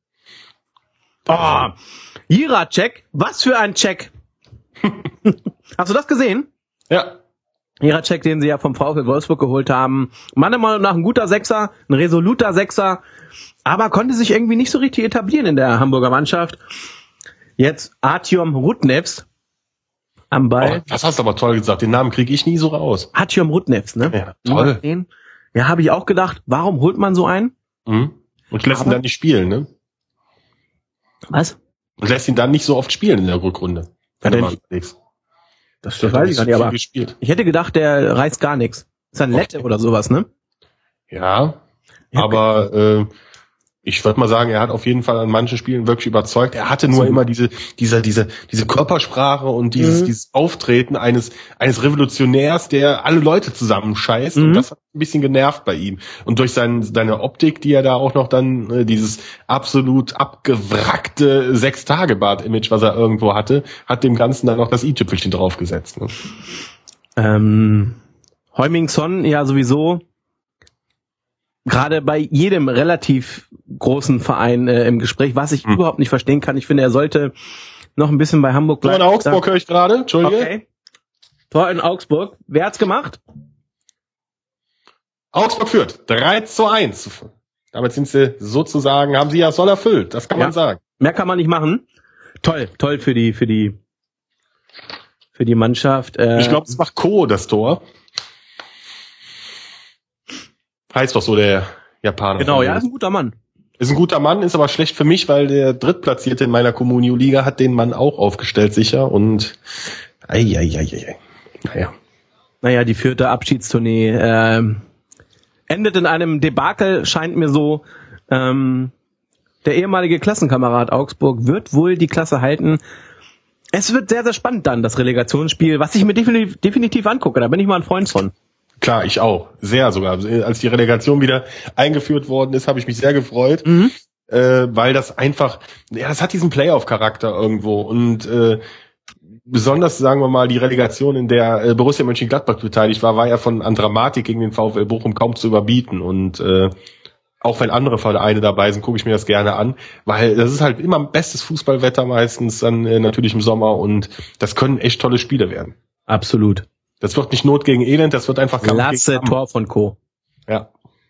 Oh, Jira-Check. Was für ein Check. Hast du das gesehen? Ja. Jira-Check, den sie ja vom VfL Wolfsburg geholt haben. Meiner Meinung nach ein guter Sechser, ein resoluter Sechser, aber konnte sich irgendwie nicht so richtig etablieren in der Hamburger Mannschaft. Jetzt Artyom Rudnevs am Ball. Oh, das hast du aber toll gesagt. Den Namen kriege ich nie so raus. Artyom Rudnevs, ne? Ja, toll. Den? Ja, habe ich auch gedacht, warum holt man so einen? Mhm. Und lässt Aber- ihn dann nicht spielen, ne? Was? Und lässt ihn dann nicht so oft spielen in der Rückrunde. Wenn Ja, du mal denn- überlegst. Das, Der das hat weiß nicht ich so gar nicht, viel aber gespielt. ich hätte gedacht, der reißt gar nichts. Ist ein Lette oder sowas, ne? Ja, Ja, aber äh, ich würde mal sagen, er hat auf jeden Fall an manchen Spielen wirklich überzeugt. Er hatte nur So. immer diese, diese, diese, diese Körpersprache und dieses, Mhm. dieses Auftreten eines, eines Revolutionärs, der alle Leute zusammenscheißt. Mhm. Und das hat ein bisschen genervt bei ihm. Und durch sein, seine Optik, die er da auch noch dann, äh, dieses absolut abgewrackte Sechs-Tage-Bart-Image, was er irgendwo hatte, hat dem Ganzen dann noch das i-Tüpfelchen draufgesetzt. Ne? Ähm, Heuming Son, ja sowieso. gerade bei jedem relativ großen Verein äh, im Gespräch, was ich hm. überhaupt nicht verstehen kann. Ich finde, er sollte noch ein bisschen bei Hamburg bleiben. Tor in Augsburg höre ich gerade, Entschuldige. Okay. Tor in Augsburg. Wer hat's gemacht? Augsburg führt drei zu eins. Damit sind sie sozusagen, haben sie ja Soll erfüllt, das kann ja. man sagen. Mehr kann man nicht machen. Toll, toll für die, für die, für die Mannschaft. Äh, ich glaube, es macht Ko das Tor. Heißt doch so der Japaner. Genau, ja, ist ein guter Mann. Ist ein guter Mann, ist aber schlecht für mich, weil der Drittplatzierte in meiner Comunio-Liga hat den Mann auch aufgestellt sicher und ei, ei, ei, ei, ei. Naja. Naja, die vierte Abschiedstournee ähm, endet in einem Debakel, scheint mir so. Ähm, der ehemalige Klassenkamerad Augsburg wird wohl die Klasse halten. Es wird sehr, sehr spannend dann, das Relegationsspiel, was ich mir definitiv, definitiv angucke. Da bin ich mal ein Freund von. Klar, ich auch. Sehr sogar. Als die Relegation wieder eingeführt worden ist, habe ich mich sehr gefreut, mhm. äh, weil das einfach, ja, das hat diesen Playoff-Charakter irgendwo und äh, besonders, sagen wir mal, die Relegation, in der äh, Borussia Mönchengladbach beteiligt war, war ja von an Dramatik gegen den VfL Bochum kaum zu überbieten und äh, auch wenn andere Vereine dabei sind, gucke ich mir das gerne an, weil das ist halt immer bestes Fußballwetter meistens, dann äh, natürlich im Sommer und das können echt tolle Spiele werden. Absolut. Das wird nicht Not gegen Elend, das wird einfach Kampf Klasse gegen Tor von Co. Ja.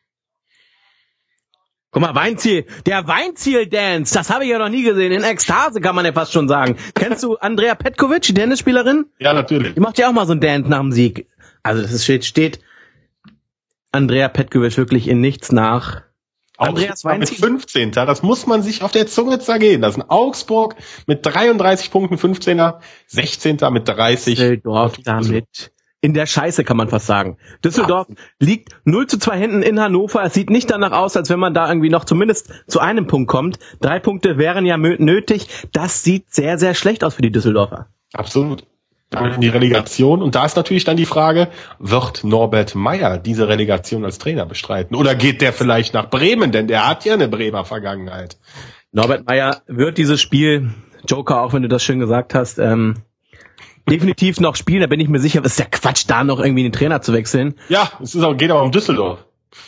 Guck mal, Weinziel, der Weinziel-Dance, das habe ich ja noch nie gesehen. In Ekstase kann man ja fast schon sagen. Kennst du Andrea Petkovic, die Tennisspielerin? Ja, natürlich. Die macht ja auch mal so einen Dance nach dem Sieg. Also das steht, steht Andrea Petkovic wirklich in nichts nach. Andreas Weinziel fünfzehnter Das muss man sich auf der Zunge zergehen. Das ist ein Augsburg mit dreiunddreißig Punkten, fünfzehnter sechzehnter mit dreißig. Düsseldorf damit in der Scheiße, kann man fast sagen. Düsseldorf ja. liegt null zu zwei hinten in Hannover. Es sieht nicht danach aus, als wenn man da irgendwie noch zumindest zu einem Punkt kommt. Drei Punkte wären ja nötig. Das sieht sehr, sehr schlecht aus für die Düsseldorfer. Absolut. In die Relegation. Und da ist natürlich dann die Frage, wird Norbert Meyer diese Relegation als Trainer bestreiten? Oder geht der vielleicht nach Bremen? Denn der hat ja eine Bremer Vergangenheit. Norbert Meyer wird dieses Spiel, Joker, auch wenn du das schön gesagt hast, ähm, definitiv noch spielen. Da bin ich mir sicher, es ist ja Quatsch, da noch irgendwie den Trainer zu wechseln. Ja, es ist auch, geht aber um Düsseldorf.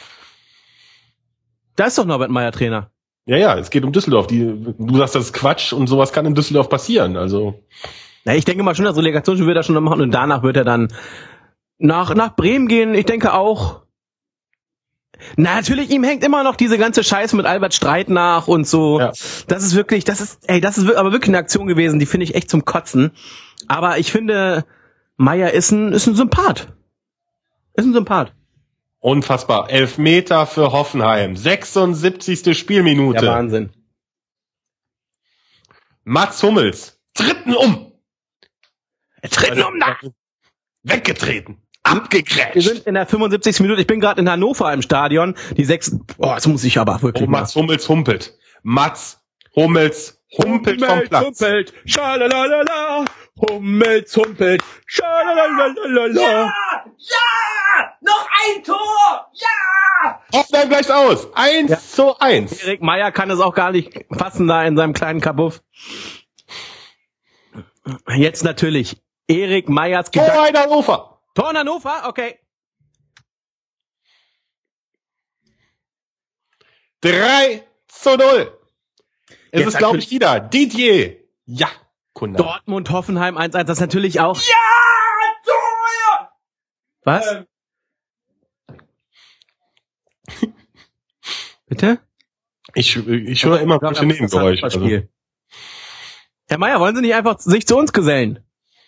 Da ist doch Norbert Meyer Trainer. Ja, ja, es geht um Düsseldorf. Die, du sagst, das ist Quatsch und sowas kann in Düsseldorf passieren. Also ja, ich denke mal schon, das Relegationsspiel wird er schon noch machen und danach wird er dann nach nach Bremen gehen. Ich denke auch. Na, natürlich, ihm hängt immer noch diese ganze Scheiße mit Albert Streit nach und so. Ja. Das ist wirklich, das ist, ey, das ist aber wirklich eine Aktion gewesen, die finde ich echt zum Kotzen. Aber ich finde, Meyer ist ein, ist ein Sympath. Ist ein Sympath. Unfassbar. Elfmeter für Hoffenheim. sechsundsiebzigste Spielminute. Ja, Wahnsinn. Mats Hummels. Dritten um. Treten um da! Weggetreten. Abgegrätscht. Wir sind in der fünfundsiebzigsten Minute. Ich bin gerade in Hannover im Stadion. Die sechs. Oh, das muss ich aber wirklich. Oh, Mats Hummels humpelt. Mats Hummels humpelt, humpelt vom Platz. Humpelt. Schalalala. Hummels humpelt. Schalalala. Ja! Ja! Noch ein Tor! Ja! Hoffenheim gleicht aus. Eins ja. zu eins. Erik Meyer kann es auch gar nicht fassen da in seinem kleinen Kabuff. Jetzt natürlich Erik Meyers Gedanken. Tor in Hannover. Tor in Hannover, okay. drei zu null. Es Jetzt ist, glaube ich, wieder Didier. Ja, Kunde. Dortmund, Hoffenheim eins eins, das natürlich auch. Ja, Tor! Was? Ähm. Bitte? Ich, ich höre immer welche Nebengeräusche. Also. Herr Meyer, wollen Sie nicht einfach sich zu uns gesellen?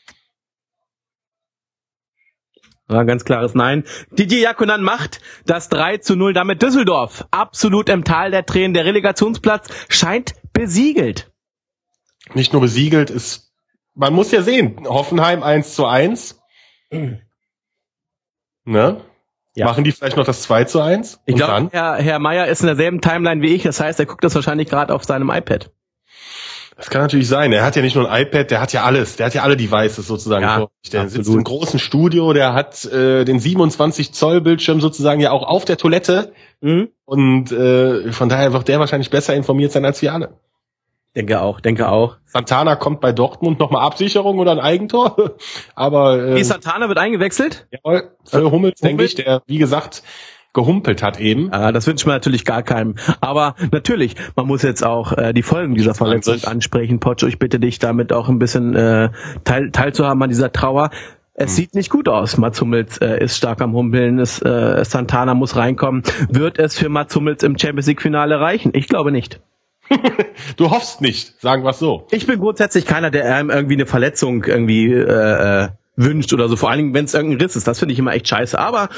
War ein ganz klares Nein. Didier Jakunan macht das drei zu null, damit Düsseldorf absolut im Tal der Tränen. Der Relegationsplatz scheint besiegelt. Nicht nur besiegelt, ist, man muss ja sehen, Hoffenheim eins zu eins. Mhm. Ne? Ja. Machen die vielleicht noch das zwei zu eins? Ich glaube, Herr, Herr Meyer ist in derselben Timeline wie ich, das heißt, er guckt das wahrscheinlich gerade auf seinem iPad. Das kann natürlich sein. Er hat ja nicht nur ein iPad, der hat ja alles. Der hat ja alle Devices sozusagen ja, vor sich. Der absolut. Sitzt im großen Studio, der hat äh, den siebenundzwanzig Zoll Bildschirm sozusagen ja auch auf der Toilette. Mhm. Und äh, von daher wird der wahrscheinlich besser informiert sein als wir alle. Denke auch, denke auch. Santana kommt bei Dortmund nochmal Absicherung oder ein Eigentor. Aber äh, Die Santana wird eingewechselt? Jawohl, für Hummels, Hummels, denke ich, der, wie gesagt, gehumpelt hat eben. Ah, das wünscht man natürlich gar keinem. Aber natürlich, man muss jetzt auch äh, die Folgen dieser Verletzung ansprechen. Pocho, ich bitte dich, damit auch ein bisschen äh, teil, teilzuhaben an dieser Trauer. Es hm. sieht nicht gut aus. Mats Hummels äh, ist stark am Humpeln. Es, äh, Santana muss reinkommen. Wird es für Mats Hummels im Champions League Finale reichen? Ich glaube nicht. Du hoffst nicht, sagen wir es so. Ich bin grundsätzlich keiner, der einem irgendwie eine Verletzung irgendwie äh, äh, wünscht oder so. Vor allen Dingen, wenn es irgendein Riss ist. Das finde ich immer echt scheiße. Aber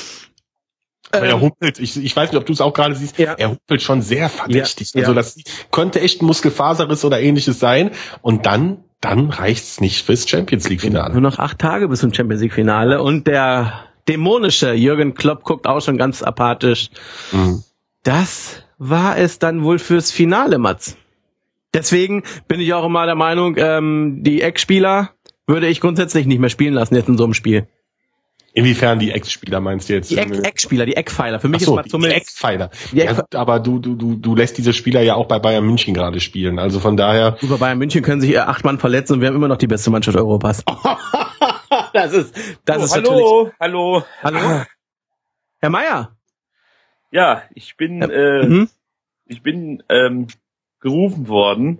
Aber er humpelt, ich, ich weiß nicht, ob du es auch gerade siehst, ja. er humpelt schon sehr verdächtig. Ja, also ja. Das könnte echt ein Muskelfaserriss oder ähnliches sein. Und dann, dann reicht's nicht fürs Champions League Finale. Nur noch acht Tage bis zum Champions League Finale und der dämonische Jürgen Klopp guckt auch schon ganz apathisch. Mhm. Das war es dann wohl fürs Finale, Mats. Deswegen bin ich auch immer der Meinung, ähm, die Eckspieler würde ich grundsätzlich nicht mehr spielen lassen jetzt in so einem Spiel. Inwiefern die Eckspieler meinst du jetzt? Die Eck, Eckspieler, die Eckpfeiler. Für mich Ach so, ist Mats Hummels die Eckpfeiler. Die Eck- ja, aber du, du, du, du lässt diese Spieler ja auch bei Bayern München gerade spielen. Also von daher. Über Bayern München können sich acht Mann verletzen und wir haben immer noch die beste Mannschaft Europas. das ist, das oh, ist hallo, natürlich. Hallo, hallo. Hallo. Herr Meier. Ja, ich bin, äh, äh, mhm. ich bin ähm, gerufen worden,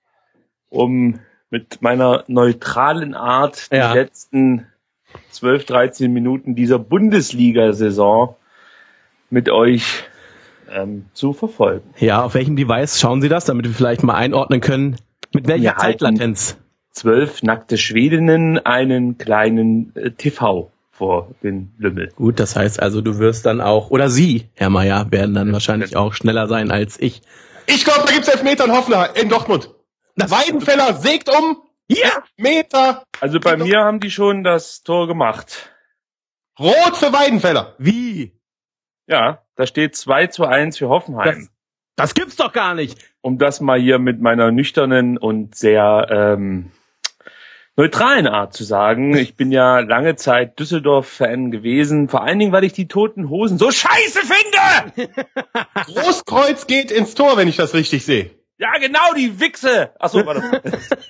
um mit meiner neutralen Art ja. die letzten zwölf, dreizehn Minuten dieser Bundesliga-Saison mit euch ähm, zu verfolgen. Ja, auf welchem Device schauen Sie das, damit wir vielleicht mal einordnen können, mit welcher wir Zeitlatenz? Zwölf nackte Schwedinnen, einen kleinen äh, T V vor den Lümmel. Gut, das heißt also, du wirst dann auch, oder Sie, Herr Meier, werden dann wahrscheinlich auch schneller sein als ich. Ich glaube, da gibt's Elfmeter in Hoffenheim, in Dortmund. Das Weidenfeller sägt um. Ja! Meter! Also bei mir haben die schon das Tor gemacht. Rot für Weidenfeller! Wie? Ja, da steht zwei zu eins für Hoffenheim. Das, das gibt's doch gar nicht! Um das mal hier mit meiner nüchternen und sehr ähm, neutralen Art zu sagen. Ich bin ja lange Zeit Düsseldorf-Fan gewesen, vor allen Dingen, weil ich die Toten Hosen so scheiße finde! Großkreuz geht ins Tor, wenn ich das richtig sehe. Ja, genau, die Wichse! Achso, warte.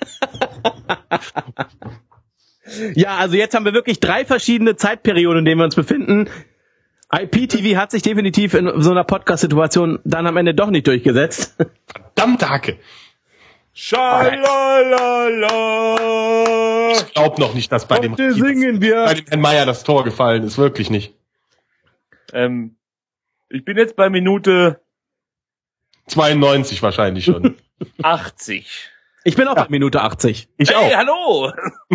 Ja, also jetzt haben wir wirklich drei verschiedene Zeitperioden, in denen wir uns befinden. I P T V hat sich definitiv in so einer Podcast-Situation dann am Ende doch nicht durchgesetzt. Verdammte Hacke. Schalalala. Ich glaub noch nicht, dass bei dem, singen wir. bei dem Herrn Meier das Tor gefallen ist. Wirklich nicht. Ähm, ich bin jetzt bei Minute zweiundneunzig wahrscheinlich schon. achtzig. Ich bin auch ja. bei Minute achtzig. Ich hey, auch. Hallo!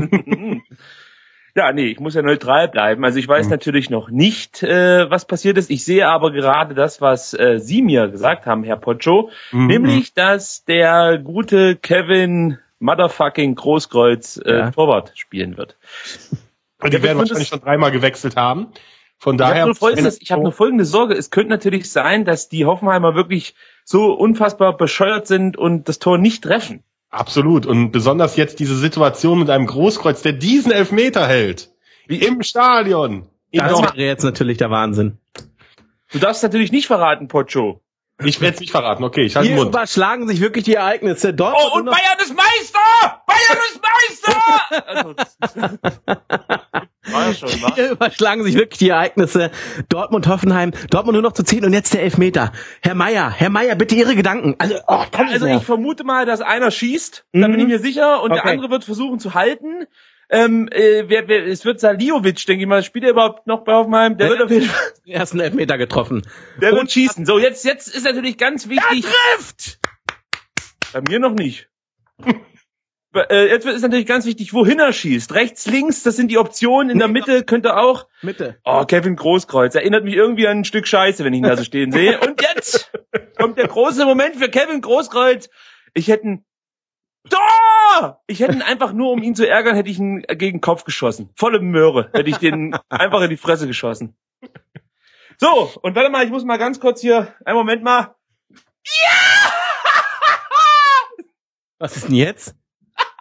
Ja, nee, ich muss ja neutral bleiben. Also ich weiß mhm. natürlich noch nicht, äh, was passiert ist. Ich sehe aber gerade das, was äh, Sie mir gesagt haben, Herr Pocho. Mhm. Nämlich, dass der gute Kevin Motherfucking Großkreuz äh, ja. Torwart spielen wird. Und die werden wahrscheinlich schon dreimal gewechselt haben. Von daher. Ich habe nur, folgendes, ich hab nur folgende Sorge. Es könnte natürlich sein, dass die Hoffenheimer wirklich so unfassbar bescheuert sind und das Tor nicht treffen. Absolut. Und besonders jetzt diese Situation mit einem Großkreuz, der diesen Elfmeter hält. Wie im Stadion. Das wäre jetzt natürlich der Wahnsinn. Du darfst natürlich nicht verraten, Pocho. Ich werde es nicht verraten. Okay, ich halte den Mund. Hier überschlagen sich wirklich die Ereignisse. Dort oh, und Bayern ist Meister! Bayern ist Meister! Also, das war ja schon, wa? Hier überschlagen sich wirklich die Ereignisse. Dortmund, Hoffenheim, Dortmund nur noch zu zehn und jetzt der Elfmeter. Herr Meier, Herr Meier, bitte Ihre Gedanken. Also, oh, ja, also ich vermute mal, dass einer schießt, mhm. da bin ich mir sicher, und okay. der andere wird versuchen zu halten. Ähm, äh, wer, wer, es wird Saliovic, denke ich mal, spielt er überhaupt noch bei Hoffenheim? Der, der wird auf jeden Fall den ersten Elfmeter getroffen. Der und wird schießen. So, jetzt, jetzt ist natürlich ganz wichtig. Er trifft! Bei mir noch nicht. äh, jetzt ist natürlich ganz wichtig, wohin er schießt. Rechts, links, das sind die Optionen. In der Mitte könnte auch. Mitte. Oh, Kevin Großkreuz. Erinnert mich irgendwie an ein Stück Scheiße, wenn ich ihn da so stehen sehe. Und jetzt kommt der große Moment für Kevin Großkreuz. Ich hätte ihn Tor! Ich hätte ihn einfach nur, um ihn zu ärgern, hätte ich ihn gegen den Kopf geschossen. Volle Möhre. Hätte ich den einfach in die Fresse geschossen. So, und warte mal, ich muss mal ganz kurz hier, einen Moment mal. Ja! Was ist denn jetzt?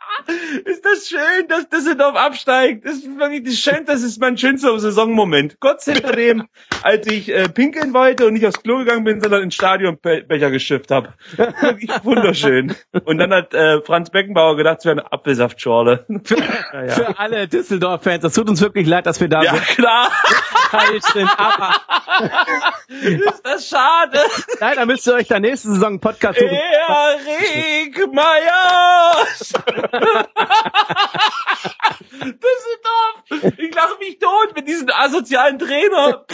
Ist das schön, dass Düsseldorf absteigt. Das ist wirklich das Schönste, das ist mein schönster Saisonmoment. Kurz hinter dem, als ich äh, pinkeln wollte und nicht aufs Klo gegangen bin, sondern ins Stadionbecher geschifft habe. Wirklich wunderschön. Und dann hat äh, Franz Beckenbauer gedacht, es wäre eine Apfelsaftschorle. Für, ja, ja. für alle Düsseldorf-Fans, das tut uns wirklich leid, dass wir da Ja, so klar. falsch sind, aber Ist das schade. leider müsst ihr euch da nächste Saison einen Podcast suchen. Erik Meyers! Düsseldorf! Ich lache mich tot mit diesem asozialen Trainer.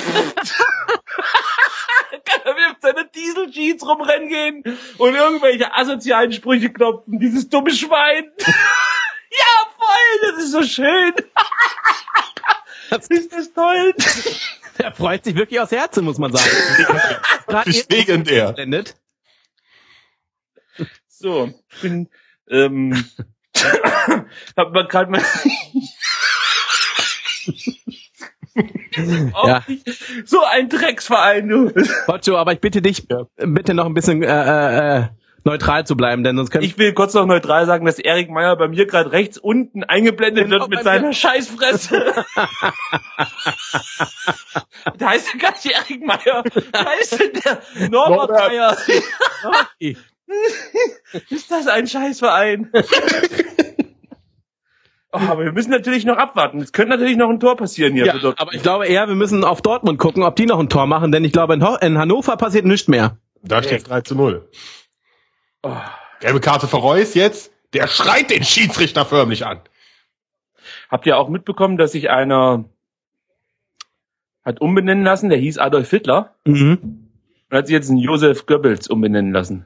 Kann er mit seiner Diesel-Jeans rumrennen gehen und irgendwelche asozialen Sprüche klopfen. Dieses dumme Schwein. Ja, voll, das ist so schön. Ist das toll. Der freut sich wirklich aus Herzen, muss man sagen. Das ist legendär. Blendet. So, ich bin, ähm, hab man gerade mal, Ja. so ein Drecksverein, du. Pocho, aber ich bitte dich, bitte noch ein bisschen äh, äh, neutral zu bleiben, denn sonst können Ich will kurz noch neutral sagen, dass Erik Meyer bei mir gerade rechts unten eingeblendet Genau wird mit bei seiner mir. Scheißfresse. Da heißt er gar nicht Erik Meyer. Da ist denn der Norbert Norbert. Meyer. Okay. Ist das ein Scheißverein? Oh, aber wir müssen natürlich noch abwarten. Es könnte natürlich noch ein Tor passieren hier. Ja, für Dortmund. aber ich glaube eher, wir müssen auf Dortmund gucken, ob die noch ein Tor machen, denn ich glaube, in, Ho in Hannover passiert nichts mehr. Da steht drei zu null. Oh. Gelbe Karte für Reus jetzt. Der schreit den Schiedsrichter förmlich an. Habt ihr auch mitbekommen, dass sich einer hat umbenennen lassen? Der hieß Adolf Hitler Mhm. und hat sich jetzt in Josef Goebbels umbenennen lassen.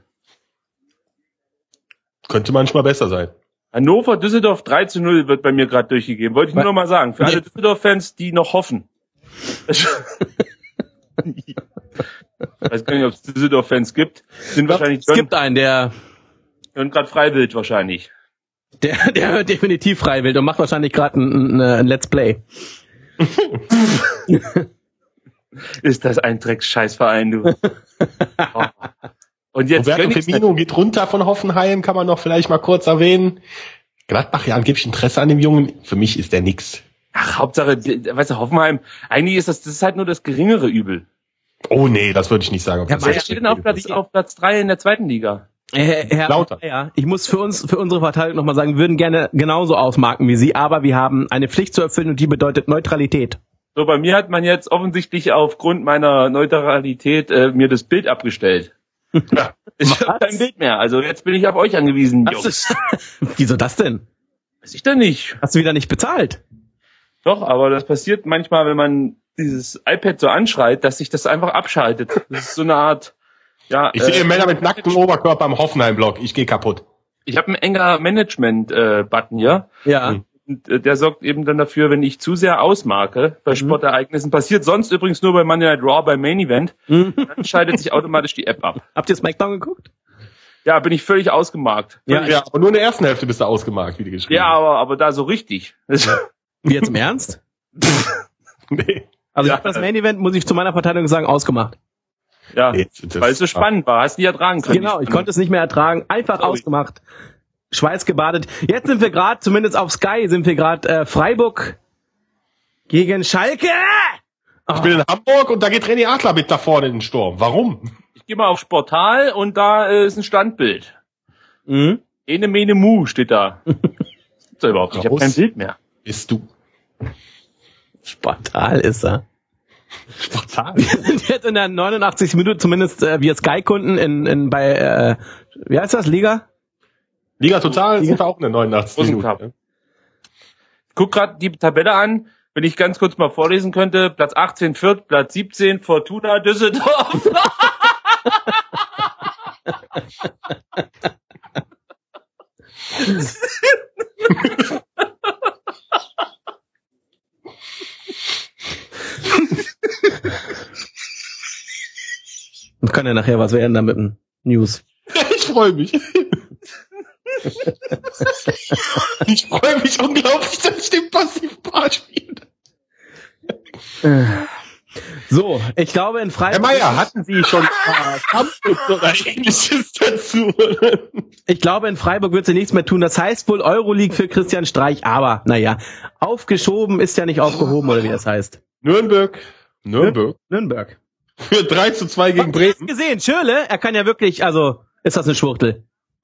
Könnte manchmal besser sein. Hannover, Düsseldorf drei zu null wird bei mir gerade durchgegeben. Wollte ich nur noch mal sagen. Für alle Düsseldorf-Fans, die noch hoffen. Ich weiß gar nicht, ob es Düsseldorf-Fans gibt. Sind wahrscheinlich Es gibt einen, der, hören gerade Freiwild wahrscheinlich. der, der hört definitiv freiwillig und macht wahrscheinlich gerade ein, ein, ein Let's Play. Ist das ein Drecksscheißverein, du. Oh. Und jetzt Roberto gönn ich's Firmino geht runter von Hoffenheim, kann man noch vielleicht mal kurz erwähnen. Gladbach, ja, angeblich Interesse an dem Jungen. Für mich ist der nix. Ach, Hauptsache, weißt du, Hoffenheim, eigentlich ist das, das ist halt nur das geringere Übel. Oh nee, das würde ich nicht sagen. Ob Ja, das wer Wer so steht denn auf Platz, auf Platz drei in der zweiten Liga? Äh, Herr, Lautern. ja, ich muss für uns, für unsere Verteidigung nochmal sagen, wir würden gerne genauso ausmarken wie Sie, aber wir haben eine Pflicht zu erfüllen und die bedeutet Neutralität. So, bei mir hat man jetzt offensichtlich aufgrund meiner Neutralität äh, mir das Bild abgestellt. Ja. Ich habe kein Bild mehr, also jetzt bin ich auf euch angewiesen, Das Jungs. ist, wieso das denn? Weiß ich denn nicht. Hast du wieder nicht bezahlt? Doch, aber das passiert manchmal, wenn man dieses iPad so anschreit, dass sich das einfach abschaltet. Das ist so eine Art, ja. Ich sehe Männer mit nacktem Oberkörper am Hoffenheim-Block. Ich gehe kaputt. Ich habe einen enger Management-Button hier. Ja. Hm. Und äh, der sorgt eben dann dafür, wenn ich zu sehr ausmarke bei Sportereignissen, passiert sonst übrigens nur bei Monday Night Raw beim Main Event, Mhm. dann schaltet sich automatisch die App ab. Habt ihr SmackDown geguckt? Ja, bin ich völlig ausgemarkt. Ja, Ja, aber nur in der ersten Hälfte bist du ausgemarkt, wie die geschrieben Ja, aber, aber da so richtig. Wie jetzt im Ernst? Nee. Also Ja. ich hab das Main Event, muss ich zu meiner Verteidigung sagen, ausgemacht. Ja, Nee, das- weil es so spannend war. Hast nicht ertragen können. Genau, ich konnte es nicht mehr ertragen. Einfach Sorry. ausgemacht. Schweiß gebadet. Jetzt sind wir gerade, zumindest auf Sky, sind wir gerade äh, Freiburg gegen Schalke. Ich bin in Hamburg und da geht René Adler mit da vorne in den Sturm. Warum? Ich gehe mal aufs Portal und da äh, ist ein Standbild. Mhm. Ene Mene Mu steht da. Das gibt's doch überhaupt nicht. Ich habe Raus. kein Bild mehr. Bist du? Spartal ist er. Total. Wir sind jetzt in der neunundachtzigsten Minute, zumindest äh, wir Sky-Kunden in, in bei, äh, wie heißt das, Liga? Liga Total sind wir auch in der neunundachtzigsten Rosencup. Minute. Guck gerade die Tabelle an, wenn ich ganz kurz mal vorlesen könnte. Platz achtzehn Fürth, Platz siebzehn Fortuna Düsseldorf. Und kann ja nachher was werden da mit den News. Ich freue mich. Ich freue mich unglaublich, dass ich den Passivpart spiele. Äh, So, ich glaube in Herr Freiburg. Meier, hatten Sie schon äh, Kampfschutz oder Ähnliches dazu? Ich glaube in Freiburg wird sie nichts mehr tun. Das heißt wohl Euroleague für Christian Streich, aber naja, aufgeschoben ist ja nicht aufgehoben, oder wie das heißt. Nürnberg. Nürnberg. Nürnberg. Für drei zu zwei gegen Habt ihr das Bremen. gesehen? Schürrle, er kann ja wirklich, also, ist das eine Schwuchtel?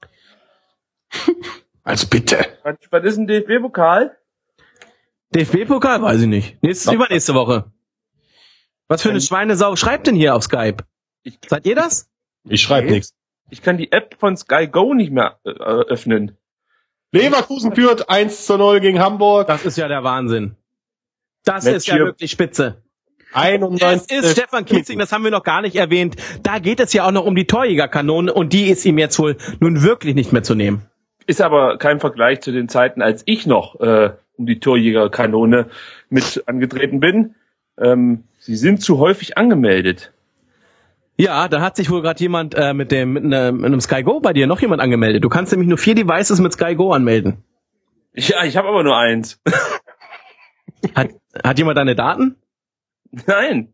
Also bitte. Was, was ist ein D F B-Pokal? D F B-Pokal? Weiß ich nicht. Nächste, übernächste Woche. Was für eine Schweinesau schreibt denn hier auf Skype? Ich, Seid ihr das? Ich schreibe Okay. nichts. ich kann die App von Sky Go nicht mehr äh, öffnen. Leverkusen führt eins zu null gegen Hamburg. Das ist ja der Wahnsinn. Das Match ist ja hier. wirklich spitze. Es einundneunzig ist Stefan Kiesling, das haben wir noch gar nicht erwähnt. Da geht es ja auch noch um die Torjägerkanone und die ist ihm jetzt wohl nun wirklich nicht mehr zu nehmen. Ist aber kein Vergleich zu den Zeiten, als ich noch äh, um die Torjägerkanone mit angetreten bin. Ähm, sie sind zu häufig angemeldet. Ja, da hat sich wohl gerade jemand äh, mit dem mit, ne, mit einem Sky Go bei dir noch jemand angemeldet. Du kannst nämlich nur vier Devices mit Sky Go anmelden. Ja, ich habe aber nur eins. Hat, hat jemand deine Daten? Nein.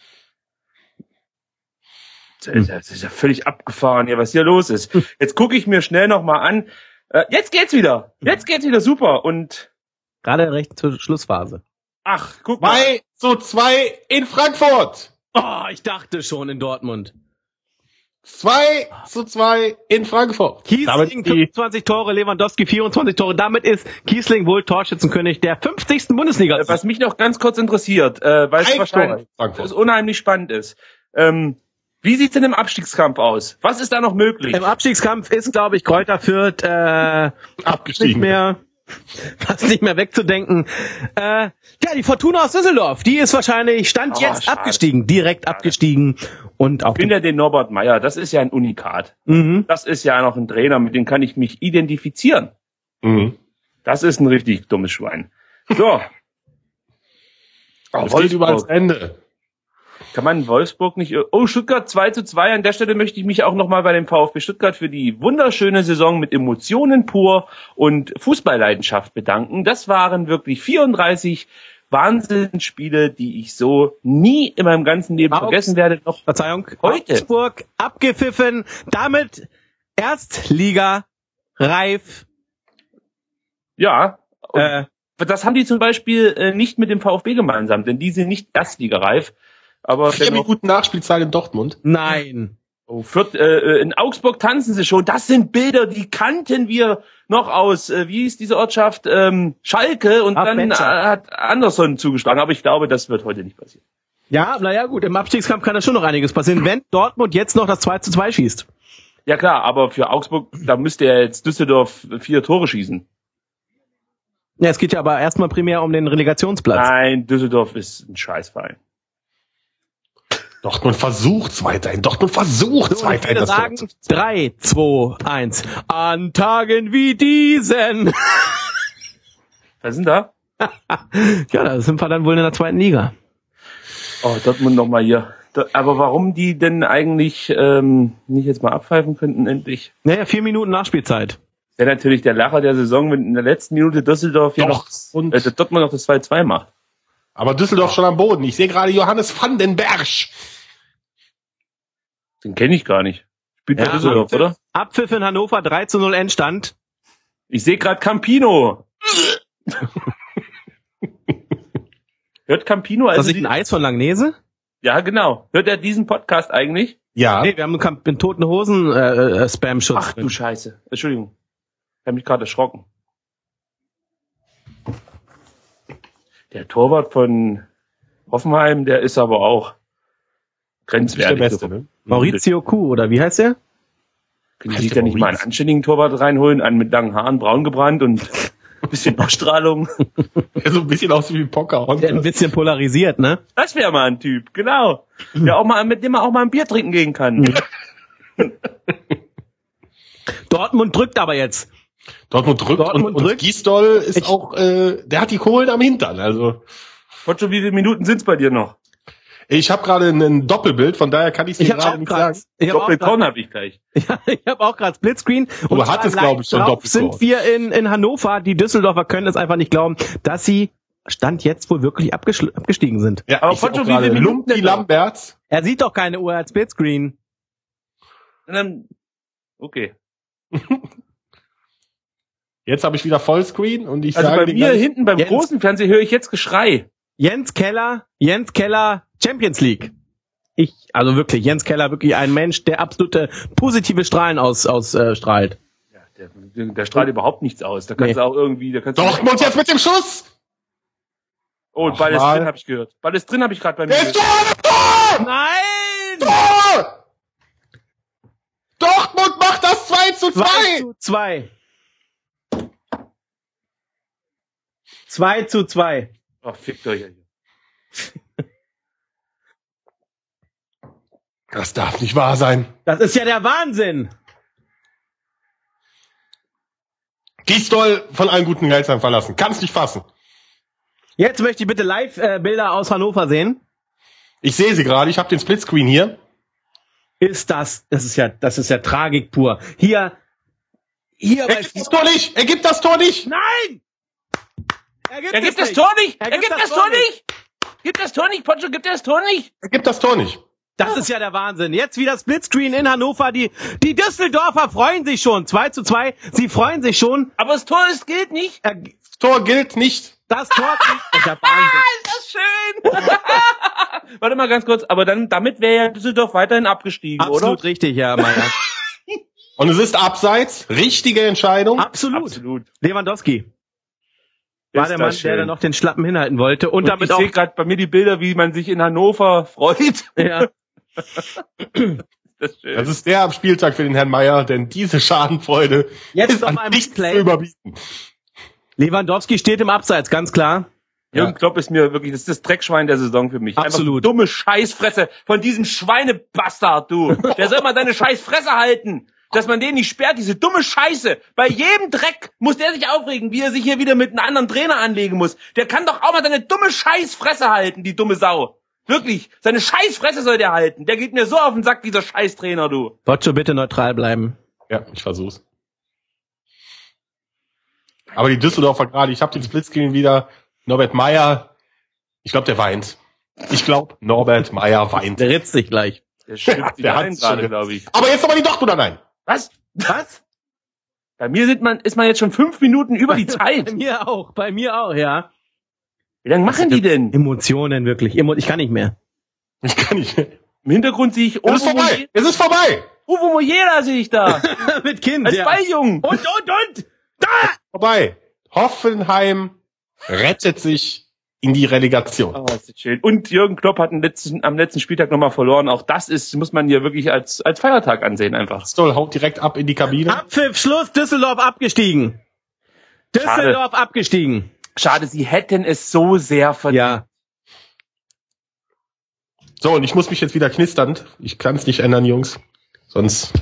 Das ist ja völlig abgefahren hier, was hier los ist. Jetzt gucke ich mir schnell noch mal an. Äh, jetzt geht's wieder. Jetzt geht's wieder super. Und Gerade recht zur Schlussphase. ach, guck mal. zwei zu zwei in Frankfurt. Oh, ich dachte schon in Dortmund. zwei zu zwei in Frankfurt. Kiesling die fünfundzwanzig Tore, Lewandowski vierundzwanzig Tore. Damit ist Kiesling wohl Torschützenkönig der fünfzigsten Bundesliga. Äh, Was mich noch ganz kurz interessiert, äh, weil es Drei wahrscheinlich Tore in Frankfurt. es unheimlich spannend ist. Ähm, wie sieht's denn im Abstiegskampf aus? Was ist da noch möglich? Im Abstiegskampf ist, glaube ich, Kräuter Fürth äh, nicht abgestiegen. mehr, fast nicht mehr wegzudenken. Äh, ja, die Fortuna aus Düsseldorf, die ist wahrscheinlich, stand Oh, jetzt schade. abgestiegen, direkt abgestiegen. Und auch Ich bin ja den Norbert Meyer, das ist ja ein Unikat. mhm. Das ist ja noch ein Trainer, mit dem kann ich mich identifizieren. Mhm. Das ist ein richtig dummes Schwein. So. Das geht über ans Wolfsburg. Ende. Kann man Wolfsburg nicht... Oh, Stuttgart zwei zu zwei. An der Stelle möchte ich mich auch nochmal bei dem VfB Stuttgart für die wunderschöne Saison mit Emotionen pur und Fußballleidenschaft bedanken. Das waren wirklich vierunddreißig Wahnsinnsspiele, die ich so nie in meinem ganzen Leben Augs- vergessen werde. Noch Verzeihung, Heute. Augsburg abgepfiffen, damit Erstliga reif. Ja, und Äh, das haben die zum Beispiel äh, nicht mit dem VfB gemeinsam, denn die sind nicht erstligareif. Aber Vier dennoch, Minuten Nachspielzeit in Dortmund. nein. oh, Fürth, äh, in Augsburg tanzen sie schon. Das sind Bilder, die kannten wir noch aus, äh, wie ist diese Ortschaft, ähm, Schalke, und Ah, dann äh, Benscher. hat Anderson zugeschlagen. Aber ich glaube, das wird heute nicht passieren. Ja, naja gut, im Abstiegskampf kann da schon noch einiges passieren, wenn Dortmund jetzt noch das zwei zu zwei schießt. Ja klar, aber für Augsburg, da müsste ja jetzt Düsseldorf vier Tore schießen. Ja, es geht ja aber erstmal primär um den Relegationsplatz. Nein, Düsseldorf ist ein Scheißverein. Dortmund versucht weiterhin. Dortmund versucht So, und ich weiterhin. würde das Tor sagen, zu- drei, zwei, eins. An Tagen wie diesen. Was ist denn da? Ja, da sind wir dann wohl in der zweiten Liga. Oh, Dortmund nochmal hier. Da- Aber warum die denn eigentlich ähm, nicht jetzt mal abpfeifen könnten endlich? Naja, vier Minuten Nachspielzeit. Wäre natürlich der Lacher der Saison, wenn in der letzten Minute Düsseldorf hier Doch, noch und- äh, Dortmund noch das zwei zwei macht. Aber Düsseldorf schon am Boden. Ich sehe gerade Johannes Vandenberg. Den kenne ich gar nicht. Spielt bei Ja, Düsseldorf, Abpfiff- oder? Abpfiff in Hannover, drei zu null Endstand. Ich sehe gerade Campino. Hört Campino Ist das also nicht ein die, Eis von Langnese? ja, genau. Hört er diesen Podcast eigentlich? Ja. Nee, wir haben einen, einen toten Hosen äh, äh, Spam-Schutz. Ach du Scheiße. Entschuldigung. Ich habe mich gerade erschrocken. Der Torwart von Hoffenheim, der ist aber auch Nicht der grenzwertig. Beste, ne? Maurizio Kuh, oder wie heißt der? Können Heißt Sie der da nicht mal einen Maurice? anständigen Torwart reinholen, einen mit langen Haaren, braun gebrannt und ein bisschen Ausstrahlung? Der so ein bisschen aussieht wie Der ein Pocahontas. bisschen polarisiert, ne? Das wäre mal ein Typ, genau. Der auch mal, mit dem man auch mal ein Bier trinken gehen kann. Dortmund drückt aber jetzt. Dortmund drückt Dortmund und, und drückt. Gisdol ist Ich- auch, äh, der hat die Kohlen am Hintern. Also Potscho, wie viele Minuten sind's bei dir noch? ich habe gerade ein Doppelbild, von daher kann ich es dir Ich habe gerade auch nicht gerade sagen. ich hab auch Doppelkorn grad- habe ich gleich. ja, ich habe auch gerade Splitscreen. Du Und hattest, zwar glaub ich, schon live drauf Doppelkorn. sind wir in, in Hannover. Die Düsseldorfer können es einfach nicht glauben, dass sie Stand jetzt wohl wirklich abgeschl- abgestiegen sind. Ja, Aber ich seh Poncho, auch wie viele gerade Minuten Lumpy denn noch? Lamberts. Er sieht doch keine Uhr, er hat Splitscreen. Und dann, okay. Jetzt habe ich wieder Vollscreen und ich Also sage bei dir mir gleich, hinten beim Jens- großen Fernseher höre ich jetzt Geschrei. Jens Keller, Jens Keller, Champions League. Ich, also wirklich, Jens Keller, wirklich ein Mensch, der absolute positive Strahlen aus, aus, äh, strahlt. Ja, der, der strahlt überhaupt nichts aus. Da kannst Nee. du auch irgendwie, da kannst du Dortmund jetzt mit dem Schuss! Oh, und Ach, Ball ist mal. drin, habe ich gehört. Ball ist drin, habe ich gerade bei mir Der ist gehört. Tor! Tor! Nein! Tor! Dortmund macht das zwei zu zwei zwei! zu zwei. zwei zu zwei. Ach, fickt euch. Das darf nicht wahr sein. Das ist ja der Wahnsinn. Gisdol von allen guten Geizern verlassen. Kann's nicht fassen. Jetzt möchte ich bitte Live-Bilder aus Hannover sehen. Ich sehe sie gerade, ich habe den Splitscreen hier. Ist das, das ist ja, das ist ja Tragik pur. Hier, hier Er bei gibt das Tor nicht! Er gibt das Tor nicht! Nein! Er gibt, Er gibt es das nicht. Tor nicht! Er Er gibt das Tor nicht! Gibt das Tor nicht, Poncho, gibt er das Tor nicht? Er gibt das Tor nicht. Das ist ja der Wahnsinn. Jetzt wieder Splitscreen in Hannover. Die, die Düsseldorfer freuen sich schon. zwei zu zwei. Sie freuen sich schon. Aber das Tor, das gilt nicht. Er, Das Tor gilt nicht. das Tor ist der Wahnsinn. Ist das schön! Warte mal ganz kurz, aber dann, damit wäre ja Düsseldorf weiterhin abgestiegen, Absolut oder? richtig, ja, Meier. Und es ist abseits. Richtige Entscheidung. Absolut. Absolut. Lewandowski war Ist der das Mann, schön. der da noch den Schlappen hinhalten wollte. Und, Und damit ich auch. sehe gerade bei mir die Bilder, wie man sich in Hannover freut. Ja. Das ist schön. Das ist der am Spieltag für den Herrn Meier, denn diese Schadenfreude Jetzt ist noch an mal im nichts zu Replay. überbieten. Lewandowski steht im Abseits, ganz klar. Jürgen Klopp ist mir wirklich, das ist das Dreckschwein der Saison für mich. Absolut. Einfach dumme Scheißfresse von diesem Schweinebastard, du. Der soll mal seine Scheißfresse halten. Dass man den nicht sperrt, diese dumme Scheiße. Bei jedem Dreck muss der sich aufregen, wie er sich hier wieder mit einem anderen Trainer anlegen muss. Der kann doch auch mal seine dumme Scheißfresse halten, die dumme Sau. Wirklich. Seine Scheißfresse soll der halten. Der geht mir so auf den Sack, dieser Scheißtrainer, du. Boccio, bitte neutral bleiben. Ja, ich versuch's. Aber die Düsseldorfer gerade, ich habe den Splitscreen wieder. Norbert Meyer, ich glaube, der weint. Ich glaube, Norbert Meyer weint. Der ritzt sich gleich. Der schippt Ja, sich der ein hat's gerade, schon. glaube ich. Aber jetzt aber die Dortmunder nein. Was? Was? Bei mir sind man, ist man jetzt schon fünf Minuten über die Bei Zeit. mir auch, bei mir auch, ja. Wie lange machen die denn? Emotionen wirklich. Emo- ich kann nicht mehr. Ich kann nicht. Es Im Hintergrund sehe ich ist Uwe vorbei. Moje- Es ist vorbei. Uwe Mojera sehe ich da. Mit Kind, Als ja. Balljungen. Und, und, und! Da! Vorbei. Hoffenheim rettet sich in die Relegation. Oh, ist das schön. Und Jürgen Klopp hat am letzten, am letzten Spieltag nochmal verloren. Auch das ist, muss man hier wirklich als, als Feiertag ansehen einfach. Stoll haut direkt ab in die Kabine. Abpfiff, Schluss, Düsseldorf abgestiegen. Düsseldorf abgestiegen. Schade, sie hätten es so sehr verdient. Ja. So, und ich muss mich jetzt wieder knistern. Ich kann es nicht ändern, Jungs. Sonst.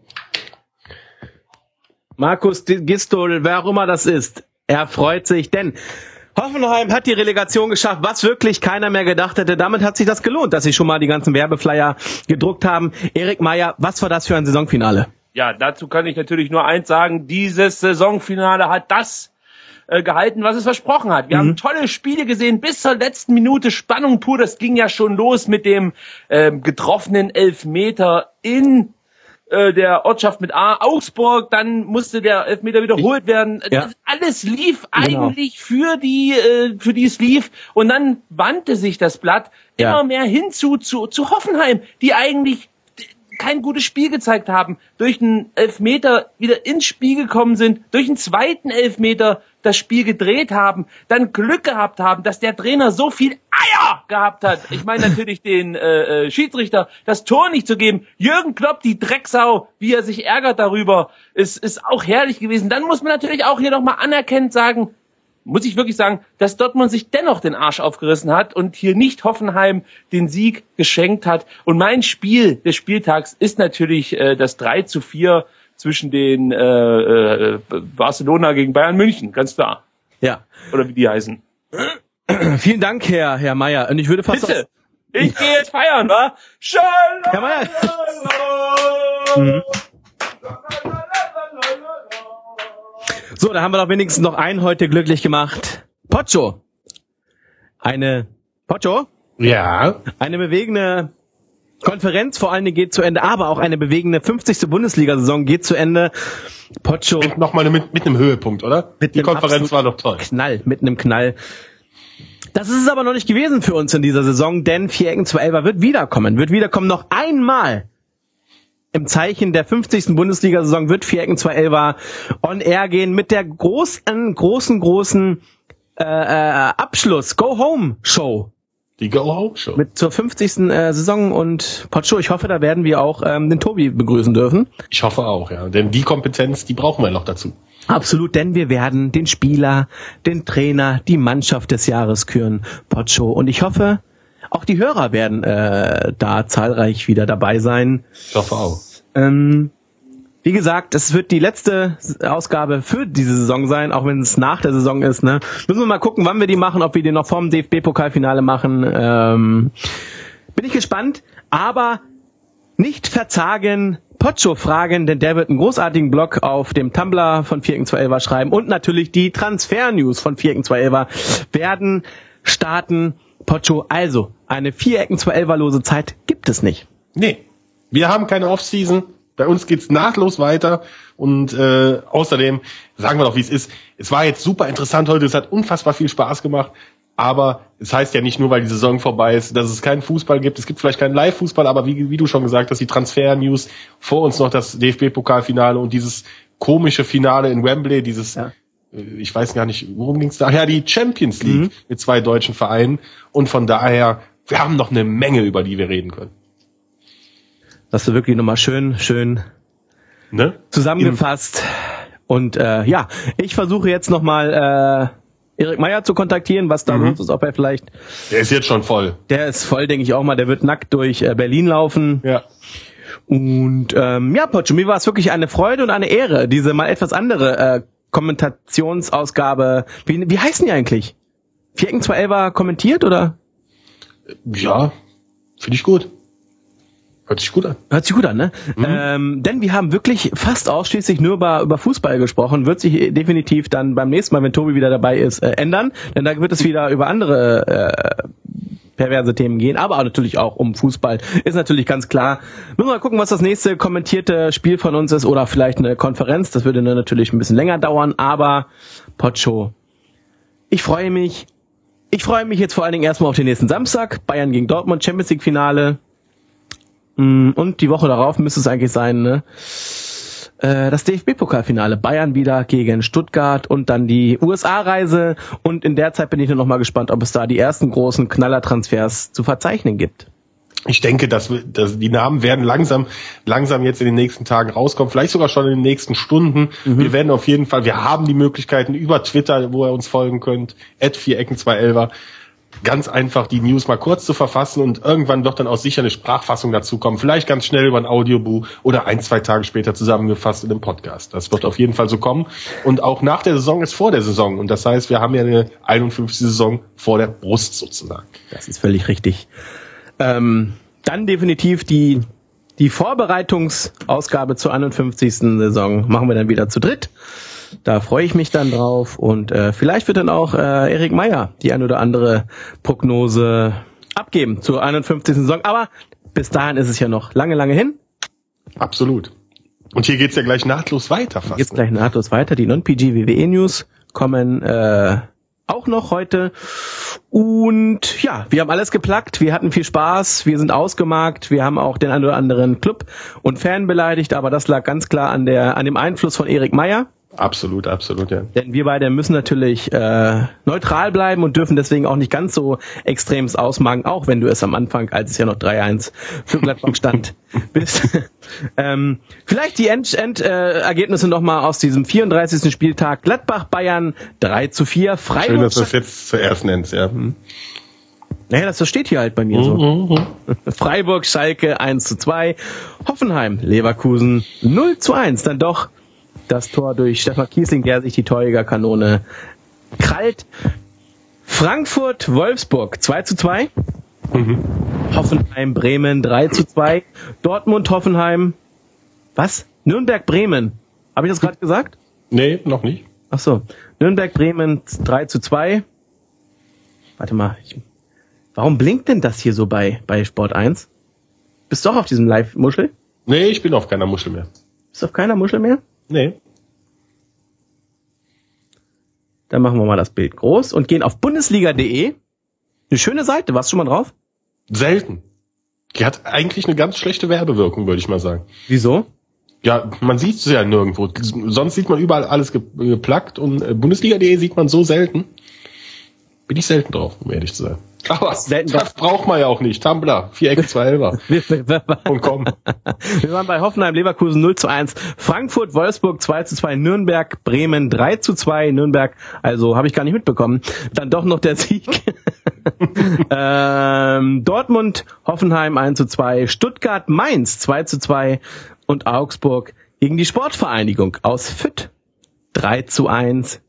Markus Gistol, wer auch immer das ist, er freut sich, denn Hoffenheim hat die Relegation geschafft, was wirklich keiner mehr gedacht hätte. Damit hat sich das gelohnt, dass sie schon mal die ganzen Werbeflyer gedruckt haben. Erik Meier, was war das für ein Saisonfinale? Ja, dazu kann ich natürlich nur eins sagen. Dieses Saisonfinale hat das äh, gehalten, was es versprochen hat. Wir Mhm. haben tolle Spiele gesehen, bis zur letzten Minute Spannung pur. Das ging ja schon los mit dem ähm, getroffenen Elfmeter in äh, der Ortschaft mit A, Augsburg. Dann musste der Elfmeter wiederholt werden. Ja. Das alles lief Genau. eigentlich für die, äh, für die es lief. Und dann wandte sich das Blatt Ja. immer mehr hinzu zu, zu Hoffenheim, die eigentlich kein gutes Spiel gezeigt haben, durch einen Elfmeter wieder ins Spiel gekommen sind, durch einen zweiten Elfmeter das Spiel gedreht haben, dann Glück gehabt haben, dass der Trainer so viel Eier gehabt hat. Ich meine natürlich den äh, äh, Schiedsrichter, das Tor nicht zu geben. Jürgen Klopp, die Drecksau, wie er sich ärgert darüber, ist, ist auch herrlich gewesen. Dann muss man natürlich auch hier nochmal anerkennend sagen, muss ich wirklich sagen, dass Dortmund sich dennoch den Arsch aufgerissen hat und hier nicht Hoffenheim den Sieg geschenkt hat. Und mein Spiel des Spieltags ist natürlich äh, das drei zu vier zwischen den äh, äh, Barcelona gegen Bayern München, ganz klar. Ja. Oder wie die heißen. Vielen Dank, Herr, Herr Meier. Und ich würde fast Bitte, ich gehe jetzt feiern, wa? Herr Meier. Mhm. So, da haben wir doch wenigstens noch einen heute glücklich gemacht. Pocho. Eine, Pocho? Ja. Eine bewegende Konferenz vor allen Dingen geht zu Ende, aber auch eine bewegende fünfzigste Bundesliga-Saison geht zu Ende. Pocho. Nochmal mit, mit einem Höhepunkt, oder? Mit Die einem Konferenz war doch toll. Knall, mit einem Knall. Das ist es aber noch nicht gewesen für uns in dieser Saison, denn Vier Ecken zwei Elfer wird wiederkommen, wird wiederkommen noch einmal. Im Zeichen der fünfzigsten Bundesliga-Saison wird Vier Ecken zwei Elfer on air gehen mit der großen, großen, großen äh, äh, Abschluss-Go-Home-Show. Die Go-Home-Show. Mit zur fünfzigsten Äh, Saison und Pocho, ich hoffe, da werden wir auch ähm, den Tobi begrüßen dürfen. Ich hoffe auch, ja. Denn die Kompetenz, die brauchen wir noch dazu. Absolut, denn wir werden den Spieler, den Trainer, die Mannschaft des Jahres küren, Pocho. Und ich hoffe, auch die Hörer werden äh, da zahlreich wieder dabei sein. Ich hoffe auch. Ähm, wie gesagt, es wird die letzte Ausgabe für diese Saison sein, auch wenn es nach der Saison ist. Ne? Müssen wir mal gucken, wann wir die machen, ob wir die noch vorm D F B-Pokalfinale machen. Ähm, bin ich gespannt, aber nicht verzagen, Pocho fragen, denn der wird einen großartigen Blog auf dem Tumblr von Vier Ecken zwei Elfer schreiben und natürlich die Transfer-News von Vier Ecken zwei Elfer werden starten. Pocho, also eine Vier Ecken zwei Elfer lose Zeit gibt es nicht. Nee, wir haben keine Offseason. Bei uns geht's nahtlos weiter und äh, außerdem, sagen wir doch, wie es ist, es war jetzt super interessant heute, es hat unfassbar viel Spaß gemacht, aber es heißt ja nicht nur, weil die Saison vorbei ist, dass es keinen Fußball gibt. Es gibt vielleicht keinen Live-Fußball, aber wie, wie du schon gesagt hast, die Transfer-News, vor uns noch das D F B-Pokalfinale und dieses komische Finale in Wembley, dieses, ja. ich weiß gar nicht, worum ging's da? Ja, die Champions League mhm. mit zwei deutschen Vereinen und von daher, wir haben noch eine Menge, über die wir reden können. Das ist wirklich nochmal schön, schön ne? zusammengefasst. Und äh, ja, ich versuche jetzt nochmal äh, Erik Meyer zu kontaktieren, was da mhm. los ist, ob er vielleicht... Der ist jetzt schon voll. Der ist voll, denke ich auch mal. Der wird nackt durch äh, Berlin laufen. Ja. Und ähm, ja, Pocho, mir war es wirklich eine Freude und eine Ehre, diese mal etwas andere äh, Kommentationsausgabe. Wie, wie heißen die eigentlich? Vier Ecken zwei Elfer kommentiert, oder? Ja, finde ich gut. Hört sich gut an. Hört sich gut an, ne? Mhm. Ähm, denn wir haben wirklich fast ausschließlich nur über, über Fußball gesprochen. Wird sich definitiv dann beim nächsten Mal, wenn Tobi wieder dabei ist, äh, ändern. Denn da wird es wieder über andere äh, perverse Themen gehen. Aber auch natürlich auch um Fußball. Ist natürlich ganz klar. Müssen wir mal gucken, was das nächste kommentierte Spiel von uns ist. Oder vielleicht eine Konferenz. Das würde dann natürlich ein bisschen länger dauern. Aber Pocho, ich freue mich. Ich freue mich jetzt vor allen Dingen erstmal auf den nächsten Samstag. Bayern gegen Dortmund, Champions League Finale. Und die Woche darauf müsste es eigentlich sein, ne? Äh, das D F B-Pokalfinale. Bayern wieder gegen Stuttgart und dann die U S A-Reise. Und in der Zeit bin ich nur noch mal gespannt, ob es da die ersten großen Knallertransfers zu verzeichnen gibt. Ich denke, dass, wir, dass die Namen werden langsam, langsam jetzt in den nächsten Tagen rauskommen, vielleicht sogar schon in den nächsten Stunden. Mhm. Wir werden auf jeden Fall, wir haben die Möglichkeiten über Twitter, wo ihr uns folgen könnt, at vier Ecken zwei Elfer, ganz einfach die News mal kurz zu verfassen und irgendwann wird dann auch sicher eine Sprachfassung dazu kommen. Vielleicht ganz schnell über ein Audiobuch oder ein, zwei Tage später zusammengefasst in einem Podcast. Das wird auf jeden Fall so kommen. Und auch nach der Saison ist vor der Saison. Und das heißt, wir haben ja eine einundfünfzigste Saison vor der Brust sozusagen. Das ist völlig richtig. Ähm, dann definitiv die, die Vorbereitungsausgabe zur einundfünfzigsten Saison machen wir dann wieder zu dritt. Da freue ich mich dann drauf und äh, vielleicht wird dann auch äh, Erik Meyer die ein oder andere Prognose abgeben zur einundfünfzigsten Saison. Aber bis dahin ist es ja noch lange, lange hin. Absolut. Und hier geht's ja gleich nahtlos weiter fast. Hier geht's gleich nahtlos weiter. Die Non-P G W W E News kommen äh, auch noch heute. Und ja, wir haben alles geplagt. Wir hatten viel Spaß. Wir sind ausgemarkt. Wir haben auch den ein oder anderen Club und Fan beleidigt. Aber das lag ganz klar an der an dem Einfluss von Erik Meyer. Absolut, absolut, ja. Denn wir beide müssen natürlich äh, neutral bleiben und dürfen deswegen auch nicht ganz so extremst ausmachen, auch wenn du es am Anfang, als es ja noch drei eins für Gladbach stand, bist. ähm, vielleicht die Endergebnisse äh, Ergebnisse nochmal aus diesem vierunddreißigsten Spieltag. Gladbach-Bayern drei zu vier. Freiburg. Schön, dass du es jetzt zuerst nennst, ja. Hm. Naja, das steht hier halt bei mir so. Mhm. Freiburg, Schalke eins zu zwei. Hoffenheim, Leverkusen null zu eins. Dann doch das Tor durch Stefan Kiesling, der sich die Torjägerkanone krallt. Frankfurt, Wolfsburg zwei zu zwei. Mhm. Hoffenheim, Bremen drei zu zwei. Dortmund, Hoffenheim. Was? Nürnberg, Bremen. Habe ich das gerade gesagt? Nee, noch nicht. Ach so. Nürnberg, Bremen drei zu zwei. Warte mal, ich, warum blinkt denn das hier so bei, bei Sport eins? Bist du auch auf diesem Live-Muschel? Nee, ich bin auf keiner Muschel mehr. Bist du auf keiner Muschel mehr? Nee. Dann machen wir mal das Bild groß und gehen auf bundesliga punkt de. Eine schöne Seite, warst du schon mal drauf? Selten. Die hat eigentlich eine ganz schlechte Werbewirkung, würde ich mal sagen. Wieso? Ja, man sieht es ja nirgendwo. Sonst sieht man überall alles ge- geplackt und äh, Bundesliga punkt de sieht man so selten. Bin ich selten drauf, um ehrlich zu sein. Aber selten das braucht man ja auch nicht. Tumblr, Viereck zwei elfer. Und komm. Wir waren bei Hoffenheim, Leverkusen null zu eins, Frankfurt, Wolfsburg zwei zu zwei, Nürnberg, Bremen drei zu zwei, Nürnberg, also habe ich gar nicht mitbekommen. Dann doch noch der Sieg. ähm, Dortmund, Hoffenheim eins zu zwei, Stuttgart, Mainz zwei zu zwei und Augsburg gegen die Sportvereinigung aus Fürth drei zu eins.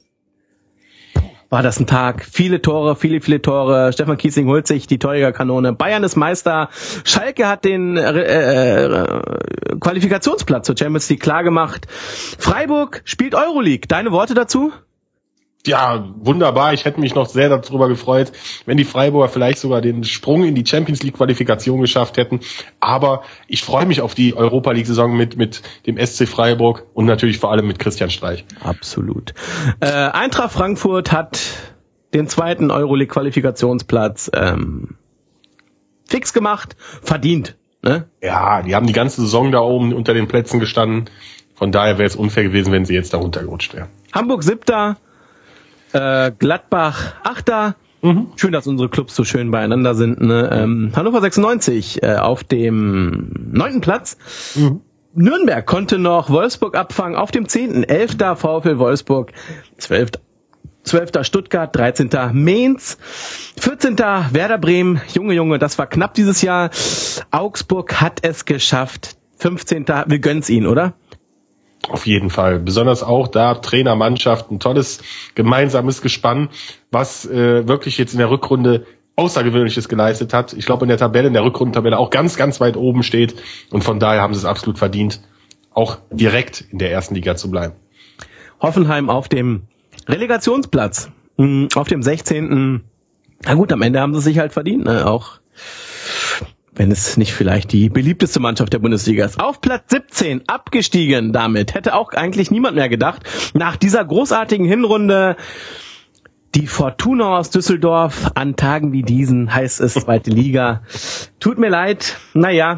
War das ein Tag. Viele Tore, viele, viele Tore. Stefan Kiesling holt sich die Torjägerkanone. Bayern ist Meister. Schalke hat den äh, äh, Qualifikationsplatz zur Champions League klargemacht. Freiburg spielt Euroleague. Deine Worte dazu? Ja, wunderbar. Ich hätte mich noch sehr darüber gefreut, wenn die Freiburger vielleicht sogar den Sprung in die Champions League Qualifikation geschafft hätten. Aber ich freue mich auf die Europa League Saison mit mit dem S C Freiburg und natürlich vor allem mit Christian Streich. Absolut. Äh, Eintracht Frankfurt hat den zweiten Euroleague Qualifikationsplatz ähm, fix gemacht, verdient. Ne? Ja, die haben die ganze Saison da oben unter den Plätzen gestanden. Von daher wäre es unfair gewesen, wenn sie jetzt da runtergerutscht wären. Hamburg siebter. Äh, Gladbach Achter. Mhm. Schön, dass unsere Clubs so schön beieinander sind. Ne? Ähm, Hannover sechsundneunzig äh, auf dem neunten Platz. Mhm. Nürnberg konnte noch Wolfsburg abfangen auf dem zehnten. elfter VfL Wolfsburg. zwölfter zwölfter Stuttgart. dreizehnter Mainz. vierzehnter Werder Bremen. Junge, Junge, das war knapp dieses Jahr. Augsburg hat es geschafft. fünfzehnter Wir gönnen's ihnen, oder? Auf jeden Fall. Besonders auch da Trainer, Mannschaft, ein tolles gemeinsames Gespann, was äh, wirklich jetzt in der Rückrunde Außergewöhnliches geleistet hat. Ich glaube in der Tabelle, in der Rückrundentabelle auch ganz, ganz weit oben steht. Und von daher haben sie es absolut verdient, auch direkt in der ersten Liga zu bleiben. Hoffenheim auf dem Relegationsplatz, mh, auf dem sechzehnten Na gut, am Ende haben sie sich halt verdient, ne? Auch wenn es nicht vielleicht die beliebteste Mannschaft der Bundesliga ist. Auf Platz siebzehn abgestiegen damit. Hätte auch eigentlich niemand mehr gedacht. Nach dieser großartigen Hinrunde die Fortuna aus Düsseldorf. An Tagen wie diesen heißt es zweite Liga. Tut mir leid. Naja.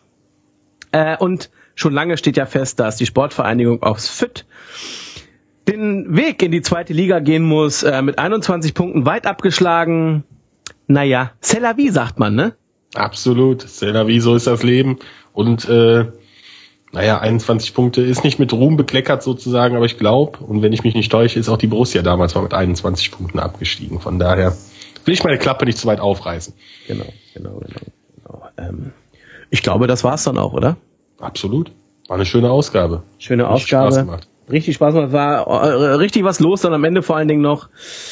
Äh, und schon lange steht ja fest, dass die Sportvereinigung aus Fürth den Weg in die zweite Liga gehen muss. Äh, mit einundzwanzig Punkten weit abgeschlagen. Naja, c'est la vie, sagt man, ne? Absolut, c'est la vie, so ist das Leben. Und äh, naja, einundzwanzig Punkte ist nicht mit Ruhm bekleckert sozusagen, aber ich glaube, und wenn ich mich nicht täusche, ist auch die Borussia damals mal mit einundzwanzig Punkten abgestiegen. Von daher will ich meine Klappe nicht zu weit aufreißen. Genau, genau, genau. genau. Ähm, ich glaube, das war's dann auch, oder? Absolut. War eine schöne Ausgabe. Schöne Richtig Ausgabe. Spaß gemacht. Richtig Spaß gemacht. War äh, richtig was los, dann am Ende vor allen Dingen noch.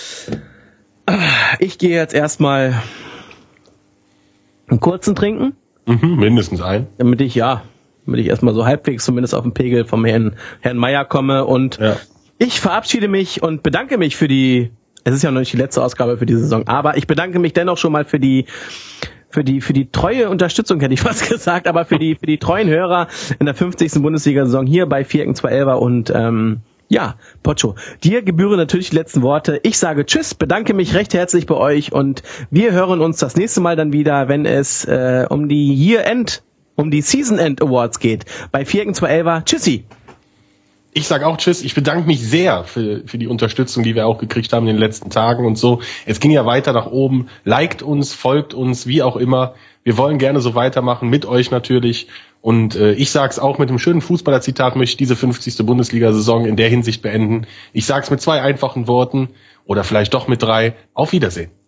Ich gehe jetzt erstmal einen kurzen trinken. Mhm, mindestens ein. Damit ich, ja, damit ich erstmal so halbwegs zumindest auf den Pegel vom Herrn, Herrn Meier komme. Und ja. Ich verabschiede mich und bedanke mich für die, es ist ja noch nicht die letzte Ausgabe für die Saison, aber ich bedanke mich dennoch schon mal für die, für die, für die treue Unterstützung, hätte ich fast gesagt, aber für die, für die treuen Hörer in der fünfzigsten Bundesliga-Saison hier bei Viereck zwei elfer und, ähm, ja, Pocho, dir gebühren natürlich die letzten Worte. Ich sage Tschüss, bedanke mich recht herzlich bei euch und wir hören uns das nächste Mal dann wieder, wenn es äh, um die Year-End, um die Season-End Awards geht. Bei Viereck zwei elfer. Tschüssi. Ich sage auch Tschüss. Ich bedanke mich sehr für, für die Unterstützung, die wir auch gekriegt haben in den letzten Tagen und so. Es ging ja weiter nach oben. Liked uns, folgt uns, wie auch immer. Wir wollen gerne so weitermachen, mit euch natürlich. Und äh, ich sag's auch mit einem schönen Fußballer-Zitat, möchte ich diese fünfzigste Bundesliga-Saison in der Hinsicht beenden. Ich sag's mit zwei einfachen Worten oder vielleicht doch mit drei. Auf Wiedersehen.